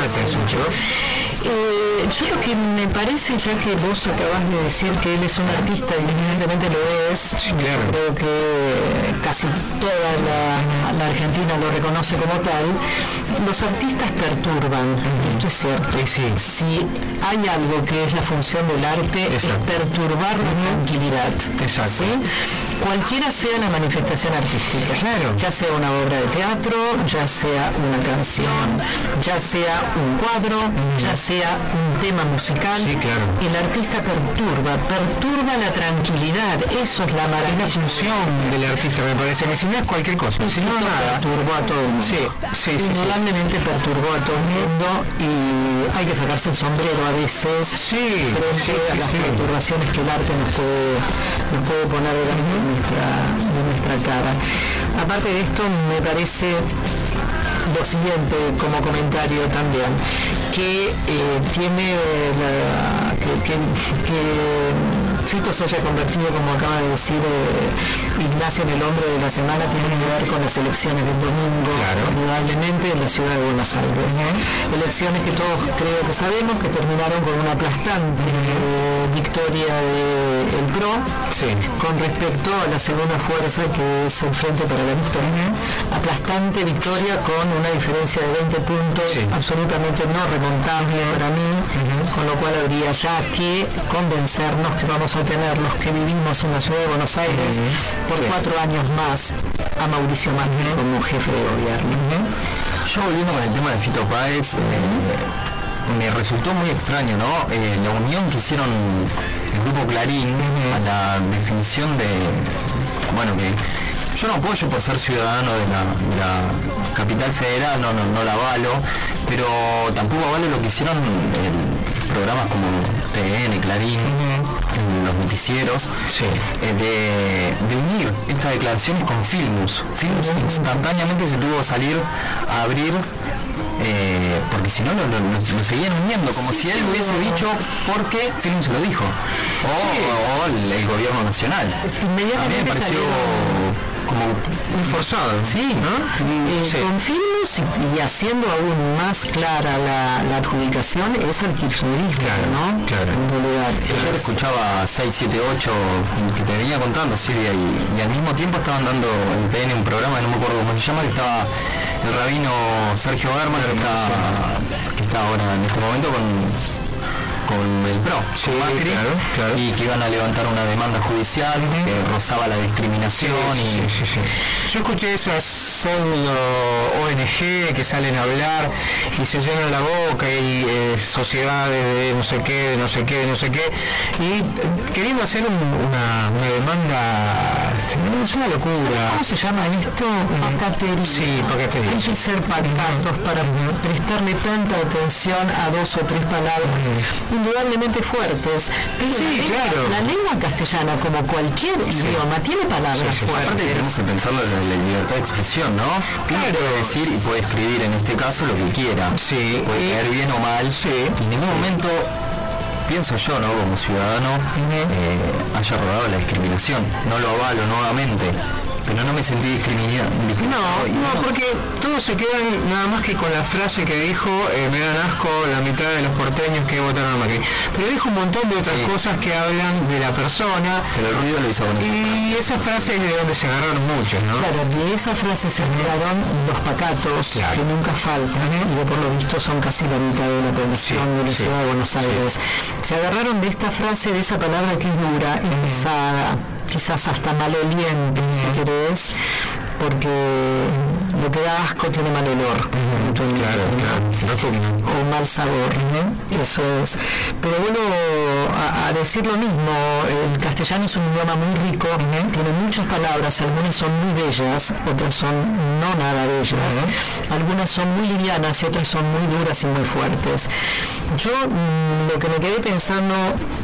Eh, yo lo que me parece, ya que vos acabás de decir que él es un artista y evidentemente lo es, sí, claro. Creo que casi toda la, la Argentina lo reconoce como tal, los artistas perturban, uh-huh. esto es cierto. Sí, sí. Si hay algo que es la función del arte, exacto. es perturbar la uh-huh. tranquilidad. Exacto. ¿Sí? Cualquiera sea la manifestación artística, claro. ya sea una obra de teatro, ya sea una canción, ya sea un cuadro, uh-huh. ya sea un tema musical, sí, claro. El artista perturba, perturba la tranquilidad, eso es la maravilla. Es la función del artista, me parece, que si no es cualquier cosa, si no nada. Perturbó a todo el mundo. Sí, sí, sí, indudablemente sí. perturbó a todo el mundo y hay que sacarse el sombrero a veces sí, frente sí, a sí, las sí. perturbaciones que el arte nos puede, nos puede poner delante de nuestra, de nuestra cara. Aparte de esto, me parece lo siguiente como comentario también, que eh, tiene la, que, que, que Fito se haya convertido, como acaba de decir eh, Ignacio, en el hombre de la semana, tiene que ver con las elecciones del domingo, claro. indudablemente en la ciudad de Buenos Aires. Uh-huh. Elecciones que todos creo que sabemos que terminaron con una aplastante eh, victoria del P R O sí. con respecto a la segunda fuerza que es el Frente para la Victoria. Uh-huh. Aplastante victoria con una diferencia de veinte puntos sí. absolutamente no remontable para mí, uh-huh. con lo cual habría ya que convencernos que vamos a tener los que vivimos en la ciudad de Buenos Aires uh-huh. por sí. cuatro años más a Mauricio Macri uh-huh. como jefe de gobierno. Uh-huh. Yo volviendo con el tema de Fito Páez, uh-huh. eh, me resultó muy extraño, ¿no? Eh, la unión que hicieron el grupo Clarín uh-huh. a la definición de, bueno, que yo no apoyo por ser ciudadano de la, de la capital federal, no, no, no la avalo, pero tampoco avalo lo que hicieron en programas como T N, Clarín, uh-huh. los noticieros, sí. eh, de, de unir estas declaraciones con Filmus. Filmus uh-huh. instantáneamente se tuvo que salir a abrir, eh, porque si no lo, lo, lo seguían uniendo, como sí, si él hubiese sí, dicho porque Filmus se lo dijo, o, sí. o el, el gobierno nacional. A mí me pareció como muy forzado, sí, ¿no? Eh, sí. Con Filmus y, y haciendo aún más clara la, la adjudicación es el kirchnerismo, claro, ¿no? Claro. En realidad. Yo escuchaba seis siete ocho que te venía contando Silvia y, y al mismo tiempo estaban dando en T N un programa, no me acuerdo cómo se llama, que estaba el rabino Sergio Berman, que está, que está ahora en este momento con con el P R O, sí, con Macri, claro, claro. y que iban a levantar una demanda judicial uh-huh. que rozaba la discriminación. Sí, y... sí, sí, sí. Yo escuché esas pseudo O N G que salen a hablar y se llenan la boca y eh, sociedades de no sé qué, de no sé qué, de no sé qué, y eh, queriendo hacer un, una, una demanda, es una locura. ¿Cómo se llama esto? Pacatería. Sí, pacatería. Hay que ser pacatos para prestarle tanta atención a dos o tres palabras. Uh-huh. indudablemente fuertes, pero Sí, la, lengua, claro. la lengua castellana, como cualquier idioma, tiene palabras Sí, sí, fuertes. aparte tenemos que pensarlo desde la libertad de expresión, ¿no? Claro. Puede decir y puede escribir en este caso lo que quiera. Sí. Puede caer bien o mal. Sí. En ningún momento, pienso yo, ¿no? Como ciudadano, eh, haya rodado la discriminación. No lo avalo nuevamente. Pero no me sentí discriminado. No, no, porque todos se quedan nada más que con la frase que dijo, eh, me dan asco la mitad de los porteños que votaron a Macri. Pero dijo un montón de otras sí. cosas que hablan de la persona. Pero el ruido lo hizo con Y esa frase es de donde se agarraron muchos, ¿no? Claro, de esa frase se agarraron los pacatos, claro. que nunca faltan, ¿eh? y que por lo visto son casi la mitad de la población sí, de la sí, ciudad de Buenos Aires. Sí. Se agarraron de esta frase, de esa palabra que es dura, y pesada, quizás hasta maloliente, uh-huh. si querés, porque lo que da asco tiene mal olor, uh-huh. claro, claro. o mal sabor, uh-huh. eso es. Pero bueno, a, a decir lo mismo, el castellano es un idioma muy rico, uh-huh. tiene muchas palabras, algunas son muy bellas, otras son no nada bellas, uh-huh. algunas son muy livianas y otras son muy duras y muy fuertes. Yo mmm, lo que me quedé pensando,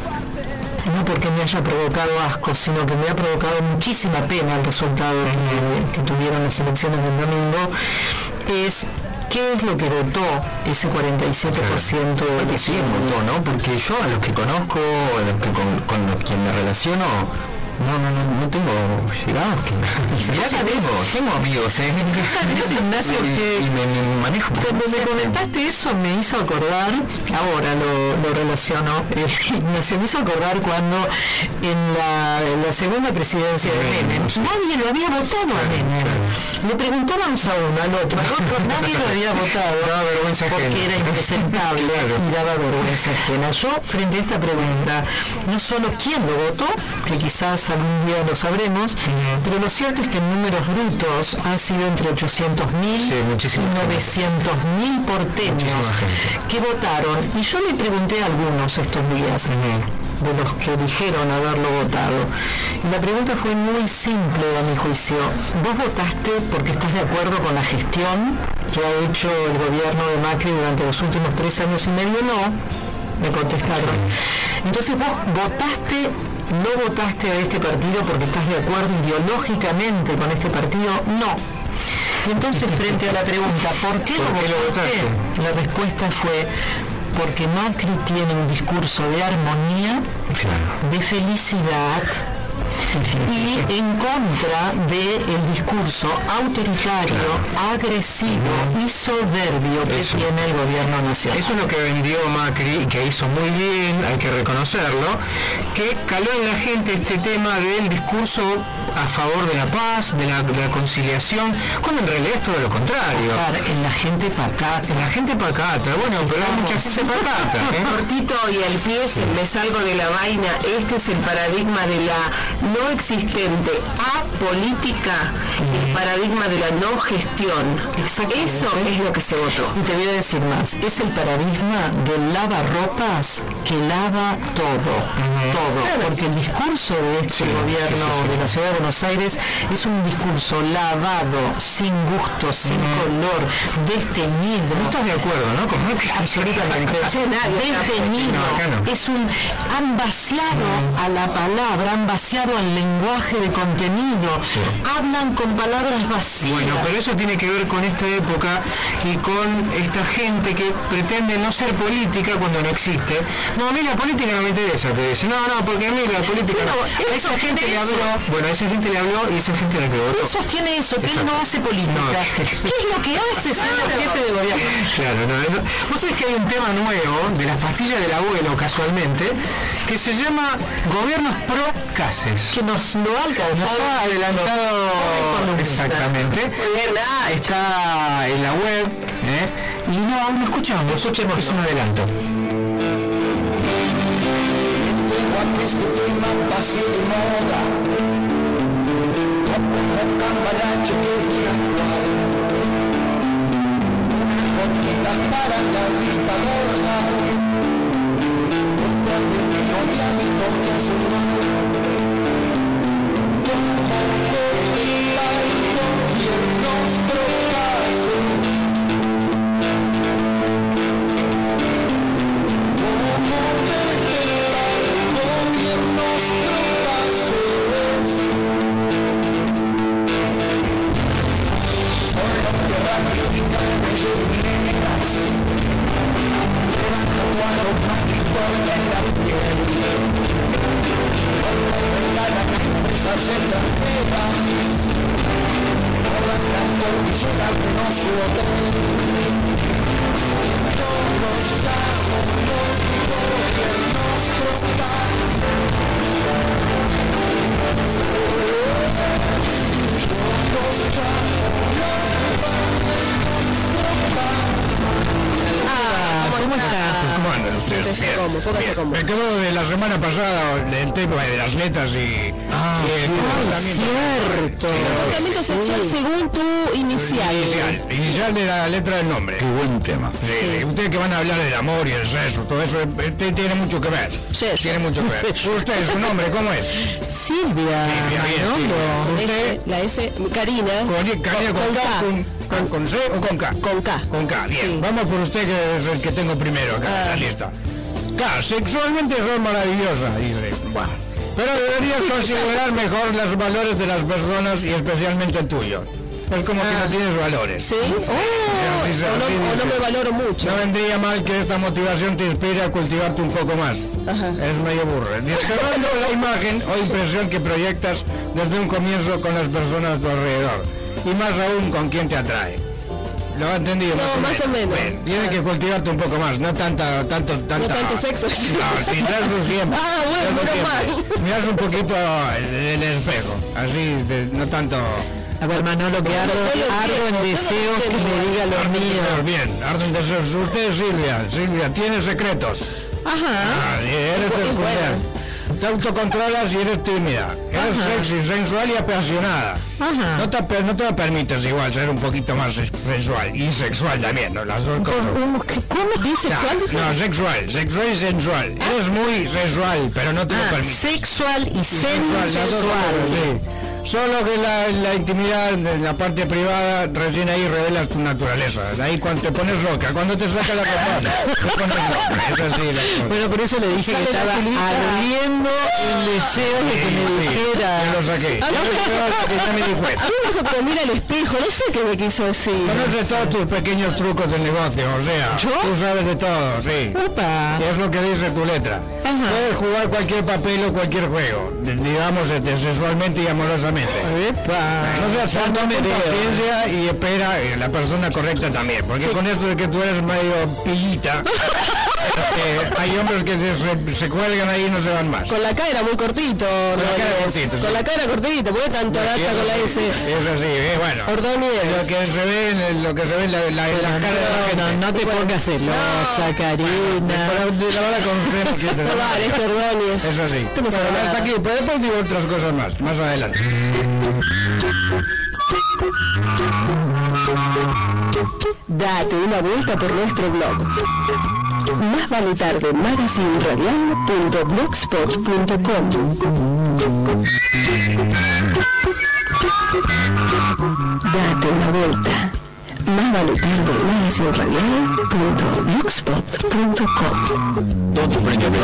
no porque me haya provocado asco, sino que me ha provocado muchísima pena el resultado que, que tuvieron las elecciones del domingo, es qué es lo que votó ese cuarenta y siete por ciento de la sí, votó, ¿no? Porque yo a los que conozco, a los que con, con los que me relaciono, no, no, no, no tengo llegadas que... Mirá que tengo, tengo amigos, ¿eh? ¿Sabes, Ignacio, que y me, me manejo? Cuando me comentaste eso me hizo acordar, ahora lo, lo relaciono, eh, Ignacio, me hizo acordar cuando en la, en la segunda presidencia de Menem, nadie lo había votado a Menem. Le preguntábamos a uno, al otro, al otro, nadie lo había votado daba vergüenza porque ajena. era impresentable claro. y daba vergüenza ajena. Yo, frente a esta pregunta, no solo quién lo votó, que quizás algún día lo sabremos, uh-huh. pero lo cierto es que en números brutos han sido entre ochocientos mil sí, y novecientos mil porteños que votaron. Y yo le pregunté a algunos estos días, uh-huh. de los que dijeron haberlo votado. Y la pregunta fue muy simple a mi juicio. ¿Vos votaste porque estás de acuerdo con la gestión que ha hecho el gobierno de Macri durante los últimos tres años y medio? No, me contestaron. Entonces vos votaste, no votaste a este partido porque estás de acuerdo ideológicamente con este partido, no. Y entonces frente a la pregunta, ¿por qué, ¿Por lo, qué lo votaste? La respuesta fue porque Macri tiene un discurso de armonía, claro. de felicidad y en contra del discurso autoritario, claro. agresivo y soberbio que Eso. tiene el gobierno nacional. Eso es lo que vendió Macri, que hizo muy bien, hay que reconocerlo, que caló en la gente este tema del discurso a favor de la paz, de la, de la conciliación, cuando en realidad es todo lo contrario. En la gente pacata. En la gente pacata, bueno, sí, pero hay mucha gente pacata. ¿eh? Cortito y al pie, sí. me salgo de la vaina, este es el paradigma de la no existente apolítica, mm. el paradigma de la no gestión. Eso es lo que se votó. Y te voy a decir más, es el paradigma del lavarropas que lava todo, mm. todo, claro. porque el discurso de este sí, gobierno sí, sí, sí. de la ciudad de Buenos Aires es un discurso lavado, sin gusto, sin mm. color, desteñido. No estás de acuerdo, ¿no? Con Macri, absolutamente. Desteñido. No, no. Es un, han vaciado mm. a la palabra, han vaciado al lenguaje de contenido, sí. hablan con palabras vacías. Bueno, pero eso tiene que ver con esta época y con esta gente que pretende no ser política cuando no existe. No, a mí la política no me interesa, te dice. No, no, porque a mí la política no. A esa gente le habló, bueno, a esa gente le habló y esa gente la que votó. Él sostiene eso, que Exacto. él no hace política. No. ¿Qué es lo que hace siendo claro. jefe de gobierno? Claro, no, no. Vos sabés que hay un tema nuevo de las pastillas del abuelo, casualmente, que se llama Gobiernos Pro Cases. Que nos lo ha alcanzado. Nos ha adelantado exactamente. Está en la web, ¿eh? Y no, aún no escuchamos. Escuchemos, es un adelanto. Este tema pase de moda, como cambalache que es actual. Unas gotitas para la vista gorda, contra el veneno de hábitos que hacen mal. Como gobiernos procasos, como Me quedó de la semana pasada el tema de las letras y... Ah, y el cierto. Comportamiento sexual según tu inicial. Inicial, inicial de la letra del nombre. Qué buen tema. Sí, sí. Ustedes que van a hablar del amor y el sexo, todo eso, eh, tiene mucho que ver. Sí. Tiene mucho que ver. Usted, su nombre, ¿cómo es? Silvia. Silvia, bien, Silvia. Usted, la S, Karina. Con, Karina, con, con, K, con, con, con C o con K? Con K. Con K, bien. Sí. Vamos por usted, que es el que tengo primero acá ah. en la lista. K, sexualmente sos maravillosa, dice. Bueno. Pero deberías considerar mejor los valores de las personas y especialmente el tuyo. Es como ah. que no tienes valores. ¿Sí? Oh, así, o, no, así o no me valoro mucho. No vendría mal que esta motivación te inspire a cultivarte un poco más. Ajá. Es medio burro. Desterrando la imagen o impresión que proyectas desde un comienzo con las personas a tu alrededor. Y más aún con quien te atrae. ¿Lo ha entendido? No, más o menos. Bien, tienes ah. que cultivarte un poco más, no tanta, tanto, tanta... No tanto sexo. No, sí, eso siempre. Ah, bueno, pero mal. Miras un poquito en el espejo, así, de, no tanto... A ver, Manolo, que ardo, ardo en deseos que me diga los míos. Bien, ardo en deseos. Usted, Silvia, Silvia, tiene secretos. Ajá. Ah, eres escondida. Te autocontrolas y eres tímida. Eres Ajá. sexy, sensual y apasionada. Ajá. No te, no te permites igual ser un poquito más sensual y sexual también, ¿no? Las dos cosas. ¿Cómo? ¿Bisexual? No, no, sexual, sexual y sensual. Ah. Eres muy sensual, pero no te ah, lo permites. Sexual y, y sensual. sensual. Sí. Solo que la, la intimidad, en la parte privada, recién ahí revelas tu naturaleza. Ahí cuando te pones loca, cuando te saca la ropa, te pones loca. Es así la cosa. Bueno, por eso le dije que estaba ardiendo el deseo de que me dijera. Ya lo saqué. Ya lo ya me di cuenta. A mí me dijo que mira al espejo, no sé qué me quiso decir. Conoces todos tus pequeños trucos del negocio, o sea, ¿yo? Tú sabes de todo, sí. Opa. Y es lo que dice tu letra. Ajá. Puedes jugar cualquier papel o cualquier juego, digamos, sexualmente y amorosamente. Epa. No seas tanto de paciencia y espera eh, la persona correcta también, porque sí. Con esto de que tú eres medio pillita, eh, hay hombres que se, se cuelgan ahí y no se van más. Con la cara muy cortito. Con la cara cortito. Con sí. la cara cortita, ¿por qué tanta data con la S? Es así, eh, bueno. Ordóñez. Lo que se ve en lo que se ve en la, la, la, la cara de la gente. No, no te bueno, pongas celosa, no. Karina. Bueno, la verdad con que no vale, es Ordóñez. Es así. No bueno, hasta aquí, pero después digo otras cosas más, más adelante. Date una vuelta por nuestro blog. Más vale tarde magazine radial punto blogspot punto com. Date una vuelta. Más vale tarde magazine radial punto blogspot punto com. Don't bring it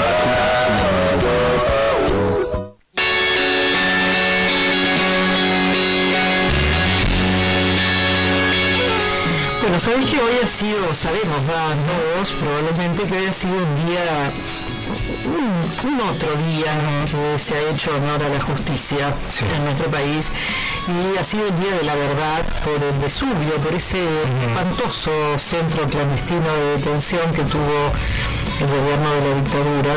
Bueno, sabéis que hoy ha sido, sabemos, va, todos probablemente que hoy ha sido un día, un, un otro día que se ha hecho honor a la justicia sí. en nuestro país, y ha sido el día de la verdad por el Vesubio, por ese uh-huh. espantoso centro clandestino de detención que tuvo el gobierno de la dictadura.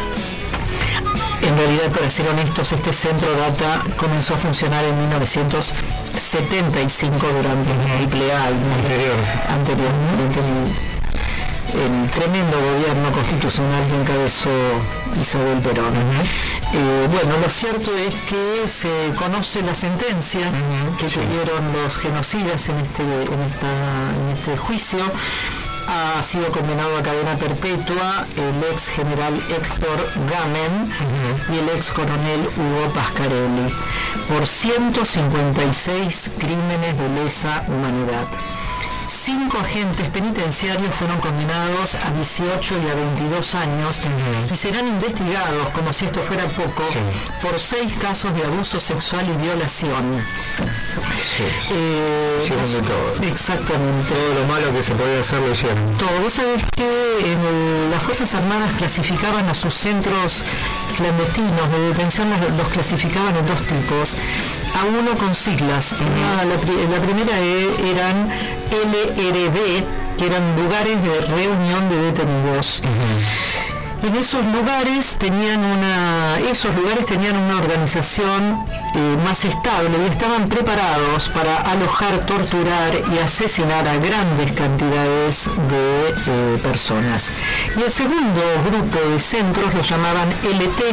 En realidad, para ser honestos, este centro data comenzó a funcionar en mil novecientos setenta y cinco durante el triple A anterior, anterior durante el, el tremendo gobierno constitucional que encabezó Isabel Perón. Uh-huh. Eh, bueno, lo cierto es que se conoce la sentencia uh-huh. que sí. tuvieron los genocidas en este, en esta, en este juicio. Ha sido condenado a cadena perpetua el ex general Héctor Gamen uh-huh. y el ex coronel Hugo Pascarelli por ciento cincuenta y seis crímenes de lesa humanidad. cinco agentes penitenciarios fueron condenados a dieciocho y a veintidós años uh-huh. y serán investigados, como si esto fuera poco, sí. por seis casos de abuso sexual y violación. Sí, sí. Eh, hicieron de todo. Exactamente. Todo lo malo que se podía hacer lo hicieron. Todo. Vos sabés que eh, las Fuerzas Armadas clasificaban a sus centros clandestinos de detención, los clasificaban en dos tipos. A uno con siglas. Uh-huh. La, la primera e, eran L R D, que eran lugares de reunión de detenidos. Uh-huh. En esos lugares tenían una, esos lugares tenían una organización eh, más estable y estaban preparados para alojar, torturar y asesinar a grandes cantidades de eh, personas. Y el segundo grupo de centros lo llamaban L T.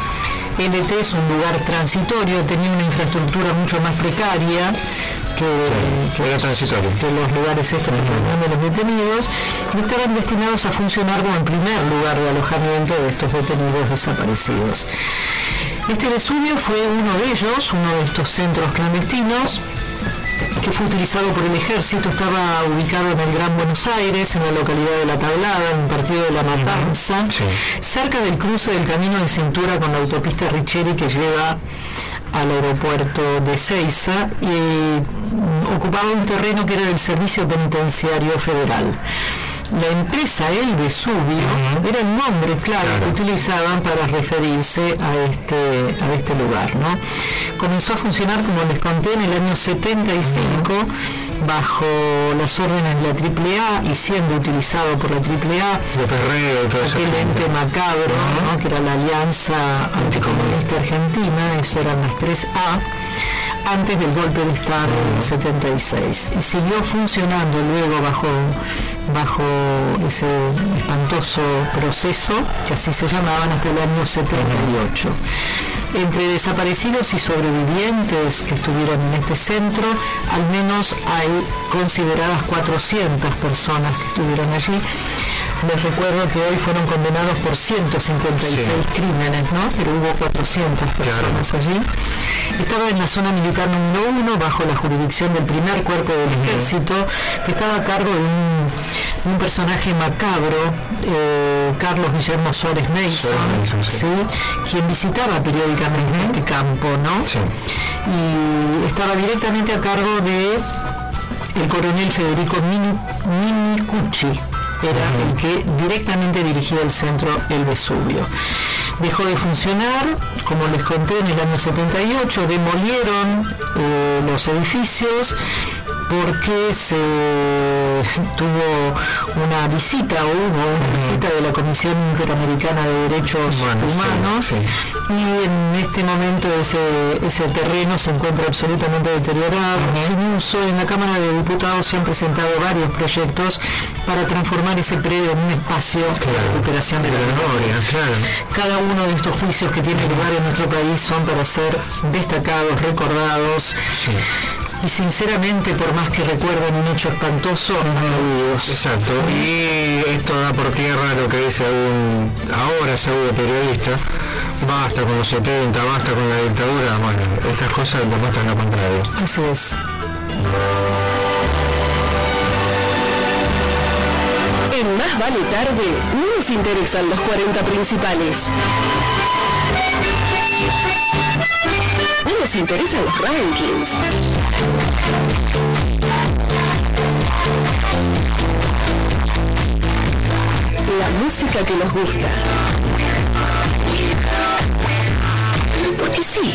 L T es un lugar transitorio, tenía una infraestructura mucho más precaria que, que, los, que los lugares estos de los detenidos, y estaban destinados a funcionar como el primer lugar de alojamiento de estos detenidos desaparecidos. Este Vesubio fue uno de ellos, uno de estos centros clandestinos, que fue utilizado por el ejército. Estaba ubicado en el Gran Buenos Aires, en la localidad de La Tablada, en el partido de La Matanza, sí. cerca del cruce del camino de cintura con la autopista Richeri que lleva al aeropuerto de Seiza, y mm, ocupaba un terreno que era del Servicio Penitenciario Federal. La empresa El Vesubio uh-huh. era el nombre, claro, claro, que utilizaban para referirse a este, a este lugar, ¿no? Comenzó a funcionar, como les conté, en el año setenta y cinco, uh-huh. bajo las órdenes de la triple A y siendo utilizado por la triple A, aquel ente macabro, uh-huh. ¿no? que era la Alianza Anticomunista Argentina, eso eran las tres A, antes del golpe de Estado en setenta y seis, y siguió funcionando luego bajo, bajo ese espantoso proceso, que así se llamaban, hasta el año setenta y ocho. Entre desaparecidos y sobrevivientes que estuvieron en este centro, al menos hay consideradas cuatrocientas personas que estuvieron allí. Les recuerdo que hoy fueron condenados por ciento cincuenta y seis sí. crímenes, ¿no? Pero hubo cuatrocientas personas claro. allí. Estaba en la zona militar número uno, bajo la jurisdicción del primer cuerpo del uh-huh. ejército, que estaba a cargo de un, de un personaje macabro, eh, Carlos Guillermo Suárez Mason, sí. ¿sí? quien visitaba periódicamente uh-huh. este campo, ¿no? Sí. Y estaba directamente a cargo de el coronel Federico Minicucci. Era uh-huh. el que directamente dirigía el centro El Vesubio. Dejó de funcionar, como les conté, en el año setenta y ocho, demolieron eh, los edificios porque se tuvo una visita, o hubo una visita de la Comisión Interamericana de Derechos bueno, Humanos, sí, sí. y en este momento ese, ese terreno se encuentra absolutamente deteriorado, uh-huh. sin uso. En la Cámara de Diputados se han presentado varios proyectos para transformar ese predio en un espacio claro. de recuperación de la memoria. Claro. Cada uno de estos juicios que tiene lugar en nuestro país son para ser destacados, recordados, sí. y sinceramente, por más que recuerden un hecho espantoso, no. Exacto, y esto da por tierra lo que dice un ahora pseudo periodista: basta con los setenta, basta con la dictadura. Bueno, estas cosas demuestran lo contrario. Así es. En Más Vale Tarde no nos interesan los cuarenta principales. No nos interesan los rankings. La música que nos gusta. Porque sí.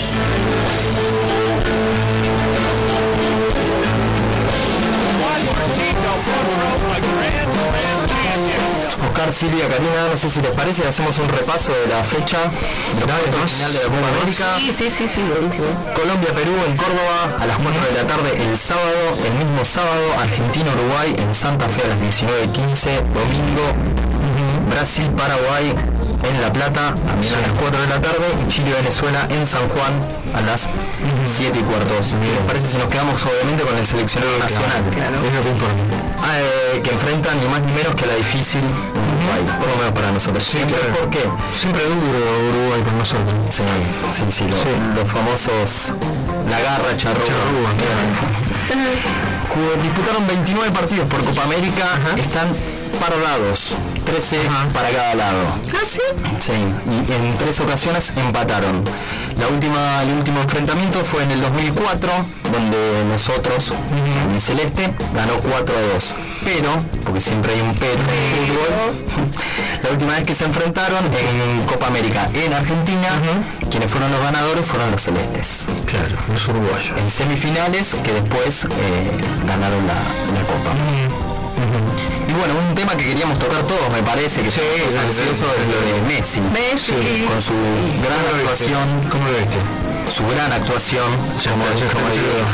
Oscar, Silvia, Karina, no sé si les parece, hacemos un repaso de la fecha del cuarto final de la Copa América. Sí, sí, sí, sí, buenísimo. Colombia-Perú en Córdoba a las cuatro de la tarde el sábado. El mismo sábado, Argentina-Uruguay en Santa Fe a las diecinueve quince. Domingo, Brasil-Paraguay en La Plata también a las cuatro de la tarde. Y Chile-Venezuela en San Juan a las siete y cuarto. ¿Les parece si nos quedamos obviamente con el seleccionado nacional? Claro. Es lo que importa. Ah, eh, que enfrentan ni más ni menos que a la difícil Uruguay, por lo menos para nosotros. Sí, siempre, claro. ¿Por qué? Siempre duro Uruguay con nosotros. Sí, sí, sí, lo, sí. Los famosos la garra charrúa. disputaron veintinueve partidos por Copa América. Ajá. Están parados, trece Ajá. para cada lado. ¿Ah, sí? Sí, y en tres ocasiones empataron. La última, el último enfrentamiento fue en el dos mil cuatro, donde nosotros, uh-huh. mi Celeste, ganó cuatro a dos. Pero, porque siempre hay un pero en el fútbol, la última vez que se enfrentaron en Copa América en Argentina, uh-huh. quienes fueron los ganadores fueron los celestes. Claro, los uruguayos. En semifinales, que después eh, ganaron la, la Copa. Uh-huh. Uh-huh. Y bueno, un tema que queríamos tocar todos, me parece, que sí, es ansioso, es lo de Messi. Messi. Sí, con su gran ¿Cómo actuación. ¿Cómo lo viste? Su gran actuación, como, como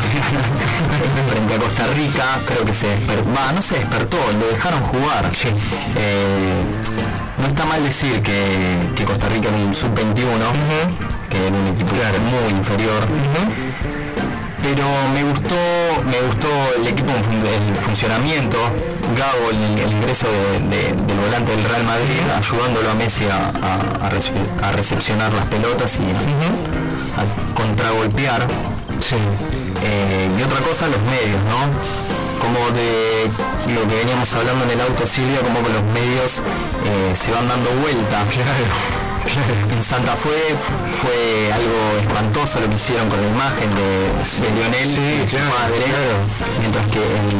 frente a Costa Rica, creo que se despertó, bah, no se despertó, lo dejaron jugar. Sí. Eh, no está mal decir que, que Costa Rica era un sub veintiuno, uh-huh. que era un equipo claro. muy inferior. Uh-huh. Pero me gustó, me gustó el equipo, el funcionamiento, Gago, el, el ingreso de, de, del volante del Real Madrid, ayudándolo a Messi a, a, a, rece, a recepcionar las pelotas y a, uh-huh. a contragolpear. Sí. Eh, y otra cosa, los medios, ¿no? Como de lo que veníamos hablando en el auto, Silvia, como que los medios eh, se van dando vuelta. Claro. En Santa Fe fue algo espantoso lo que hicieron con la imagen de, de Lionel sí, y su claro, madre, claro. mientras que en,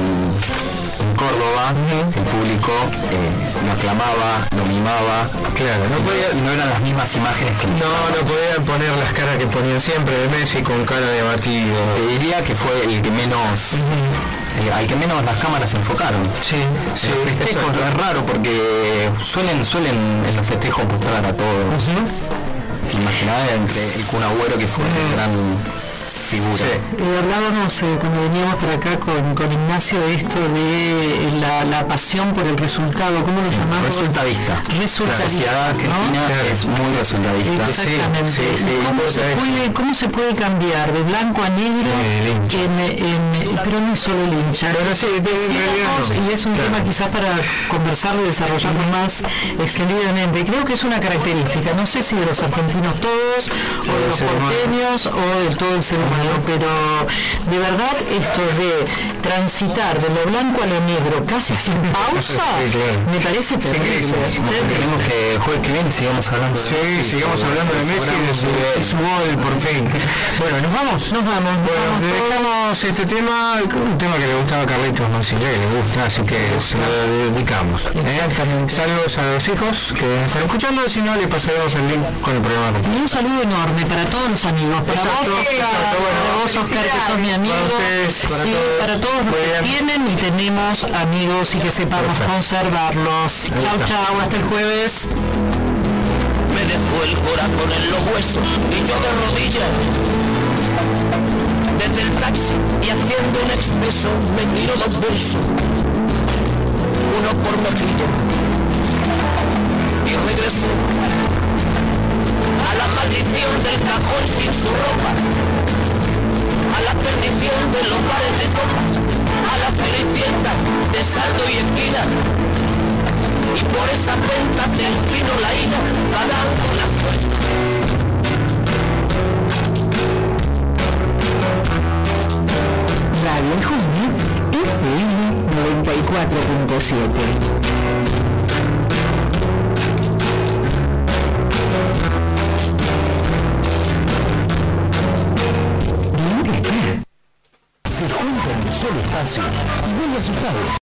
en Córdoba uh-huh. el público eh, lo aclamaba, lo mimaba. Claro, no, podía, no eran las mismas imágenes que... No, no podían poner las caras que ponían siempre de Messi con cara de abatido. Te diría que fue el que menos... Uh-huh. Eh, al que menos las cámaras se enfocaron. Sí, sí. Los festejos es raro porque suelen, suelen en los festejos mostrar a todos. Uh-huh. Imaginaba entre el Kun Agüero, que fue una gran figura. Sí. Eh, hablábamos eh, cuando veníamos por acá con, con Ignacio de esto de la, la pasión por el resultado, ¿cómo lo llamamos? Resultadista. Resultadista. La sociedad argentina, ¿no? Es muy resultadista. Exactamente. Sí, sí, sí. ¿Cómo, se puede, ¿Cómo se puede cambiar de blanco a negro? En, en, pero no es solo el hincha. Pero sí, de, y es un claro. tema quizás para conversarlo y desarrollarlo más extendidamente. Creo que es una característica, no sé si de los argentinos todos, o de los porteños, o del todo el ser humano, pero de verdad esto de transitar de lo blanco a lo negro casi sin pausa, sí, claro. me parece terrible. Sí, queremos que el jueves que viene sigamos hablando de sí, Messi. Sí, sigamos hablando de Messi y de su, de su gol, por fin. Bueno, ¿nos vamos? Nos vamos. Bueno, vamos dejamos este tema, un tema que le gustaba a Carlitos, no sé, le gusta, así que se lo dedicamos. Exactamente. ¿eh? Saludos a los hijos que están escuchando, si no le pasaremos el link con el programa completo. Y un saludo enorme para todos los amigos, para exacto, vos, exacto, bueno, para vos, Oscar, que sos mi amigo, para, ustedes, para, sí, todos, para todos los que tienen y tenemos amigos y que sepamos perfecto. Conservarlos. Chau, chau, hasta el jueves. Me dejó el corazón en los huesos y yo de rodillas desde el taxi y haciendo un exceso me tiro dos besos, uno por mejilla y regresé a la maldición del cajón sin su ropa, a la perdición de los bares de copas, a la felicienta de saldo y esquina, y por esas ventas del fino la ira va dando las vueltas. Radio Junio, F M noventa y cuatro punto siete. Se juntan en un solo espacio y vuelve a su padre.